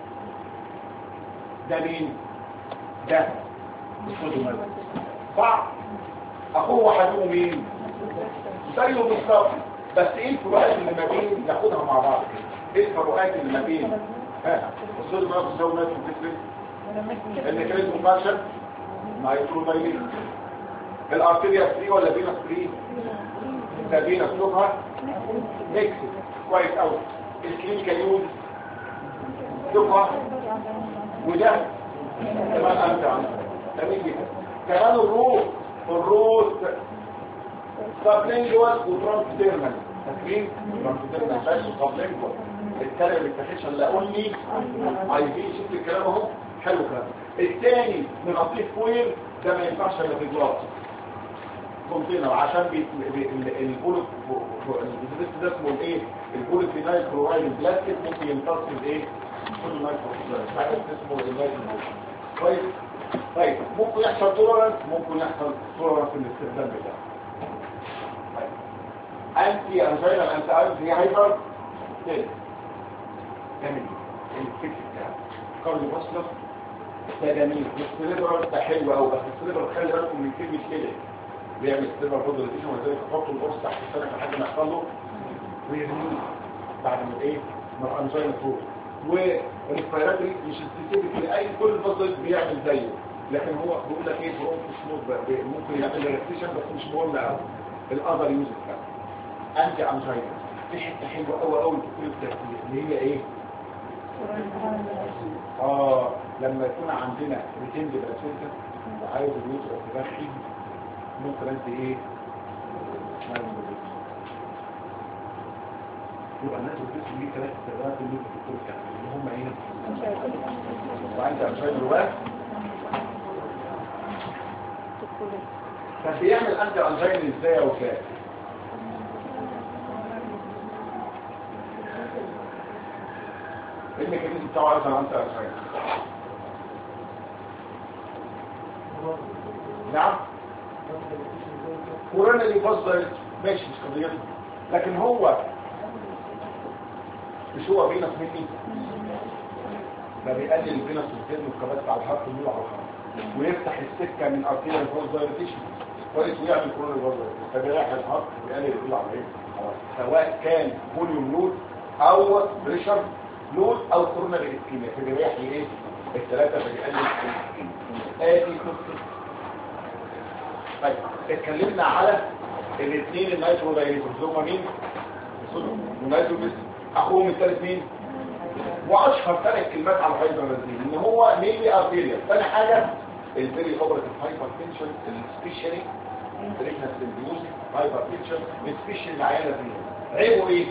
ده مين ده الصوديوم صح اخوه وحدوه مين زيه بالظبط. بس ايه الفروقات اللي ما بين ناخدها مع بعض كده ايه الفروقات اللي ما بين الصوديوم والصوديوم الميكانيزم فانكشن مايكروبايلين الارتيريا فري ولا فينس فري ده فينس لوبها ميكس كويس قوي. الكلينيكال يوز لوبها وده كمان انت عنه جميل جدا. كمان الروت سابلينجوال وترانسديرمال فاكرين ترانسديرمال بس سابلينجوال الكلام اللي بتاخدش الا اقول لي عايزين شوف الكلام اهو حلو كلام. الثاني نغطيه فويل ده ما ينفعش الا في الجلاس كونتينر عشان البوليت ده اسمه الايه البوليفينايل كلورايد البلاستيك ممكن يمتص الايه كل مايكرو ساعات اسمه المايكرو كويس. طيب ممكن يحصل تولرانس ممكن يحصل تولرانس في الاستخدام بتاعه. طيب انتي انجينال انتي ايرز هي هايبر تاني جميل الفكر بتاعه كارديو باسلر ده جميل. السليبرال ده حلو قوي بس السليبرال خلي بالكم من كلمه كده بيعمل سليبرال بودريشن وذلك تحطوا القرص تحت السنه لحد ما يحصل له ويرميه بعد ما ايه ما الانجينا فوق. والريسبيراتوري مش سبيسيفيك لاي كل البازل بيعمل زيه لكن هو بيقول لك ايه برونكوس ممكن يعمل ريلاكسيشن بس مش مهم قوي. الاذر يوز بتاعه انتي انجينا في حته حلوه قوي قوي في التركيز اللي هي ايه لما يكون عندنا ريتين بلاسينتا وعايز اليوتر تدخل ممكن انت ايه يبقى الناس بتسمي ليه ثلاث استخدامات اللي انت بتقول اللي هم ايه وعندي انشاء الرواق طب بيعمل انت انجين ازاي يا وفاء ايه الميكانيزم بتاعه عايز انت انجين نعم كورونا اللي بصدرت ماشي مش قضيته، لكن هو مش هو فينس مني ده بيقلل الفينس والفيزم والكبات على الحرف النور على الحرف ويفتح السكه من ارتيريال فوز دايرتيشن كويس ويعمل كورونري فوز فبيريح الحرف ويقلل الفيل على ايه سواء كان فوليوم لود او بريشر لود او كورونري اسكيميا فبيريح ايه الثلاثه فبيقلل ادي قصه. طيب اتكلمنا على الاثنين النايترو دايريتورز هما مين؟ النايترو اخوهم الثالث مين؟ واشهر ثلاث كلمات على الهايبرلازين ان هو ميلي ارتيريال. ثاني حاجه الفيري اوبراتيف هايبر تنشن السبيشالي بريكنس انديوز هايبر تنشن السبيشالي العيانه فيه عيبه ايه؟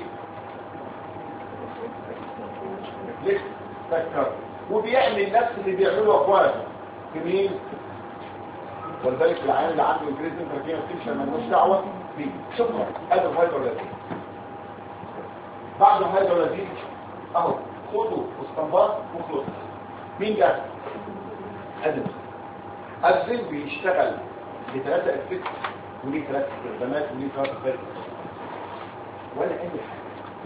ريفلكس تكر وبيعمل نفس اللي بيعمله اخواته في مين؟ ولذلك العيان اللي عنده انكريزنج بريكنس تنشن مالوش دعوه بيه. شكرا ادي الهايبرلازين. بعد الهايبرلازين اهو خدوا واستنباط وخلص. مين ده؟ أدرينالين بيشتغل بثلاثة افكت وليه ثلاث استخدامات وليه ثلاث افكت ولا اي حاجه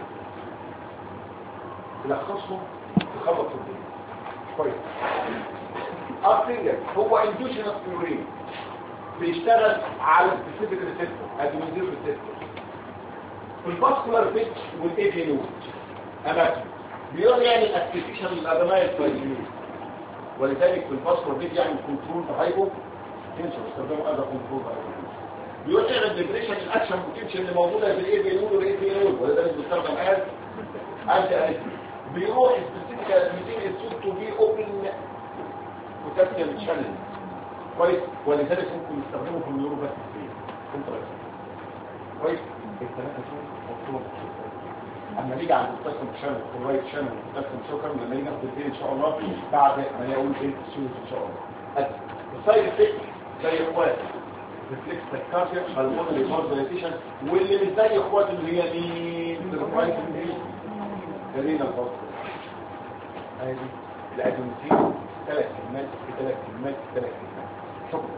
تلخصهم تخلص الدنيا كويس. ارتيريال هو اندوجينوس نيورين بيشتغل على سبيسيفيك ريسبتور ادينوزين ريسبتور في الفاسكولار بيتش والايفينول اماكن بيقدر يعمل اكتيفيشن للادمايل فايبرين ولذلك في الفاسكولار بيتش يعمل كنترول بهايبو تنشن استخدامه هذا كنترول بهايبو بيقدر يعمل ديبريشن الاكشن بوتنشال اللي موجوده في الايفينول والايفينول ولذلك بيستخدم انتي بيروح سبيسيفيك ادميتين السود تو بي اوبن بوتنشال تشانل كويس ولذلك ممكن يستخدمه في النيوروباثي كويس. الثلاثه دول مطلوب اما نيجي عند البوتاسيوم شانل والرايت شانل والبوتاسيوم شوكر لما نيجي ناخد الاثنين ان شاء الله بعد ما نقول ايه السيوز ان شاء الله. السايد افكت زي اخوات ريفلكس تكاريا هرمونال ريفورزيشن واللي مش زي اخوات اللي هي مين الرايت دي خلينا الفاصل ادي الادينوسين ثلاث كلمات في ثلاث كلمات في ثلاث كلمات شكرا.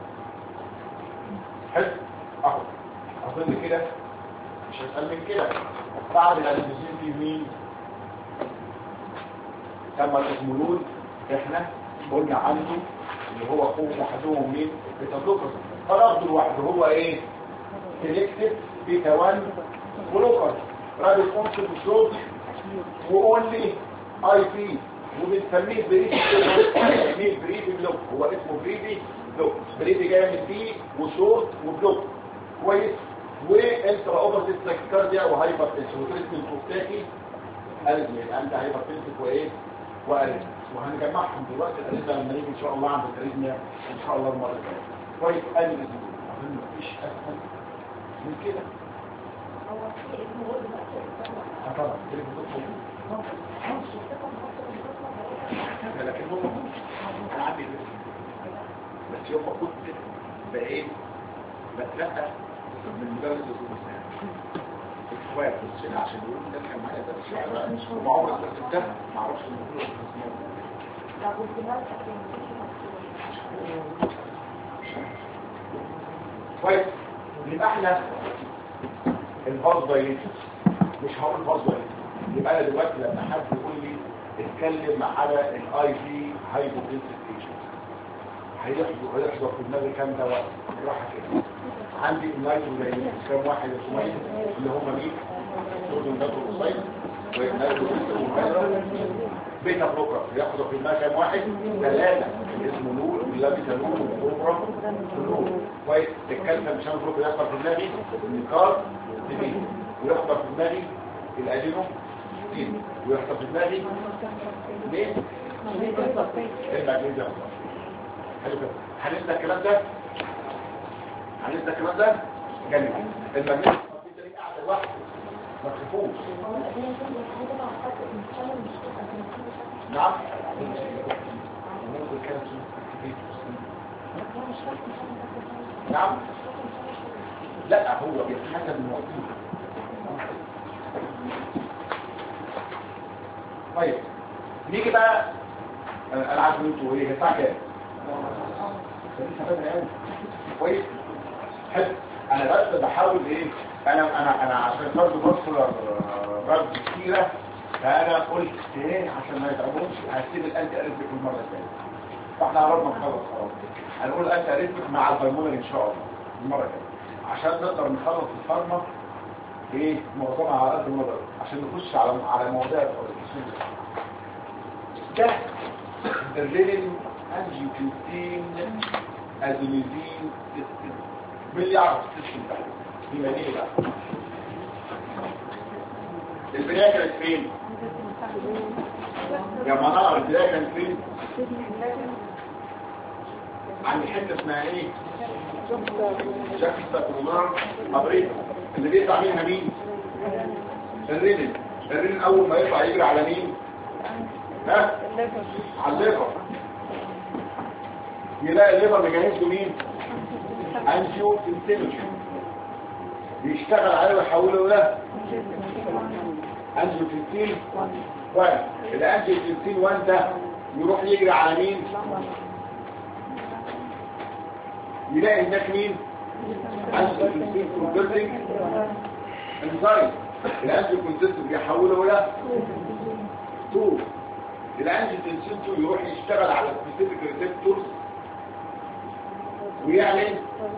حلو اهو اظن كده مش هسأل من كده. بعد الادينوسين في مين؟ كما الاسمولول احنا قلنا عنه اللي هو قوم وحدهم مين؟ بيتا-بلوكر. فناخده لوحده هو ايه؟ سيلكتيف بيتا 1 بلوكر رابط كونسل بشروط وقولي اي بي وبنسميه بريدي بلوك. هو اسمه بريدي بلوك. بريدي جاي من بي وشورت وبلوك كويس. وانترا اوبرتيف تاكيكارديا وهايبر تنشن وتريتمنت كوفتاكي اريثميا انت هايبر تنشن وايه واريثميا وهنجمعهم دلوقتي الاريثميا لما نيجي ان شاء الله عند الاريثميا ان شاء الله المره الجايه كويس. ادي اظن مفيش اسهل من كده. هو في اسمه غير بقى طبعا لكن هم عندي بس يوم ما كنت بقيت بتلقى من مدرس الدروس اخوات بس عشان يقولوا ده كان معايا ده الشعر وعمرك بس ده ما اعرفش الموضوع اسمه لا والدماغ كويس. يبقى احنا الفاز دايليتس مش هقول فاز دايليتس. يبقى انا دلوقتي لما حد يقول لي اتكلم على الاي بي هايبوتنسيفيشن هيحضر في دماغي كام دواء راحه كده. عندي النايترو دايليتس كام واحد يا سميه اللي هم مين؟ صوديوم نيتروكسيد بيتا بلوكر ياخدوا في دماغ كام واحد؟ ثلاثه اسمه نور واللابيتا نور والبروبرا نور كويس. الكالسيوم شان بلوكر ياخد في دماغي النيكار تبين وياخد في دماغي الادينو تين وياخد في دماغي ليه؟ المغنيسيوم. حلو كده. هننسى الكلام ده؟ هننسى الكلام ده؟ جميل. المغنيسيوم ده قاعد لوحده ما تخافوش. نعم نعم لا هو بيتحسب من وقته. طيب نيجي بقى انا عارف ان انتوا ايه الساعه كام؟ لسه بدري قوي كويس. حلو انا بس بحاول ايه، انا عشان برضه بصر رد كتيره، فانا قلت ايه عشان ما يتعبوش هسيب الانتي اريثميك المره الثانيه. فاحنا قربنا نخلص خلاص، هنقول الانتي اريثميك مع البلمونري ان شاء الله المره الثانيه عشان نقدر نخلص الفارما ايه معظمها على قد ما نقدر عشان نخش على مواضيع التفاصيل. ده الرينين انجيوتنسين ادينوزين سيستم. مين يعرف السيستم ده؟ يبقى ايه بقى؟ البدايه كانت فين؟ يا منار البدايه كانت فين؟ عند حته اسمها ايه؟ جاكستا كولونار مبريد اللي بيطلع منها مين؟ الرينين. الرينين اول ما يطلع يجري على مين؟ ها؟ على الليفر. يلاقي الليفر مجهز له مين؟ انجيو تنسينوجين بيشتغل عليه ويحوله له انجيو تنسين 1. الانجيو تنسين 1 ده يروح يجري على مين؟ يلاقي هناك مين؟ انجيو تنسين كونفرتنج انزايم. الانجيو تنسين بيحوله له 2. الانجيو تنسين 2 يروح يشتغل على سبيسيفيك ريسبتورز ويعمل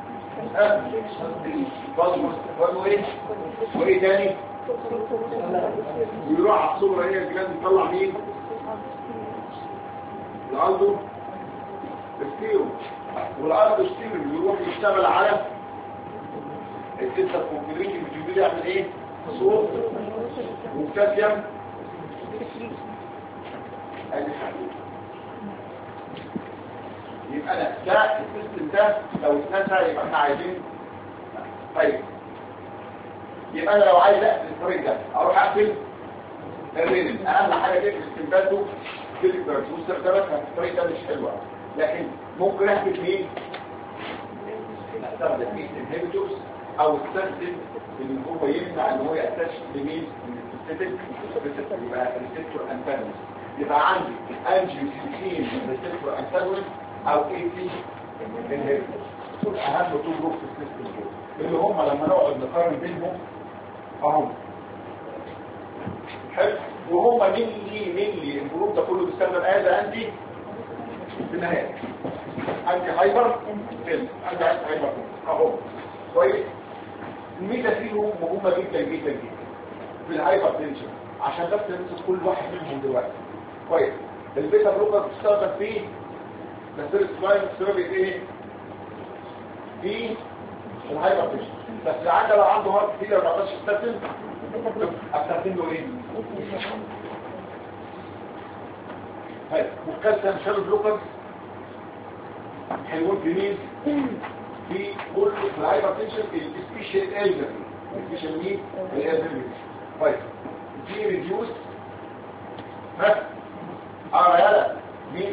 وايه تاني؟ ويروح على الصورة هي الجلاند يطلع مين؟ الالدو ستيرو. والالدو ستيرو يروح يشتغل على السيستم كونفيدريشن بتبتدي يعمل ايه؟ صوت وبوتاسيوم ادي حاجه. يبقى ده السيستم ده لو اتنسى يبقى احنا عايزين. طيب يبقى انا لو عايز اقفل الطريق ده اروح اقفل الرينين. اهم حاجه تقفل استنباته في البروسيسور ده، بس الطريق ده مش حلو لكن ممكن اقفل مين؟ استخدم مين؟ انهبيتورز او استخدم اللي هو يمنع ان هو ياتش لمين؟ السبيسيفيك يبقى ريسبتور انتاجونست. يبقى عندي انجيوتنسين ريسبتور انتاجونست او اي تي انهبيتورز. دول اهم تو جروب في السيستم دول اللي هم لما نقعد نقارن بينهم اهم حلو. وهم مين الجروب ده كله بيستخدم انتي في النهايه انتي هايبر سيل انتي هايبر اهو كويس. الميزه فيهم مهمه جدا جدا جدا في الهايبر تنشن عشان بس نمسك كل واحد منهم دلوقتي كويس. البيتا بلوكر بتستخدم فيه بس السلايد سيرفي ايه في الهايبر تنشن. بس لو عنده هارت فيلر ما يقدرش يستخدم له ايه؟ هاي والكالسيوم شانل بلوكرز حلوين في مين؟ في كل الهايبر تنشن السبيشال الجري السبيشال مين؟ الالجري. طيب في ريديوس ها يلا مين؟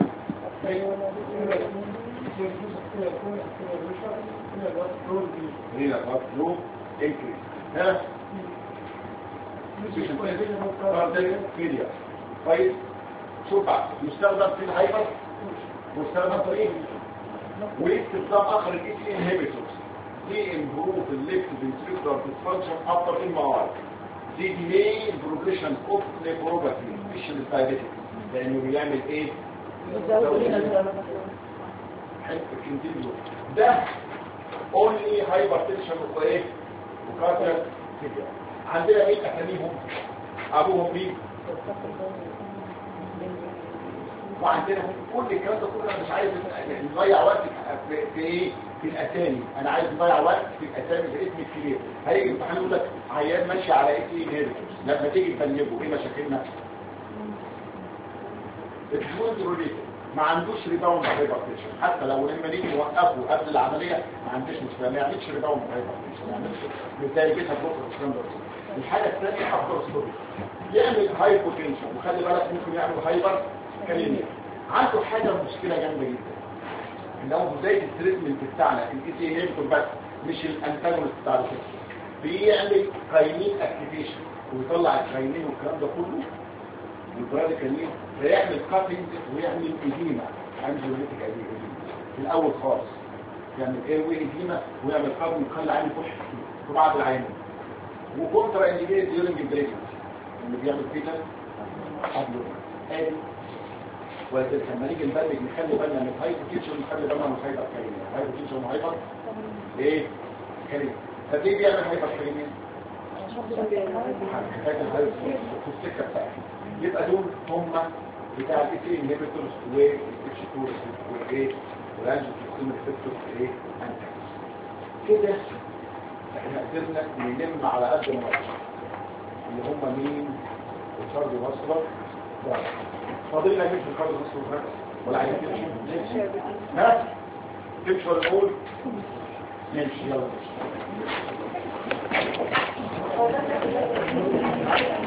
هنا فلو انكريس ها فيليا. طيب شوف بقى يستخدم في الهايبر مستخدم في ايه؟ واستخدام اخر الاي تي انهبيتورز دي امبروف الليفت فنتريكولار ديسفانكشن افتر ام ار دي ديلي بروجريشن اوف نيفروباثي سبيشال دايابيتكس لانه بيعمل ايه؟ ده اونلي هايبر تنشن وايه؟ وكارتر فيليا. عندنا ايه اساميهم؟ ابوهم مين؟ وعندنا كل الكلام ده كله. انا مش عايز نضيع وقت في ايه؟ في الاسامي. انا عايز نضيع وقت في الاسامي باسم الكبير. هيجي امتحان يقول لك عيان ماشي على ايه انهبيتورز لما تيجي تبلغه ايه مشاكلنا؟ الفلويد ما عندوش ريباوند هايبرتنشن حتى لو لما نيجي نوقفه قبل العمليه ما عندوش مشكله ما يعملش ريباوند هايبرتنشن ما يعملش زي البيتا بلوكر ستاندرد. الحاجه الثانيه افضل ستوري يعمل هايبوتنشن وخلي بالك ممكن يعمل هايبر كاليميا. عنده حاجه مشكله جامده جدا ان هو بدايه التريتمنت بتاعنا الاي تي انهبيتور بس مش الانتاجونست بتاع الريسبتور بيعمل كاينين اكتيفيشن ويطلع الكاينين والكلام ده كله والبراديكالين فيعمل كاتنج ويعمل ايديما انجيوليتيك ايديما في الاول خالص يعمل ايه وإديمة ويعمل قرن يخلي عين يخش في بعض العينين. وكونترا انديكيت ديورنج البريجنسي اللي بيعمل فيتال ادي. ولذلك لما نيجي نبلغ نخلي بالنا من الهايبوتنشن ونخلي بالنا من الهايبر كاريميا. الهايبوتنشن وهايبر ايه كاريميا. طب ليه بيعمل هايبر كاريميا؟ في السكه بتاعتي. يبقى دول هم بتاع الاي سي انهبيتورز والاتش 2 والايه والانجيوتنسين ريسبتورز ايه كده. احنا قدرنا نلم على قد ما نقدر اللي هم مين؟ الكارديو فاسكولار فاضل لنا مش الكارديو فاسكولار ولا عايزين نمشي؟ ها تمشي ولا نقول نمشي؟ يلا